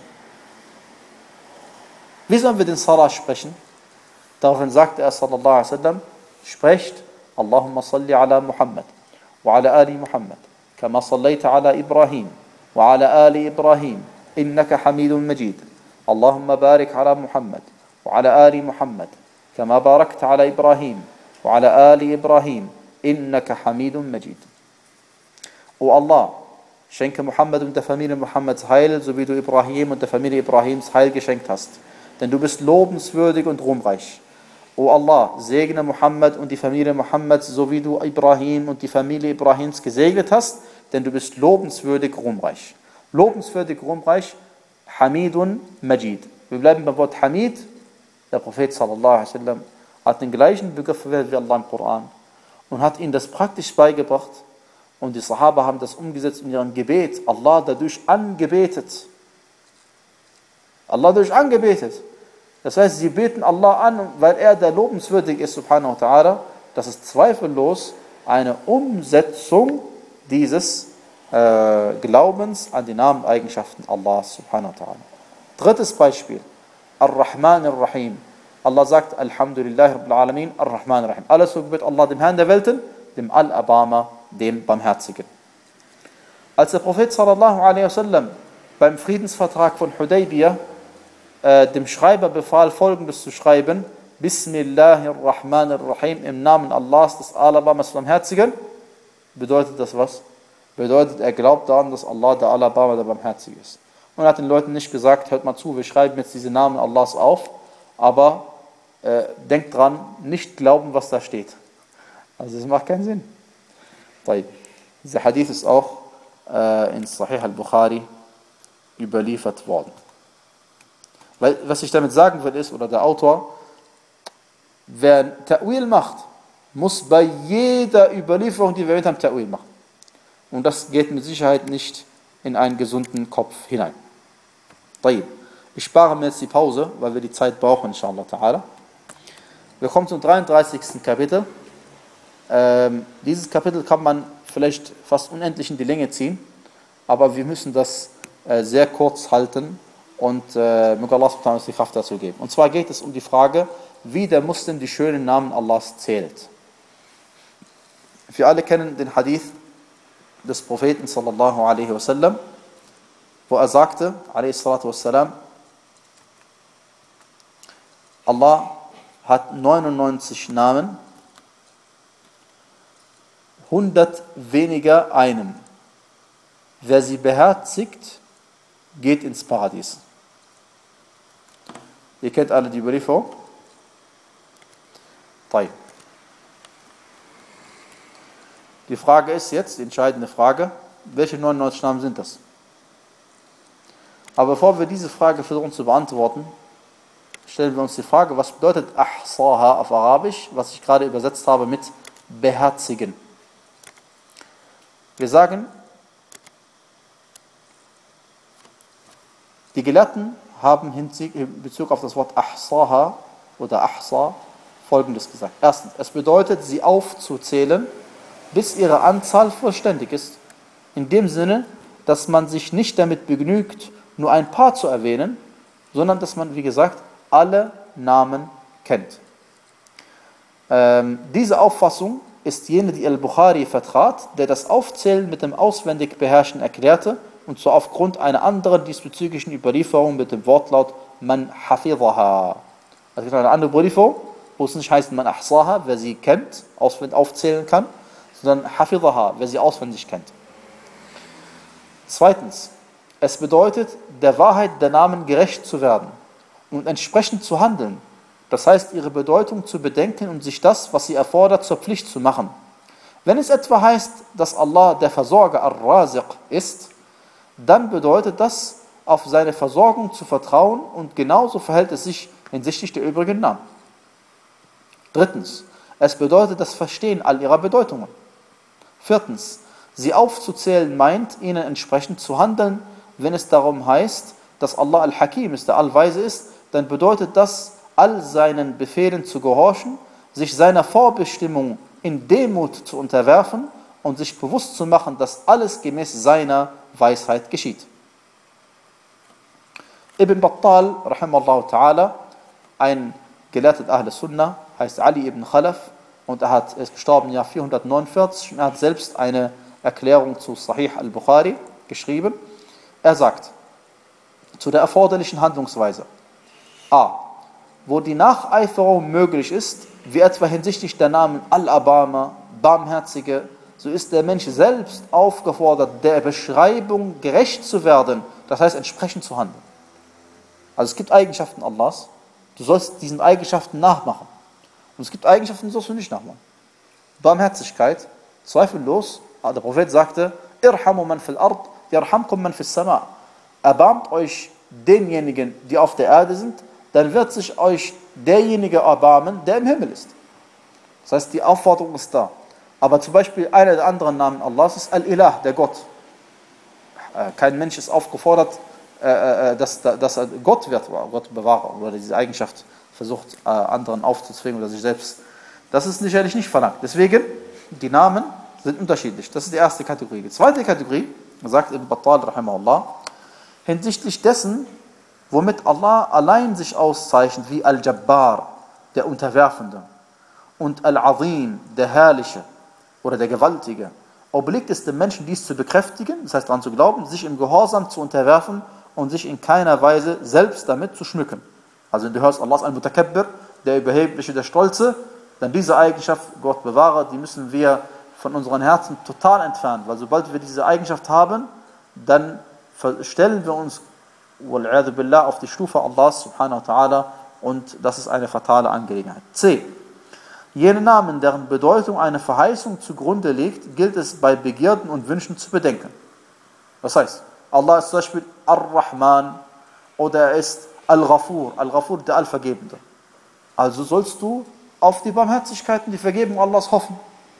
Wie sollen wir den Salah sprechen? Daraufhin sagte er sallallahu alaihi wasallam, sprecht Allahumma salli ala Muhammad wa ala ali Muhammad kama sallaita ala Ibrahim wa ala ali Ibrahim innaka hamidun majid. Allahumma barik ala Muhammad wa ala ali Muhammad kama barakta ala Ibrahim wa ala ali Ibrahim innaka hamidun majid. O Allah, schenke Muhammad und der Familie Muhammads Heil, so wie du Ibrahim und der Familie Ibrahims Heil geschenkt hast. Denn du bist lobenswürdig und ruhmreich. O Allah, segne Muhammad und die Familie Muhammads, so wie du Ibrahim und die Familie Ibrahims gesegnet hast, denn du bist lobenswürdig, ruhmreich. Lobenswürdig, ruhmreich, Hamidun Majid. Wir bleiben beim Wort Hamid. Der Prophet sallallahu alaihi wasallam hat den gleichen Begriff verwendet wie Allah im Koran und hat ihnen das praktisch beigebracht. Und die Sahaba haben das umgesetzt in ihrem Gebet, Allah dadurch angebetet. Allah durch angebetet. Das heißt, sie beten Allah an, weil er der lobenswürdig ist, subhanahu wa ta'ala. Das ist zweifellos eine Umsetzung dieses äh, Glaubens an die Namen und Eigenschaften Allahs, subhanahu wa ta'ala. Drittes Beispiel. Ar-Rahman Ar-Rahim. Allah sagt, Alhamdulillah Rabbil Alamin, Ar-Rahman Ar-Rahim. Alles so gebet Allah, dem Herrn der Welten, dem Al-Abama, dem Barmherzigen. Als der Prophet sallallahu alaihi wasallam beim Friedensvertrag von Hudaybiyah äh, dem Schreiber befahl, Folgendes zu schreiben: Bismillahirrahmanirrahim, im Namen Allahs, des Al-Abamas, Barmherzigen, bedeutet das was? Bedeutet, er glaubt daran, dass Allah der Al-Abama, der Barmherzige ist. Und er hat den Leuten nicht gesagt, hört mal zu, wir schreiben jetzt diese Namen Allahs auf, aber äh, denkt dran, nicht glauben, was da steht. Also das macht keinen Sinn. Dieser Hadith ist auch äh, in Sahih al-Bukhari überliefert worden. Weil, was ich damit sagen will ist, oder der Autor, wer Ta'wil macht, muss bei jeder Überlieferung, die wir mit haben, Ta'wil machen. Und das geht mit Sicherheit nicht in einen gesunden Kopf hinein. Ich spare mir jetzt die Pause, weil wir die Zeit brauchen, inshallah ta'ala. Wir kommen zum dreiunddreißigsten Kapitel. Ähm, dieses Kapitel kann man vielleicht fast unendlich in die Länge ziehen, aber wir müssen das äh, sehr kurz halten und äh, möge Allah subhanahu wa ta'ala uns die Kraft dazu geben. Und zwar geht es um die Frage, wie der Muslim die schönen Namen Allahs zählt. Wir alle kennen den Hadith des Propheten sallallahu alaihi wasallam, wo er sagte, alaihi salatu wassalam, Allah hat neunundneunzig Namen, hundert weniger einen. Wer sie beherzigt, geht ins Paradies. Ihr kennt alle die Überlieferung. Die Frage ist jetzt, die entscheidende Frage, welche neunundneunzig Namen sind das? Aber bevor wir diese Frage versuchen zu beantworten, stellen wir uns die Frage, was bedeutet Ahsaha auf Arabisch, was ich gerade übersetzt habe mit beherzigen. Wir sagen, die Gelehrten haben in Bezug auf das Wort Ahsaha oder Ahsa Folgendes gesagt. Erstens, es bedeutet, sie aufzuzählen, bis ihre Anzahl vollständig ist. In dem Sinne, dass man sich nicht damit begnügt, nur ein paar zu erwähnen, sondern dass man, wie gesagt, alle Namen kennt. Ähm, diese Auffassung ist jene, die Al-Bukhari vertrat, der das Aufzählen mit dem auswendig Beherrschen erklärte, und zwar aufgrund einer anderen diesbezüglichen Überlieferung mit dem Wortlaut Man hafidhaha. Also es gibt eine andere Überlieferung, wo es nicht heißt Man ahsaha, wer sie kennt, auswendig aufzählen kann, sondern hafidhaha, wer sie auswendig kennt. Zweitens, es bedeutet, der Wahrheit der Namen gerecht zu werden und entsprechend zu handeln. Das heißt, ihre Bedeutung zu bedenken und sich das, was sie erfordert, zur Pflicht zu machen. Wenn es etwa heißt, dass Allah der Versorger Ar-Raziq ist, dann bedeutet das, auf seine Versorgung zu vertrauen, und genauso verhält es sich hinsichtlich der übrigen Namen. Drittens, es bedeutet das Verstehen all ihrer Bedeutungen. Viertens, sie aufzuzählen meint, ihnen entsprechend zu handeln. Wenn es darum heißt, dass Allah Al-Hakim ist, der Allweise ist, dann bedeutet das, all seinen Befehlen zu gehorchen, sich seiner Vorbestimmung in Demut zu unterwerfen und sich bewusst zu machen, dass alles gemäß seiner Weisheit geschieht. Ibn Battal, rahimallahu ta'ala, ein Gelehrter Ahl Sunnah, heißt Ali ibn Khalaf, und er hat, er ist gestorben im Jahr vierhundertneunundvierzig, und er hat selbst eine Erklärung zu Sahih al-Bukhari geschrieben. Er sagt, zu der erforderlichen Handlungsweise: A. Wo die Nacheiferung möglich ist, wie etwa hinsichtlich der Namen Al-Abama, Barmherzige, so ist der Mensch selbst aufgefordert, der Beschreibung gerecht zu werden, das heißt entsprechend zu handeln. Also es gibt Eigenschaften Allahs, du sollst diesen Eigenschaften nachmachen. Und es gibt Eigenschaften, die sollst du nicht nachmachen. Barmherzigkeit, zweifellos, der Prophet sagte, Irhamu man fil ard, yarhamkum man fis sama. Erbarmt euch denjenigen, die auf der Erde sind, dann wird sich euch derjenige erbarmen, der im Himmel ist. Das heißt, die Aufforderung ist da. Aber zum Beispiel einer der anderen Namen Allahs ist Al-Ilah, der Gott. Kein Mensch ist aufgefordert, äh, dass, dass er Gott wird, oder Gott bewahre, oder diese Eigenschaft versucht, äh, anderen aufzuzwingen oder sich selbst. Das ist sicherlich nicht verlangt. Deswegen, die Namen sind unterschiedlich. Das ist die erste Kategorie. Die zweite Kategorie, sagt Ibn Battal, rahimahullah, hinsichtlich dessen, womit Allah allein sich auszeichnet, wie Al-Jabbar, der Unterwerfende, und Al-Azim, der Herrliche oder der Gewaltige, obliegt es dem Menschen, dies zu bekräftigen, das heißt daran zu glauben, sich im Gehorsam zu unterwerfen und sich in keiner Weise selbst damit zu schmücken. Also wenn du hörst, Allah ist Al-Mutakabbir, der Überhebliche, der Stolze, dann diese Eigenschaft, Gott bewahre, die müssen wir von unseren Herzen total entfernen, weil sobald wir diese Eigenschaft haben, dann stellen wir uns wal-'iyadhu billah auf die Stufe Allahs subhanahu wa ta'ala und das ist eine fatale Angelegenheit. C. Jene Namen, deren Bedeutung eine Verheißung zugrunde liegt, gilt es bei Begierden und Wünschen zu bedenken. Das heißt, Allah ist zum Beispiel Ar-Rahman oder er ist Al-Ghafur, Al-Ghafur, der Allvergebende. Also sollst du auf die Barmherzigkeit und die Vergebung Allahs hoffen.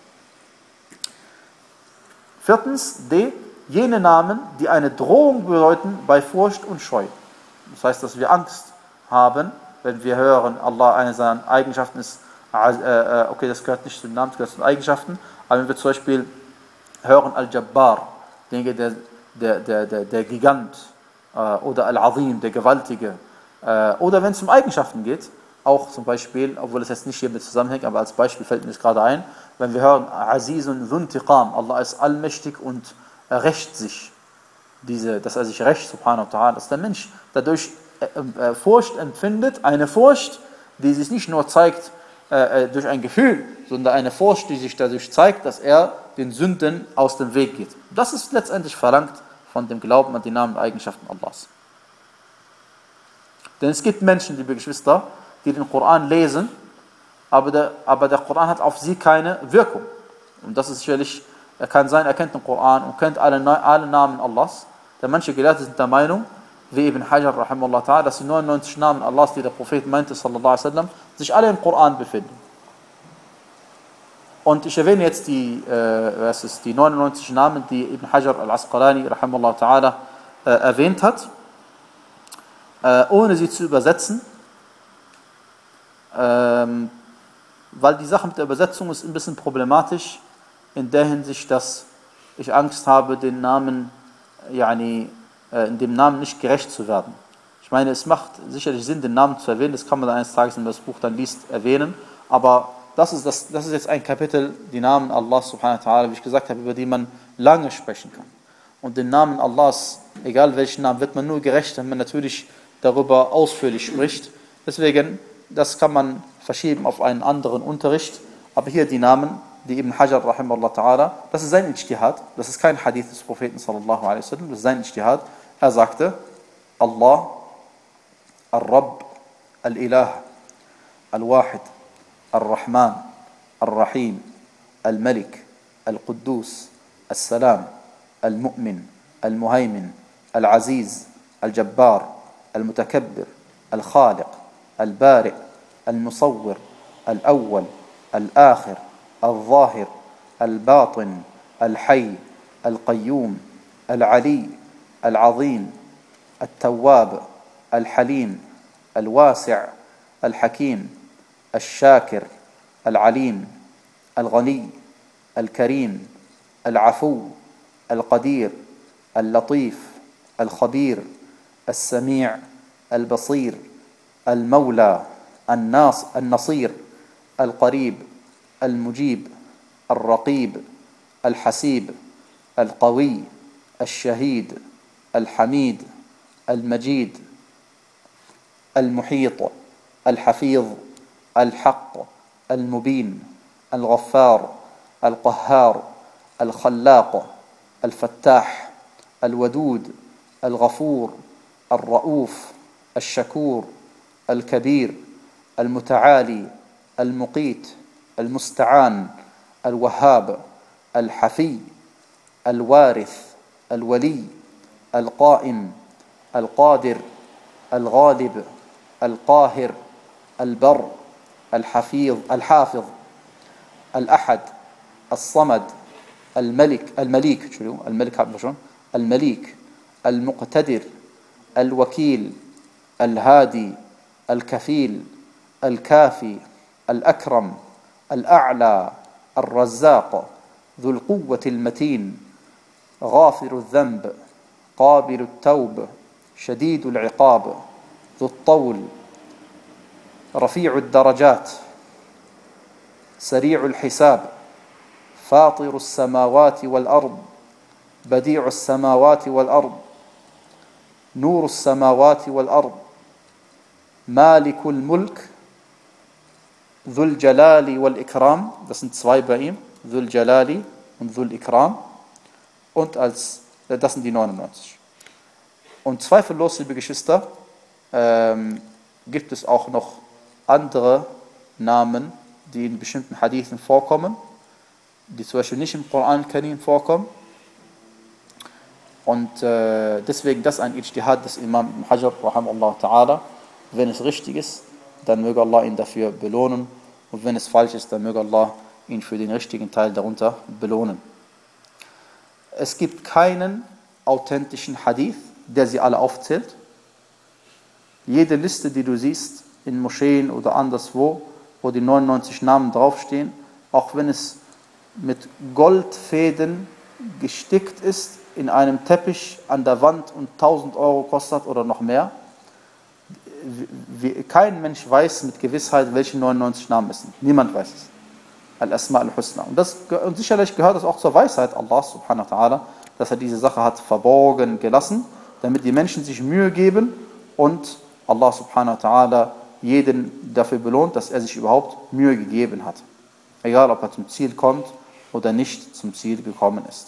Viertens, D. Jene Namen, die eine Drohung bedeuten bei Furcht und Scheu. Das heißt, dass wir Angst haben, wenn wir hören, Allah, eine seiner Eigenschaften ist, okay, das gehört nicht zu den Namen, das gehört zu den Eigenschaften, aber wenn wir zum Beispiel hören Al-Jabbar, der, der, der, der, der Gigant, oder Al-Azim, der Gewaltige, oder wenn es um Eigenschaften geht, auch zum Beispiel, obwohl es jetzt nicht hiermit zusammenhängt, aber als Beispiel fällt mir das gerade ein, wenn wir hören Azizun Dhuntiqam, Allah ist allmächtig und er rächt sich, diese, dass er sich rächt, subhanahu wa ta'ala, dass der Mensch dadurch äh, Furcht empfindet, eine Furcht, die sich nicht nur zeigt äh, durch ein Gefühl, sondern eine Furcht, die sich dadurch zeigt, dass er den Sünden aus dem Weg geht. Das ist letztendlich verlangt von dem Glauben an die Namen und Eigenschaften Allahs. Denn es gibt Menschen, liebe Geschwister, die den Koran lesen, aber der, aber der Koran hat auf sie keine Wirkung. Und das ist sicherlich, er kann sein, er kennt den Koran und kennt alle, alle Namen Allahs. Denn manche Gelehrte sind der Meinung, wie Ibn Hajar, rahimahullah ta'ala, dass die neunundneunzig Namen Allahs, die der Prophet meinte, sallallahu alaihi wasallam, sich alle im Koran befinden. Und ich erwähne jetzt die, äh, was ist, die neunundneunzig Namen, die Ibn Hajar al-Asqalani, rahimahullah ta'ala, äh, erwähnt hat, äh, ohne sie zu übersetzen, ähm, weil die Sache mit der Übersetzung ist ein bisschen problematisch, in der Hinsicht, dass ich Angst habe, den Namen, yani, äh, in dem Namen nicht gerecht zu werden. Ich meine, es macht sicherlich Sinn, den Namen zu erwähnen, das kann man dann eines Tages, wenn man das Buch dann liest, erwähnen, aber das ist, das, das ist jetzt ein Kapitel, die Namen Allah subhanahu wa ta'ala, wie ich gesagt habe, über die man lange sprechen kann. Und den Namen Allahs, egal welchen Namen, wird man nur gerecht, wenn man natürlich darüber ausführlich spricht. Deswegen, das kann man verschieben auf einen anderen Unterricht. Aber hier die Namen, die Ibn Hajar, rahimahullah ta'ala, das ist sein Ijtihad, das ist kein Hadith des Propheten, sallallahu alaihi wasallam, das ist sein Ijtihad. Er sagte, Allah, Al-Rabb, Al-Ilah, Al-Wahid, Al-Rahman, Al-Rahim, Al-Malik, Al-Quddus, Al-Salam, Al-Mu'min, Al-Muhaymin, Al-Aziz, Al-Jabbar, Al-Mutakabbir, Al-Khaliq, Al-Bari', Al-Musawwir, Al-Awwal, Al-Akhir, Al-Zahir, Al-Batin, Al-Hayy, Al-Qayyum, Al-Ali, Al-Azim, Al-Tawwab, Al-Halim, Al-Wasi', Al-Hakim, الشاكر العليم الغني الكريم العفو القدير اللطيف الخبير السميع البصير المولى الناص النصير القريب المجيب الرقيب الحسيب القوي الشهيد الحميد المجيد المحيط الحفيظ الحق المبين الغفار القهار الخلاق الفتاح الودود الغفور الرؤوف الشكور الكبير المتعالي المقيت المستعان الوهاب الحفي الوارث الولي القائم القادر الغالب القاهر البر الحفيظ الحافظ الأحد الصمد الملك المليك شنو الملك الملك المقتدر الوكيل الهادي الكفيل الكافي الأكرم الأعلى الرزاق ذو القوة المتين غافر الذنب قابل التوب شديد العقاب ذو الطول رفيع الدرجات سريع الحساب فاطر السماوات والأرض بديع السماوات والأرض نور السماوات والأرض مالك الملك ذو الجلال والإكرام. Das sind zwei bei ihm, ذو الجلال und ذو الإكرام. Und als, das sind die neunundneunzig. Und zweifellos, liebe Geschwister, ähm, gibt es auch noch andere Namen, die in bestimmten Hadithen vorkommen, die zum Beispiel nicht im Koran Karim vorkommen. Und äh, deswegen das ein Ijtihad des Imam Ibn Hajar, rahimahullah ta'ala. Wenn es richtig ist, dann möge Allah ihn dafür belohnen. Und wenn es falsch ist, dann möge Allah ihn für den richtigen Teil darunter belohnen. Es gibt keinen authentischen Hadith, der sie alle aufzählt. Jede Liste, die du siehst, in Moscheen oder anderswo, wo die neunundneunzig Namen draufstehen, auch wenn es mit Goldfäden gestickt ist, in einem Teppich an der Wand und tausend Euro kostet oder noch mehr, wie, kein Mensch weiß mit Gewissheit, welche neunundneunzig Namen es sind. Niemand weiß es. Al-Asma al-Husna. Und, das, und sicherlich gehört das auch zur Weisheit Allah subhanahu wa ta'ala, dass er diese Sache hat verborgen gelassen, damit die Menschen sich Mühe geben und Allah subhanahu wa ta'ala jeden dafür belohnt, dass er sich überhaupt Mühe gegeben hat. Egal, ob er zum Ziel kommt oder nicht zum Ziel gekommen ist.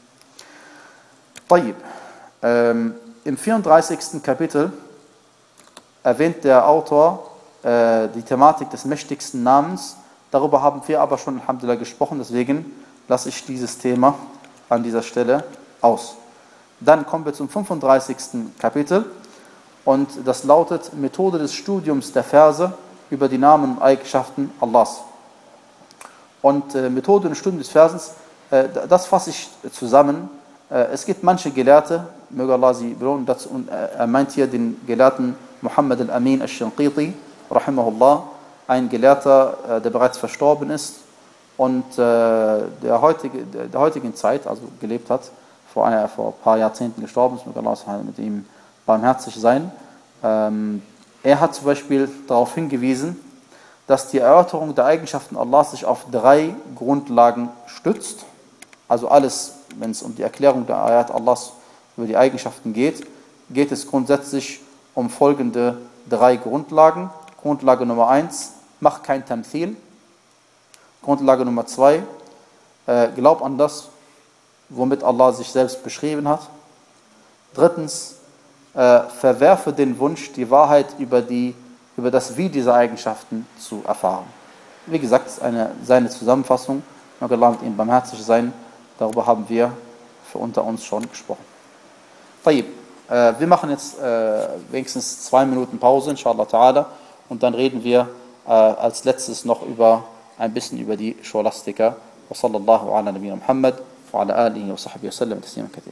طيب. Ähm, Im vierunddreißigsten Kapitel erwähnt der Autor äh, die Thematik des mächtigsten Namens. Darüber haben wir aber schon, alhamdulillah, gesprochen, deswegen lasse ich dieses Thema an dieser Stelle aus. Dann kommen wir zum fünfunddreißigsten Kapitel und das lautet Methode des Studiums der Verse über die Namen und Eigenschaften Allahs. Und äh, Methode des Studiums des Versens, äh, das fasse ich zusammen. Äh, es gibt manche Gelehrte, möge Allah sie belohnen, dazu, und äh, er meint hier den Gelehrten Muhammad al-Amin al-Shinqiti, rahimahullah, ein Gelehrter, äh, der bereits verstorben ist und äh, der, heutige, der, der heutigen Zeit, also gelebt hat, vor, einer, vor ein paar Jahrzehnten gestorben ist, möge Allah mit ihm barmherzig sein. Ähm, er hat zum Beispiel darauf hingewiesen, dass die Erörterung der Eigenschaften Allahs sich auf drei Grundlagen stützt. Also alles, wenn es um die Erklärung der Ayat Allahs über die Eigenschaften geht, geht es grundsätzlich um folgende drei Grundlagen. Grundlage Nummer eins, mach kein Tamthil. Grundlage Nummer zwei, äh, glaub an das, womit Allah sich selbst beschrieben hat. Drittens, äh, verwerfe den Wunsch, die Wahrheit über, die, über das Wie dieser Eigenschaften zu erfahren. Wie gesagt, das ist eine, seine Zusammenfassung. Möge Allah mit ihm barmherzig sein. Darüber haben wir für unter uns schon gesprochen. Tayyib. Äh, wir machen jetzt äh, wenigstens zwei Minuten Pause, inshallah ta'ala. Und dann reden wir äh, als letztes noch über ein bisschen über die Scholastiker. Wa sallallahu ala nabiyina Muhammad wa ala alihi wa sahbihi wa sallam tasliman kathira.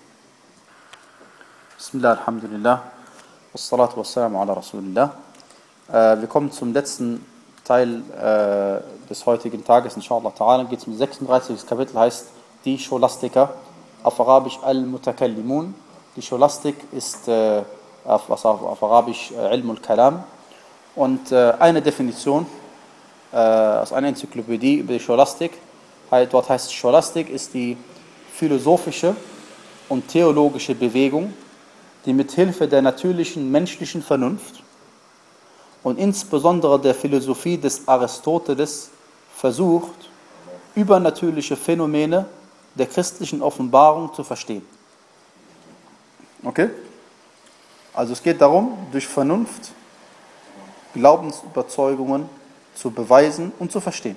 Bismillah, alhamdulillah, wassalatu wassalamu ala rasulillah. Äh, wir kommen zum letzten Teil äh, des heutigen Tages, inshallah ta'ala. Geht zum sechsunddreißigsten Kapitel, heißt die Scholastiker, auf Arabisch al-Mutakallimun. Die Scholastik ist äh, auf, auf, auf Arabisch äh, Ilm al-Kalam. Und äh, eine Definition äh, aus einer Enzyklopädie über die Scholastik, halt, dort heißt Scholastik ist die philosophische und theologische Bewegung, die mit Hilfe der natürlichen menschlichen Vernunft und insbesondere der Philosophie des Aristoteles versucht, übernatürliche Phänomene der christlichen Offenbarung zu verstehen. Okay? Also es geht darum, durch Vernunft Glaubensüberzeugungen zu beweisen und zu verstehen.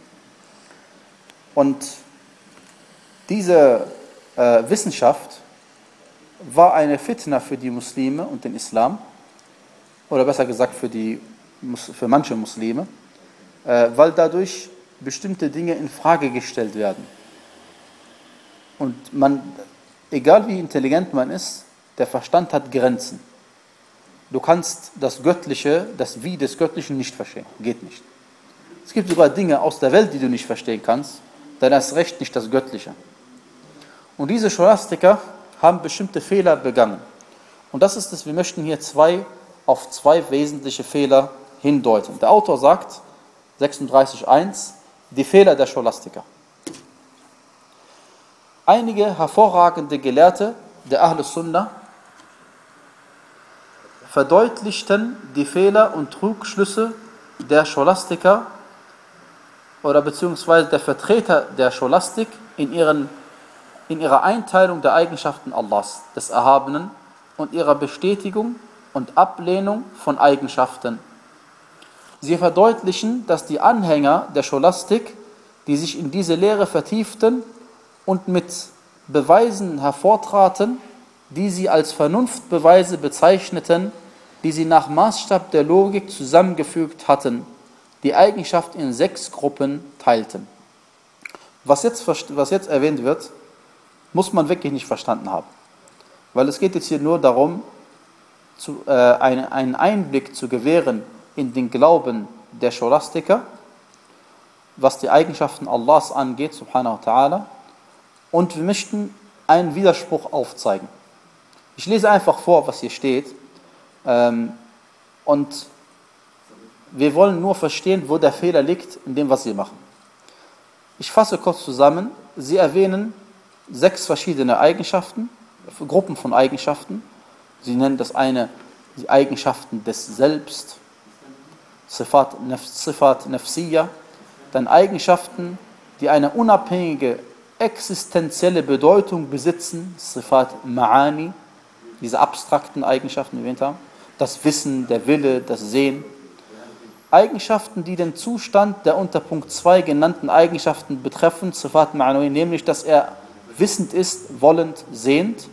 Und diese äh, Wissenschaft war eine Fitna für die Muslime und den Islam, oder besser gesagt für, die, für manche Muslime, äh, weil dadurch bestimmte Dinge in Frage gestellt werden. Und man, egal wie intelligent man ist, Der Verstand hat Grenzen. Du kannst das Göttliche, das Wie des Göttlichen nicht verstehen. Geht nicht. Es gibt sogar Dinge aus der Welt, die du nicht verstehen kannst, dann erst recht nicht das Göttliche. Und diese Scholastiker haben bestimmte Fehler begangen. Und das ist es, wir möchten hier zwei, auf zwei wesentliche Fehler hindeuten. Der Autor sagt, sechsunddreißig Punkt eins, die Fehler der Scholastiker. Einige hervorragende Gelehrte der Ahlus Sunnah verdeutlichten die Fehler und Trugschlüsse der Scholastiker oder beziehungsweise der Vertreter der Scholastik in, ihren, in ihrer Einteilung der Eigenschaften Allahs, des Erhabenen, und ihrer Bestätigung und Ablehnung von Eigenschaften. Sie verdeutlichen, dass die Anhänger der Scholastik, die sich in diese Lehre vertieften und mit Beweisen hervortraten, die sie als Vernunftbeweise bezeichneten, die sie nach Maßstab der Logik zusammengefügt hatten, die Eigenschaft in sechs Gruppen teilten. Was jetzt, was jetzt erwähnt wird, muss man wirklich nicht verstanden haben. Weil es geht jetzt hier nur darum, zu, äh, eine, einen Einblick zu gewähren in den Glauben der Scholastiker, was die Eigenschaften Allahs angeht, subhanahu wa ta'ala. Und wir möchten einen Widerspruch aufzeigen. Ich lese einfach vor, was hier steht. Ähm, und wir wollen nur verstehen, wo der Fehler liegt in dem, was sie machen. Ich fasse kurz zusammen. Sie erwähnen sechs verschiedene Eigenschaften, Gruppen von Eigenschaften. Sie nennen das eine die Eigenschaften des Selbst, Sifat, Sifat Nafsiyya, dann Eigenschaften, die eine unabhängige existenzielle Bedeutung besitzen, Sifat Ma'ani, diese abstrakten Eigenschaften, die wir erwähnt haben, das Wissen, der Wille, das Sehen. Eigenschaften, die den Zustand der unter Punkt zwei genannten Eigenschaften betreffen, Sifat Ma'ani, nämlich, dass er wissend ist, wollend, sehend.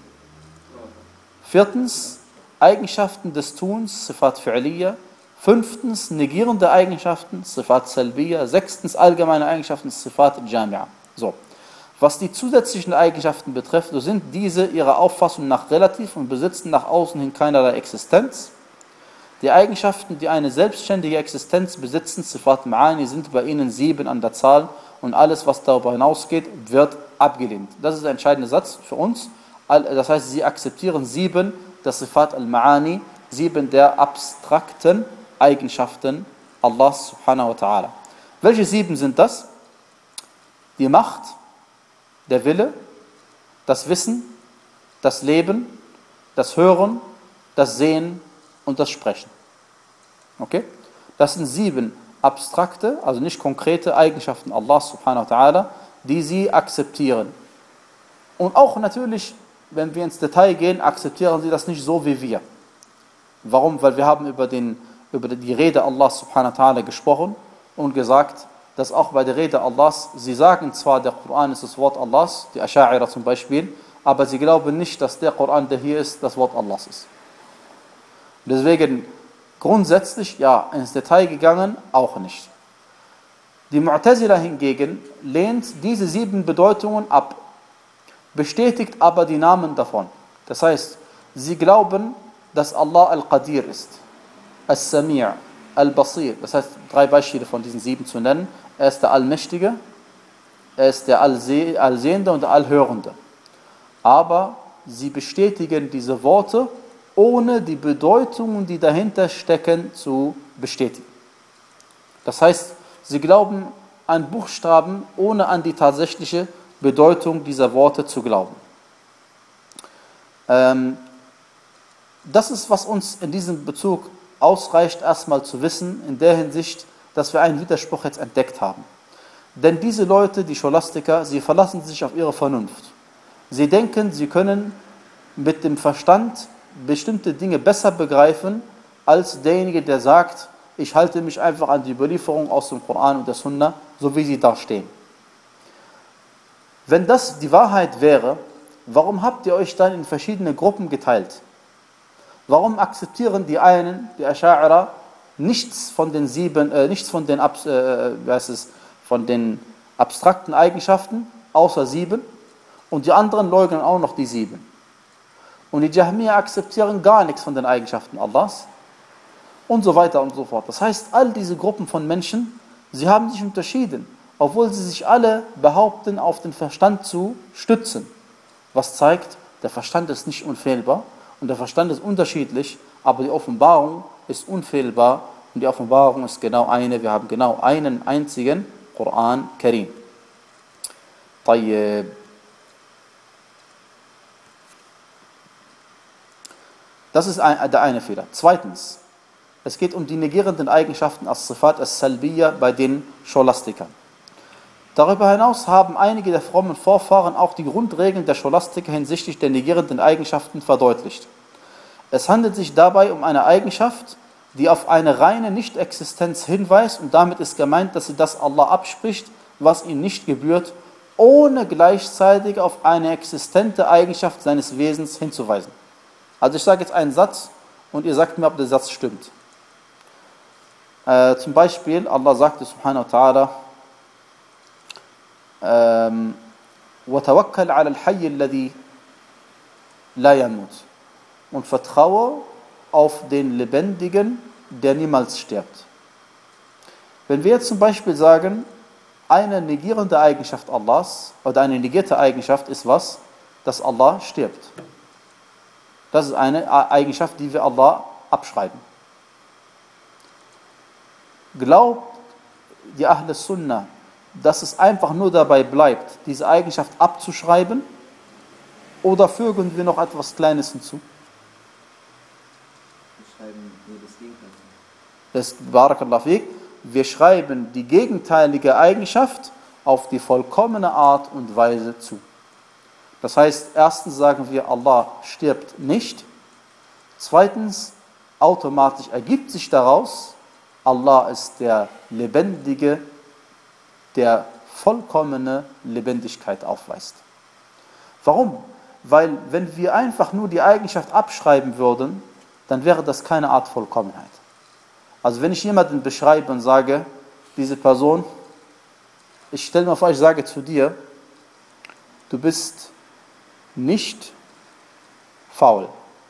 Viertens, Eigenschaften des Tuns, Sifat Fi'liyya. Fünftens, negierende Eigenschaften, Sifat Salbiyya. Sechstens, allgemeine Eigenschaften, Sifat Jami'a. So. Was die zusätzlichen Eigenschaften betrifft, so sind diese ihrer Auffassung nach relativ und besitzen nach außen hin keinerlei Existenz. Die Eigenschaften, die eine selbstständige Existenz besitzen, Sifat Ma'ani, sind bei ihnen sieben an der Zahl und alles, was darüber hinausgeht, wird abgelehnt. Das ist der entscheidende Satz für uns. Das heißt, sie akzeptieren sieben, das Sifat al-Ma'ani, sieben der abstrakten Eigenschaften Allahs subhanahu wa ta'ala. Welche sieben sind das? Die Macht, der Wille, das Wissen, das Leben, das Hören, das Sehen und das Sprechen. Okay? Das sind sieben abstrakte, also nicht konkrete Eigenschaften Allahs subhanahu wa ta'ala, die sie akzeptieren. Und auch natürlich, wenn wir ins Detail gehen, akzeptieren sie das nicht so wie wir. Warum? Weil wir haben über, den, über die Rede Allahs subhanahu wa ta'ala gesprochen und gesagt, dass auch bei der Rede Allahs, sie sagen zwar, der Koran ist das Wort Allahs, die Asha'ira zum Beispiel, aber sie glauben nicht, dass der Koran, der hier ist, das Wort Allahs ist. Deswegen grundsätzlich, ja, ins Detail gegangen, auch nicht. Die Mu'tazila hingegen lehnt diese sieben Bedeutungen ab, bestätigt aber die Namen davon. Das heißt, sie glauben, dass Allah Al-Qadir ist, Al-Sami', Al-Basir. Das heißt, drei Beispiele von diesen sieben zu nennen. Er ist der Allmächtige, er ist der Allsehende und der Allhörende. Aber sie bestätigen diese Worte, ohne die Bedeutungen, die dahinter stecken, zu bestätigen. Das heißt, sie glauben an Buchstaben, ohne an die tatsächliche Bedeutung dieser Worte zu glauben. Ähm, das ist, was uns in diesem Bezug ausreicht, erstmal zu wissen, in der Hinsicht, dass wir einen Widerspruch jetzt entdeckt haben. Denn diese Leute, die Scholastiker, sie verlassen sich auf ihre Vernunft. Sie denken, sie können mit dem Verstand bestimmte Dinge besser begreifen, als derjenige, der sagt, ich halte mich einfach an die Überlieferung aus dem Koran und der Sunna, so wie sie da stehen. Wenn das die Wahrheit wäre, warum habt ihr euch dann in verschiedene Gruppen geteilt? Warum akzeptieren die einen, die Asha'ira, nichts von den sieben, äh, nichts von den, äh, wie heißt es, von den abstrakten Eigenschaften, außer sieben, und die anderen leugnen auch noch die sieben? Und die Jahmiya akzeptieren gar nichts von den Eigenschaften Allahs. Und so weiter und so fort. Das heißt, all diese Gruppen von Menschen, sie haben sich unterschieden, obwohl sie sich alle behaupten, auf den Verstand zu stützen. Was zeigt, der Verstand ist nicht unfehlbar und der Verstand ist unterschiedlich, aber die Offenbarung ist unfehlbar und die Offenbarung ist genau eine. Wir haben genau einen einzigen Koran Karim. طيب. Das ist ein, der eine Fehler. Zweitens, es geht um die negierenden Eigenschaften as-Sifat as-Salbiyya bei den Scholastikern. Darüber hinaus haben einige der frommen Vorfahren auch die Grundregeln der Scholastiker hinsichtlich der negierenden Eigenschaften verdeutlicht. Es handelt sich dabei um eine Eigenschaft, die auf eine reine Nichtexistenz hinweist und damit ist gemeint, dass sie das Allah abspricht, was ihm nicht gebührt, ohne gleichzeitig auf eine existente Eigenschaft seines Wesens hinzuweisen. Also ich sage jetzt einen Satz und ihr sagt mir, ob der Satz stimmt. Äh, zum Beispiel, Allah sagte subhanahu wa ta'ala, ähm, وَتَوَكَّلْ عَلَى الْحَيِّ الَّذِي لَا يَمُوتُ und vertraue auf den Lebendigen, der niemals stirbt. Wenn wir jetzt zum Beispiel sagen, eine negierende Eigenschaft Allahs oder eine negierte Eigenschaft ist was? Dass Allah stirbt. Das ist eine Eigenschaft, die wir Allah abschreiben. Glaubt die Ahl Sunnah, dass es einfach nur dabei bleibt, diese Eigenschaft abzuschreiben, oder fügen wir noch etwas Kleines hinzu? Wir schreiben nur das Gegenteil. Das Barakallahu fik. Wir schreiben die gegenteilige Eigenschaft auf die vollkommene Art und Weise zu. Das heißt, erstens sagen wir, Allah stirbt nicht. Zweitens, automatisch ergibt sich daraus, Allah ist der Lebendige, der vollkommene Lebendigkeit aufweist. Warum? Weil wenn wir einfach nur die Eigenschaft abschreiben würden, dann wäre das keine Art Vollkommenheit. Also wenn ich jemanden beschreibe und sage, diese Person, ich stelle mir vor, ich sage zu dir, du bist nicht faul.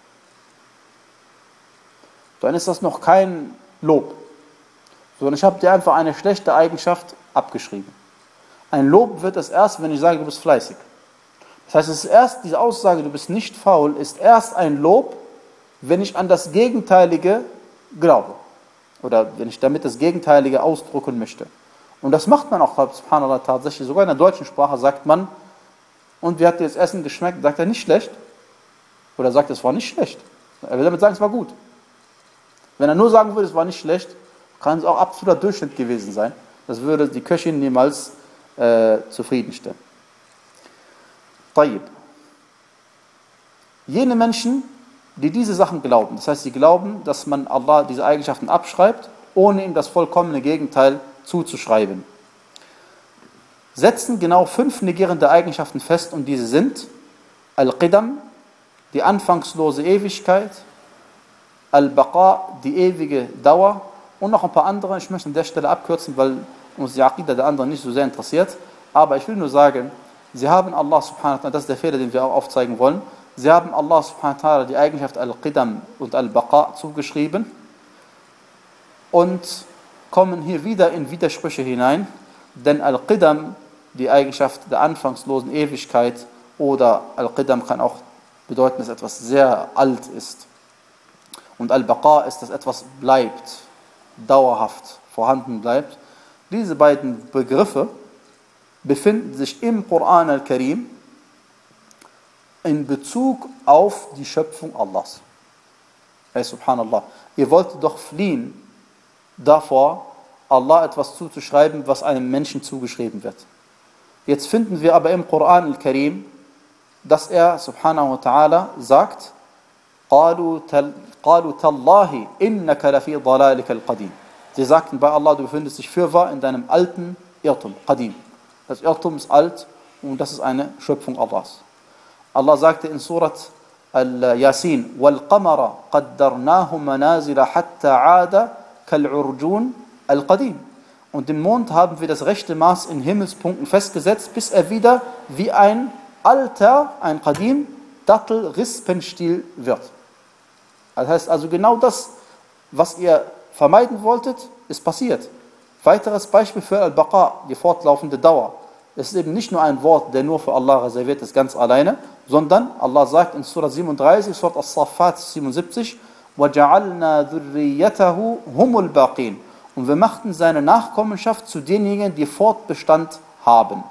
Dann ist das noch kein Lob, sondern ich habe dir einfach eine schlechte Eigenschaft abgeschrieben. Ein Lob wird es erst, wenn ich sage, du bist fleißig. Das heißt, es ist erst, diese Aussage, du bist nicht faul, ist erst ein Lob, wenn ich an das Gegenteilige glaube. Oder wenn ich damit das Gegenteilige ausdrücken möchte. Und das macht man auch, subhanallah, tatsächlich. Sogar in der deutschen Sprache sagt man, und wie hat dir das Essen geschmeckt? Sagt er, nicht schlecht. Oder sagt er, es war nicht schlecht. Er will damit sagen, es war gut. Wenn er nur sagen würde, es war nicht schlecht, kann es auch absoluter Durchschnitt gewesen sein. Das würde die Köchin niemals äh, zufriedenstellen. Tayyib. Jene Menschen, die diese Sachen glauben, das heißt, sie glauben, dass man Allah diese Eigenschaften abschreibt, ohne ihm das vollkommene Gegenteil zuzuschreiben, setzen genau fünf negierende Eigenschaften fest und diese sind Al-Qidam, die anfangslose Ewigkeit, Al-Baqa, die ewige Dauer und noch ein paar andere. Ich möchte an der Stelle abkürzen, weil uns die Aqidah der anderen nicht so sehr interessiert, aber ich will nur sagen, sie haben Allah subhanahu wa ta'ala, das ist der Fehler, den wir auch aufzeigen wollen, sie haben Allah subhanahu wa ta'ala die Eigenschaft Al-Qidam und Al-Baqa zugeschrieben und kommen hier wieder in Widersprüche hinein, denn Al-Qidam, die Eigenschaft der anfangslosen Ewigkeit, oder Al-Qidam kann auch bedeuten, dass etwas sehr alt ist. Und Al-Baqa ist, dass etwas bleibt, dauerhaft vorhanden bleibt. Diese beiden Begriffe befinden sich im Koran al-Karim in Bezug auf die Schöpfung Allahs. Hey, subhanallah, ihr wollt doch fliehen davor, Allah etwas zuzuschreiben, was einem Menschen zugeschrieben wird. Jetzt finden wir aber im Koran al-Karim, dass er, subhanahu wa ta'ala, sagt, قَالُوا تَاللَّهِ إِنَّكَ لَفِي ضَلَالِكَ الْقَدِيمِ. Sie sagten bei Allah, du befindest dich fürwahr in deinem alten Irrtum, Qadim. Das Irrtum ist alt und das ist eine Schöpfung Allahs. Allah sagte in Surat Al-Yasin, وَالْقَمَرَ قَدَّرْنَاهُ مَنَازِلَ حَتَّى عَادَ كَالْعُرْجُونَ الْقَدِيمِ. Und den Mond haben wir das rechte Maß in Himmelspunkten festgesetzt, bis er wieder wie ein alter, ein Qadim, Dattel-Rispenstiel wird. Das heißt also genau das, was ihr vermeiden wolltet, ist passiert. Weiteres Beispiel für Al-Baqa, die fortlaufende Dauer. Es ist eben nicht nur ein Wort, der nur für Allah reserviert ist, ganz alleine, sondern Allah sagt in Surah siebenunddreißig, Surah As-Saffat siebenundsiebzig, وَجَعَلْنَا ذُرِّيَّتَهُ هُمُ الْبَاقِينَ. Und wir machten seine Nachkommenschaft zu denjenigen, die Fortbestand haben.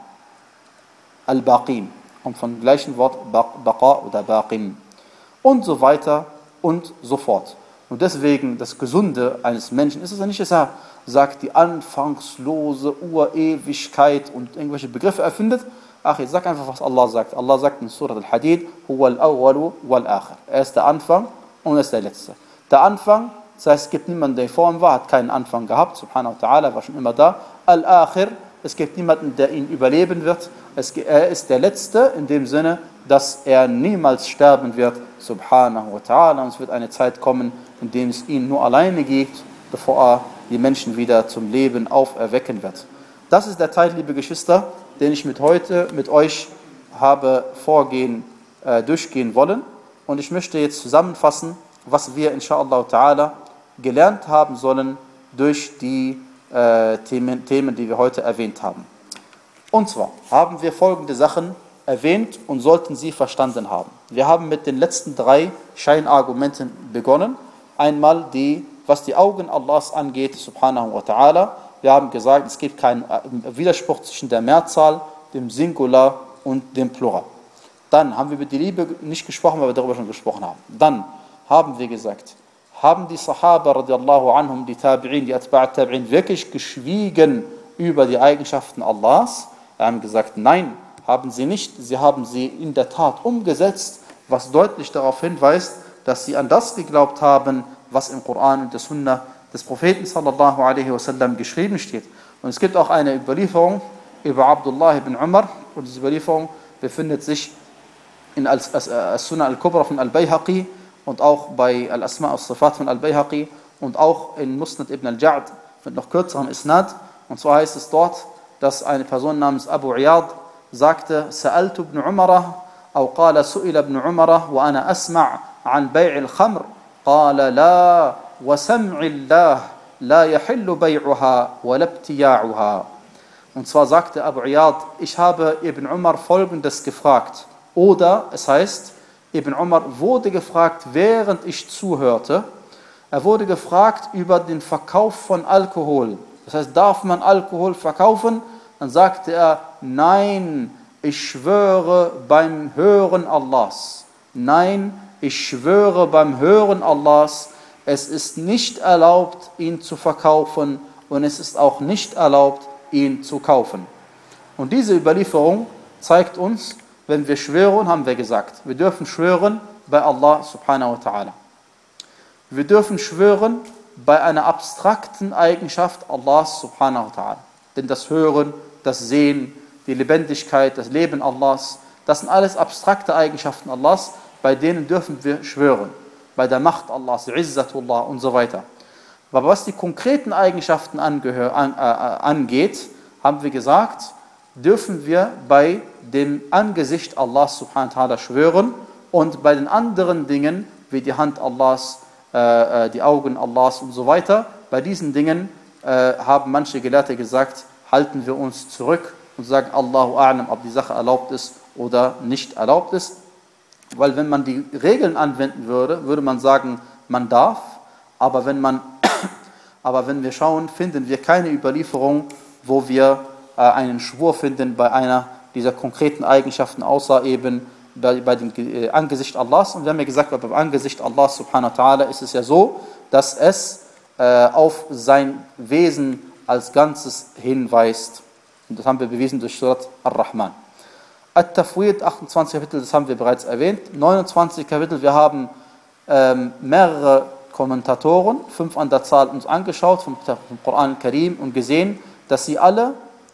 Al-Baqin. Und vom gleichen Wort Baqa oder Baqin. Und so weiter und so fort. Und deswegen das Gesunde eines Menschen ist es ja nicht, dass er sagt, die anfangslose Urewigkeit und irgendwelche Begriffe erfindet. Ach, jetzt sag einfach, was Allah sagt. Allah sagt in Surah Al-Hadid, Huwa al-awwalu wal-akhir. Er ist der Anfang und er ist der Letzte. Der Anfang, das heißt, es gibt niemanden, der vor ihm war, hat keinen Anfang gehabt, subhanahu wa ta'ala, war schon immer da. Al-Akhir, es gibt niemanden, der ihn überleben wird. Es, er ist der Letzte in dem Sinne, dass er niemals sterben wird, subhanahu wa ta'ala. Und es wird eine Zeit kommen, in der es ihn nur alleine gibt, bevor er die Menschen wieder zum Leben auferwecken wird. Das ist der Teil, liebe Geschwister, den ich mit heute mit euch habe vorgehen, äh, durchgehen wollen. Und ich möchte jetzt zusammenfassen, was wir inshallah ta'ala gelernt haben sollen durch die äh, Themen, Themen, die wir heute erwähnt haben. Und zwar haben wir folgende Sachen erwähnt und sollten sie verstanden haben. Wir haben mit den letzten drei Scheinargumenten begonnen. Einmal die, was die Augen Allahs angeht, subhanahu wa ta'ala. Wir haben gesagt, es gibt keinen Widerspruch zwischen der Mehrzahl, dem Singular und dem Plural. Dann haben wir über die Liebe nicht gesprochen, weil wir darüber schon gesprochen haben. Dann haben wir gesagt, haben die Sahaba radiallahu anhum, die Tabi'in, die Atba'at Tabi'in wirklich geschwiegen über die Eigenschaften Allahs? Wir haben gesagt, nein, haben sie nicht. Sie haben sie in der Tat umgesetzt, was deutlich darauf hinweist, dass sie an das geglaubt haben, was im Koran und der Sunna des Propheten sallallahu alaihi wasallam geschrieben steht. Und es gibt auch eine Überlieferung über Abdullah ibn Umar, und diese Überlieferung befindet sich in As-Sunnah al-Kubra von Al-Bayhaqi und auch bei Al-Asma' al-Sifat von Al-Bayhaqi und auch in Musnad ibn al-Ja'd mit noch kürzerem Isnad. Und zwar heißt es dort, dass eine Person namens Abu Iyad sagte, Sa'altu ibn Umara, أو قال سئل ابن عمر وأنا أسمع عن بيع الخمر قال لا وسمع الله لا يحل بيعها ولا ابتياعها. Und zwar sagte Abu Iyad, ich habe Ibn Umar Folgendes gefragt. Oder es heißt, Ibn Umar wurde gefragt, während ich zuhörte. Er wurde gefragt über den Verkauf von Alkohol. Das heißt, darf man Alkohol verkaufen? Dann sagte er, nein, ich schwöre beim Hören Allahs. Nein, ich schwöre beim Hören Allahs. Es ist nicht erlaubt, ihn zu verkaufen und es ist auch nicht erlaubt, ihn zu kaufen. Und diese Überlieferung zeigt uns, wenn wir schwören, haben wir gesagt, wir dürfen schwören bei Allah subhanahu wa ta'ala. Wir dürfen schwören bei einer abstrakten Eigenschaft Allahs subhanahu wa ta'ala. Denn das Hören, das Sehen, die Lebendigkeit, das Leben Allahs, das sind alles abstrakte Eigenschaften Allahs, bei denen dürfen wir schwören. Bei der Macht Allahs, Izzatullah und so weiter. Aber was die konkreten Eigenschaften angehör, an, äh, angeht, haben wir gesagt, dürfen wir bei dem Angesicht Allahs subhanahu wa ta'ala schwören und bei den anderen Dingen, wie die Hand Allahs, äh, die Augen Allahs und so weiter, bei diesen Dingen äh, haben manche Gelehrte gesagt, halten wir uns zurück und sagen Allahu a'lam, ob die Sache erlaubt ist oder nicht erlaubt ist. Weil wenn man die Regeln anwenden würde, würde man sagen, man darf, aber wenn, man, aber wenn wir schauen, finden wir keine Überlieferung, wo wir äh, einen Schwur finden bei einer dieser konkreten Eigenschaften, außer eben bei, bei dem äh, Angesicht Allahs. Und wir haben ja gesagt, beim Angesicht Allahs subhanahu wa ta'ala ist es ja so, dass es äh, auf sein Wesen als Ganzes hinweist. Und das haben wir bewiesen durch Surat Ar-Rahman. At-Tafwid, achtundzwanzig Kapitel, das haben wir bereits erwähnt. neunundzwanzig Kapitel, wir haben ähm, mehrere Kommentatoren, fünf an der Zahl, uns angeschaut vom, vom Koran Karim und gesehen, dass sie alle,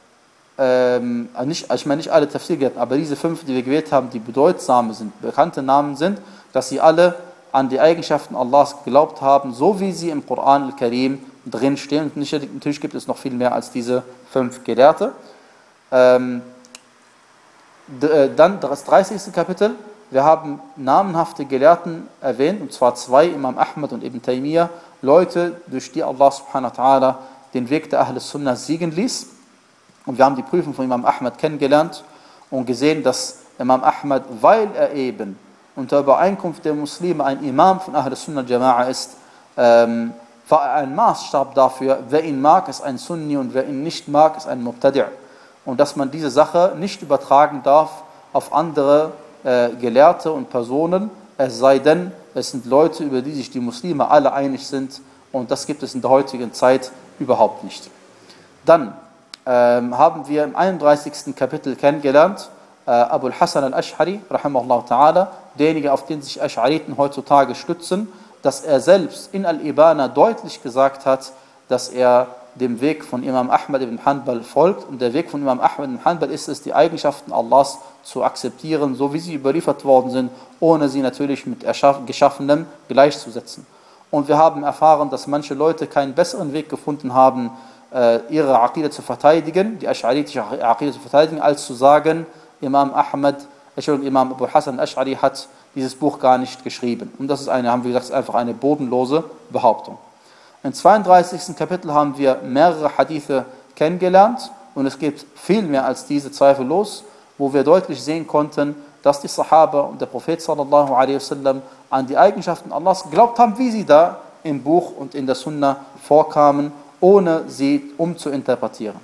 ähm, nicht, ich meine nicht alle Tafsir, aber diese fünf, die wir gewählt haben, die bedeutsame sind, bekannte Namen sind, dass sie alle an die Eigenschaften Allahs geglaubt haben, so wie sie im Koran Karim drin stehen. Und natürlich gibt es noch viel mehr als diese fünf Gelehrte. Ähm, Dann das dreißigste Kapitel, wir haben namenhafte Gelehrten erwähnt, und zwar zwei, Imam Ahmad und Ibn Taymiyyah, Leute, durch die Allah subhanahu wa ta'ala den Weg der Ahl Sunnah siegen ließ. Und wir haben die Prüfung von Imam Ahmad kennengelernt und gesehen, dass Imam Ahmad, weil er eben unter Übereinkunft der Muslime ein Imam von Ahl Sunnah Jama'a ist, ähm, war er ein Maßstab dafür, wer ihn mag, ist ein Sunni und wer ihn nicht mag, ist ein Mubtadi'. Und dass man diese Sache nicht übertragen darf auf andere äh, Gelehrte und Personen, es sei denn, es sind Leute, über die sich die Muslime alle einig sind, und das gibt es in der heutigen Zeit überhaupt nicht. Dann ähm, haben wir im einunddreißigsten Kapitel kennengelernt, äh, Abul Hasan al-Ash'ari, rahimahullah ta'ala, derjenige, auf den sich Asch'ariten heutzutage stützen, dass er selbst in Al-Ibana deutlich gesagt hat, dass er dem Weg von Imam Ahmad ibn Hanbal folgt. Und der Weg von Imam Ahmad ibn Hanbal ist es, die Eigenschaften Allahs zu akzeptieren, so wie sie überliefert worden sind, ohne sie natürlich mit Geschaffenem gleichzusetzen. Und wir haben erfahren, dass manche Leute keinen besseren Weg gefunden haben, ihre Aqida zu verteidigen, die Asch'aritische Aqida zu verteidigen, als zu sagen, Imam Ahmad, Imam Abu Hasan al-Ash'ari hat dieses Buch gar nicht geschrieben. Und das ist eine, haben wir gesagt, einfach eine bodenlose Behauptung. Im zweiunddreißigsten Kapitel haben wir mehrere Hadithe kennengelernt, und es gibt viel mehr als diese zweifellos, wo wir deutlich sehen konnten, dass die Sahaba und der Prophet sallallahu alaihi wasallam an die Eigenschaften Allahs geglaubt haben, wie sie da im Buch und in der Sunna vorkamen, ohne sie umzuinterpretieren.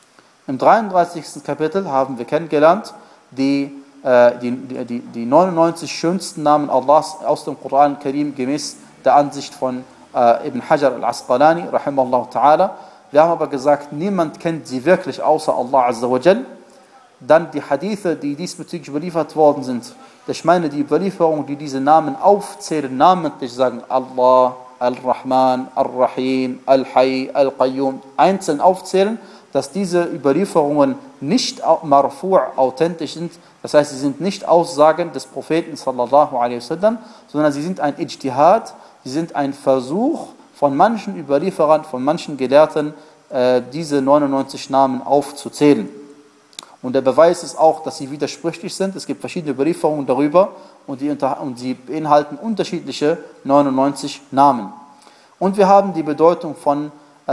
Im dreiunddreißigsten Kapitel haben wir kennengelernt, die Die, die, die neunundneunzig schönsten Namen Allahs aus dem Koran Karim gemäß der Ansicht von äh, Ibn Hajar al-Asqalani, rahimahullah ta'ala. Wir haben aber gesagt, niemand kennt sie wirklich außer Allah azza wa jal. Dann die Hadithe, die diesbezüglich überliefert worden sind. Ich meine die Überlieferungen, die diese Namen aufzählen, namentlich sagen Allah, Al-Rahman, Al-Rahim, Al-Hayy, Al-Qayyum, einzeln aufzählen, dass diese Überlieferungen nicht marfu' authentisch sind. Das heißt, sie sind nicht Aussagen des Propheten sallallahu alaihi wasallam, sondern sie sind ein Ijtihad, sie sind ein Versuch von manchen Überlieferern, von manchen Gelehrten, äh, diese neunundneunzig Namen aufzuzählen. Und der Beweis ist auch, dass sie widersprüchlich sind. Es gibt verschiedene Überlieferungen darüber, und, die unter, und sie beinhalten unterschiedliche neunundneunzig Namen. Und wir haben die Bedeutung von äh,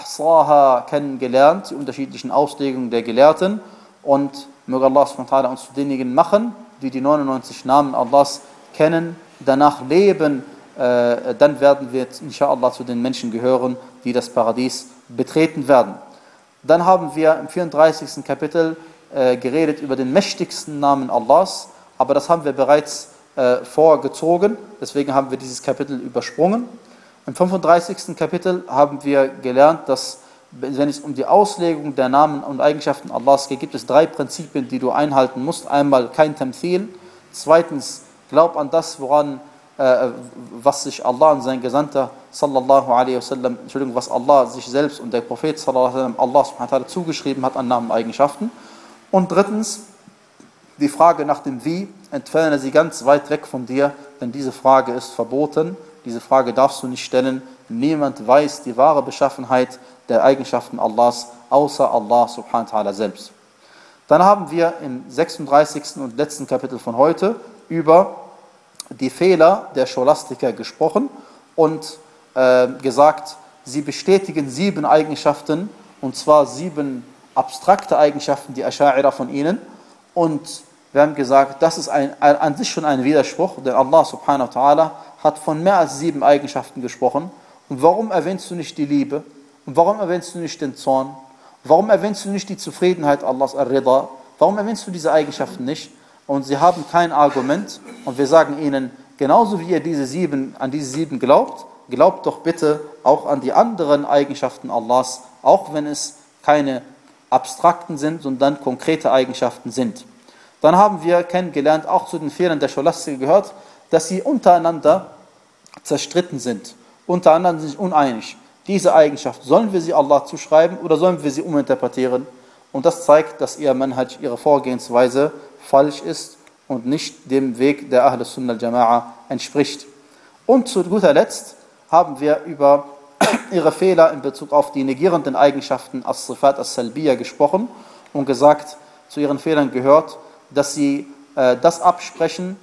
Ahsaha kennengelernt, die unterschiedlichen Auslegungen der Gelehrten, und möge Allah subhanahu wa ta'ala uns zu denjenigen machen, die die neunundneunzig Namen Allahs kennen, danach leben, äh, dann werden wir inshallah zu den Menschen gehören, die das Paradies betreten werden. Dann haben wir im vierunddreißigsten Kapitel äh, geredet über den mächtigsten Namen Allahs, aber das haben wir bereits äh, vorgezogen, deswegen haben wir dieses Kapitel übersprungen. Im fünfunddreißigsten Kapitel haben wir gelernt, dass, wenn es um die Auslegung der Namen und Eigenschaften Allahs geht, gibt es drei Prinzipien, die du einhalten musst. Einmal kein Tamthil, zweitens glaub an das, woran, äh, was sich Allah und sein Gesandter sallallahu alaihi wasallam, Entschuldigung, was Allah sich selbst und der Prophet sallallahu alaihi wasallam Allah subhanahu wa ta'ala zugeschrieben hat an Namen und Eigenschaften. Und drittens, die Frage nach dem Wie, entferne sie ganz weit weg von dir, denn diese Frage ist verboten. Diese Frage darfst du nicht stellen. Niemand weiß die wahre Beschaffenheit der Eigenschaften Allahs, außer Allah subhanahu wa ta'ala selbst. Dann haben wir im sechsunddreißigsten und letzten Kapitel von heute über die Fehler der Scholastiker gesprochen und äh, gesagt, sie bestätigen sieben Eigenschaften, und zwar sieben abstrakte Eigenschaften, die Ascha'ira von ihnen, und wir haben gesagt, das ist ein, an sich schon ein Widerspruch, denn Allah subhanahu wa ta'ala hat von mehr als sieben Eigenschaften gesprochen. Und warum erwähnst du nicht die Liebe? Und warum erwähnst du nicht den Zorn? Warum erwähnst du nicht die Zufriedenheit Allahs, Ar-Rida? Warum erwähnst du diese Eigenschaften nicht? Und sie haben kein Argument, und wir sagen ihnen, genauso wie ihr diese sieben, an diese sieben glaubt, glaubt doch bitte auch an die anderen Eigenschaften Allahs, auch wenn es keine abstrakten sind, sondern konkrete Eigenschaften sind. Dann haben wir kennengelernt, auch zu den Fehlern der Scholastiker gehört, dass sie untereinander zerstritten sind, untereinander sich uneinig. Diese Eigenschaft, sollen wir sie Allah zuschreiben oder sollen wir sie uminterpretieren? Und das zeigt, dass ihr Manhaj, ihre Vorgehensweise falsch ist und nicht dem Weg der Ahl Sunnah al-Jama'a entspricht. Und zu guter Letzt haben wir über ihre Fehler in Bezug auf die negierenden Eigenschaften As-Sifat As-Salbiyya gesprochen und gesagt, zu ihren Fehlern gehört, dass sie äh, das absprechen,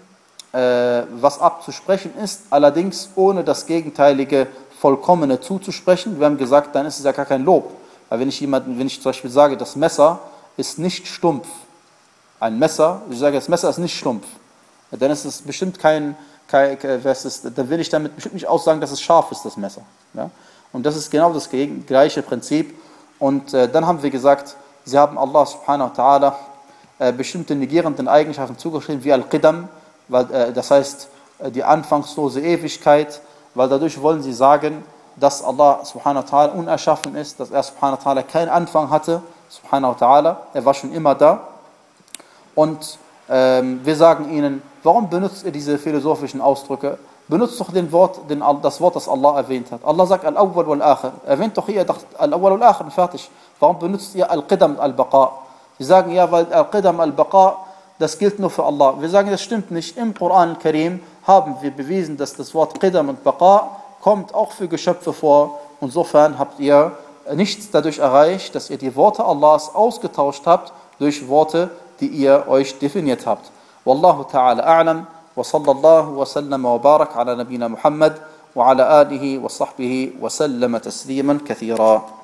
äh, was abzusprechen ist, allerdings ohne das gegenteilige Vollkommene zuzusprechen. Wir haben gesagt, dann ist es ja gar kein Lob. Weil wenn ich jemanden, wenn ich zum Beispiel sage, das Messer ist nicht stumpf, ein Messer, ich sage, das Messer ist nicht stumpf, dann ist es bestimmt kein, kein was ist, dann will ich damit bestimmt nicht aussagen, dass es scharf ist, das Messer. Ja? Und das ist genau das gleiche Prinzip. Und äh, dann haben wir gesagt, sie haben Allah subhanahu wa ta'ala äh, bestimmte negierenden Eigenschaften zugeschrieben, wie Al-Qidam, weil, äh, das heißt äh, die anfangslose Ewigkeit, weil dadurch wollen sie sagen, dass Allah subhanahu wa ta'ala unerschaffen ist, dass er subhanahu wa ta'ala keinen Anfang hatte, subhanahu wa ta'ala, er war schon immer da. Und ähm, wir sagen ihnen, warum benutzt ihr diese philosophischen Ausdrücke? Benutzt doch den Wort, den, das Wort, das Allah erwähnt hat. Allah sagt Al-Awwal wal-Akhir. Erwähnt doch hier Al-Awwal wal-Akhir, fertig. Warum benutzt ihr Al-Qidam al-Baqa? Sie sagen, ja, weil Al-Qidam al-Baqa, das gilt nur für Allah. Wir sagen, das stimmt nicht. Im Koran al-Karim haben wir bewiesen, dass das Wort Qidam und Baqa kommt auch für Geschöpfe vor. Insofern habt ihr nichts dadurch erreicht, dass ihr die Worte Allahs ausgetauscht habt durch Worte, die ihr euch definiert habt. Wallahu ta'ala a'lam. وصلى الله وسلم وبارك على نبينا محمد وعلى آله وصحبه وسلم تسليما كثيرا.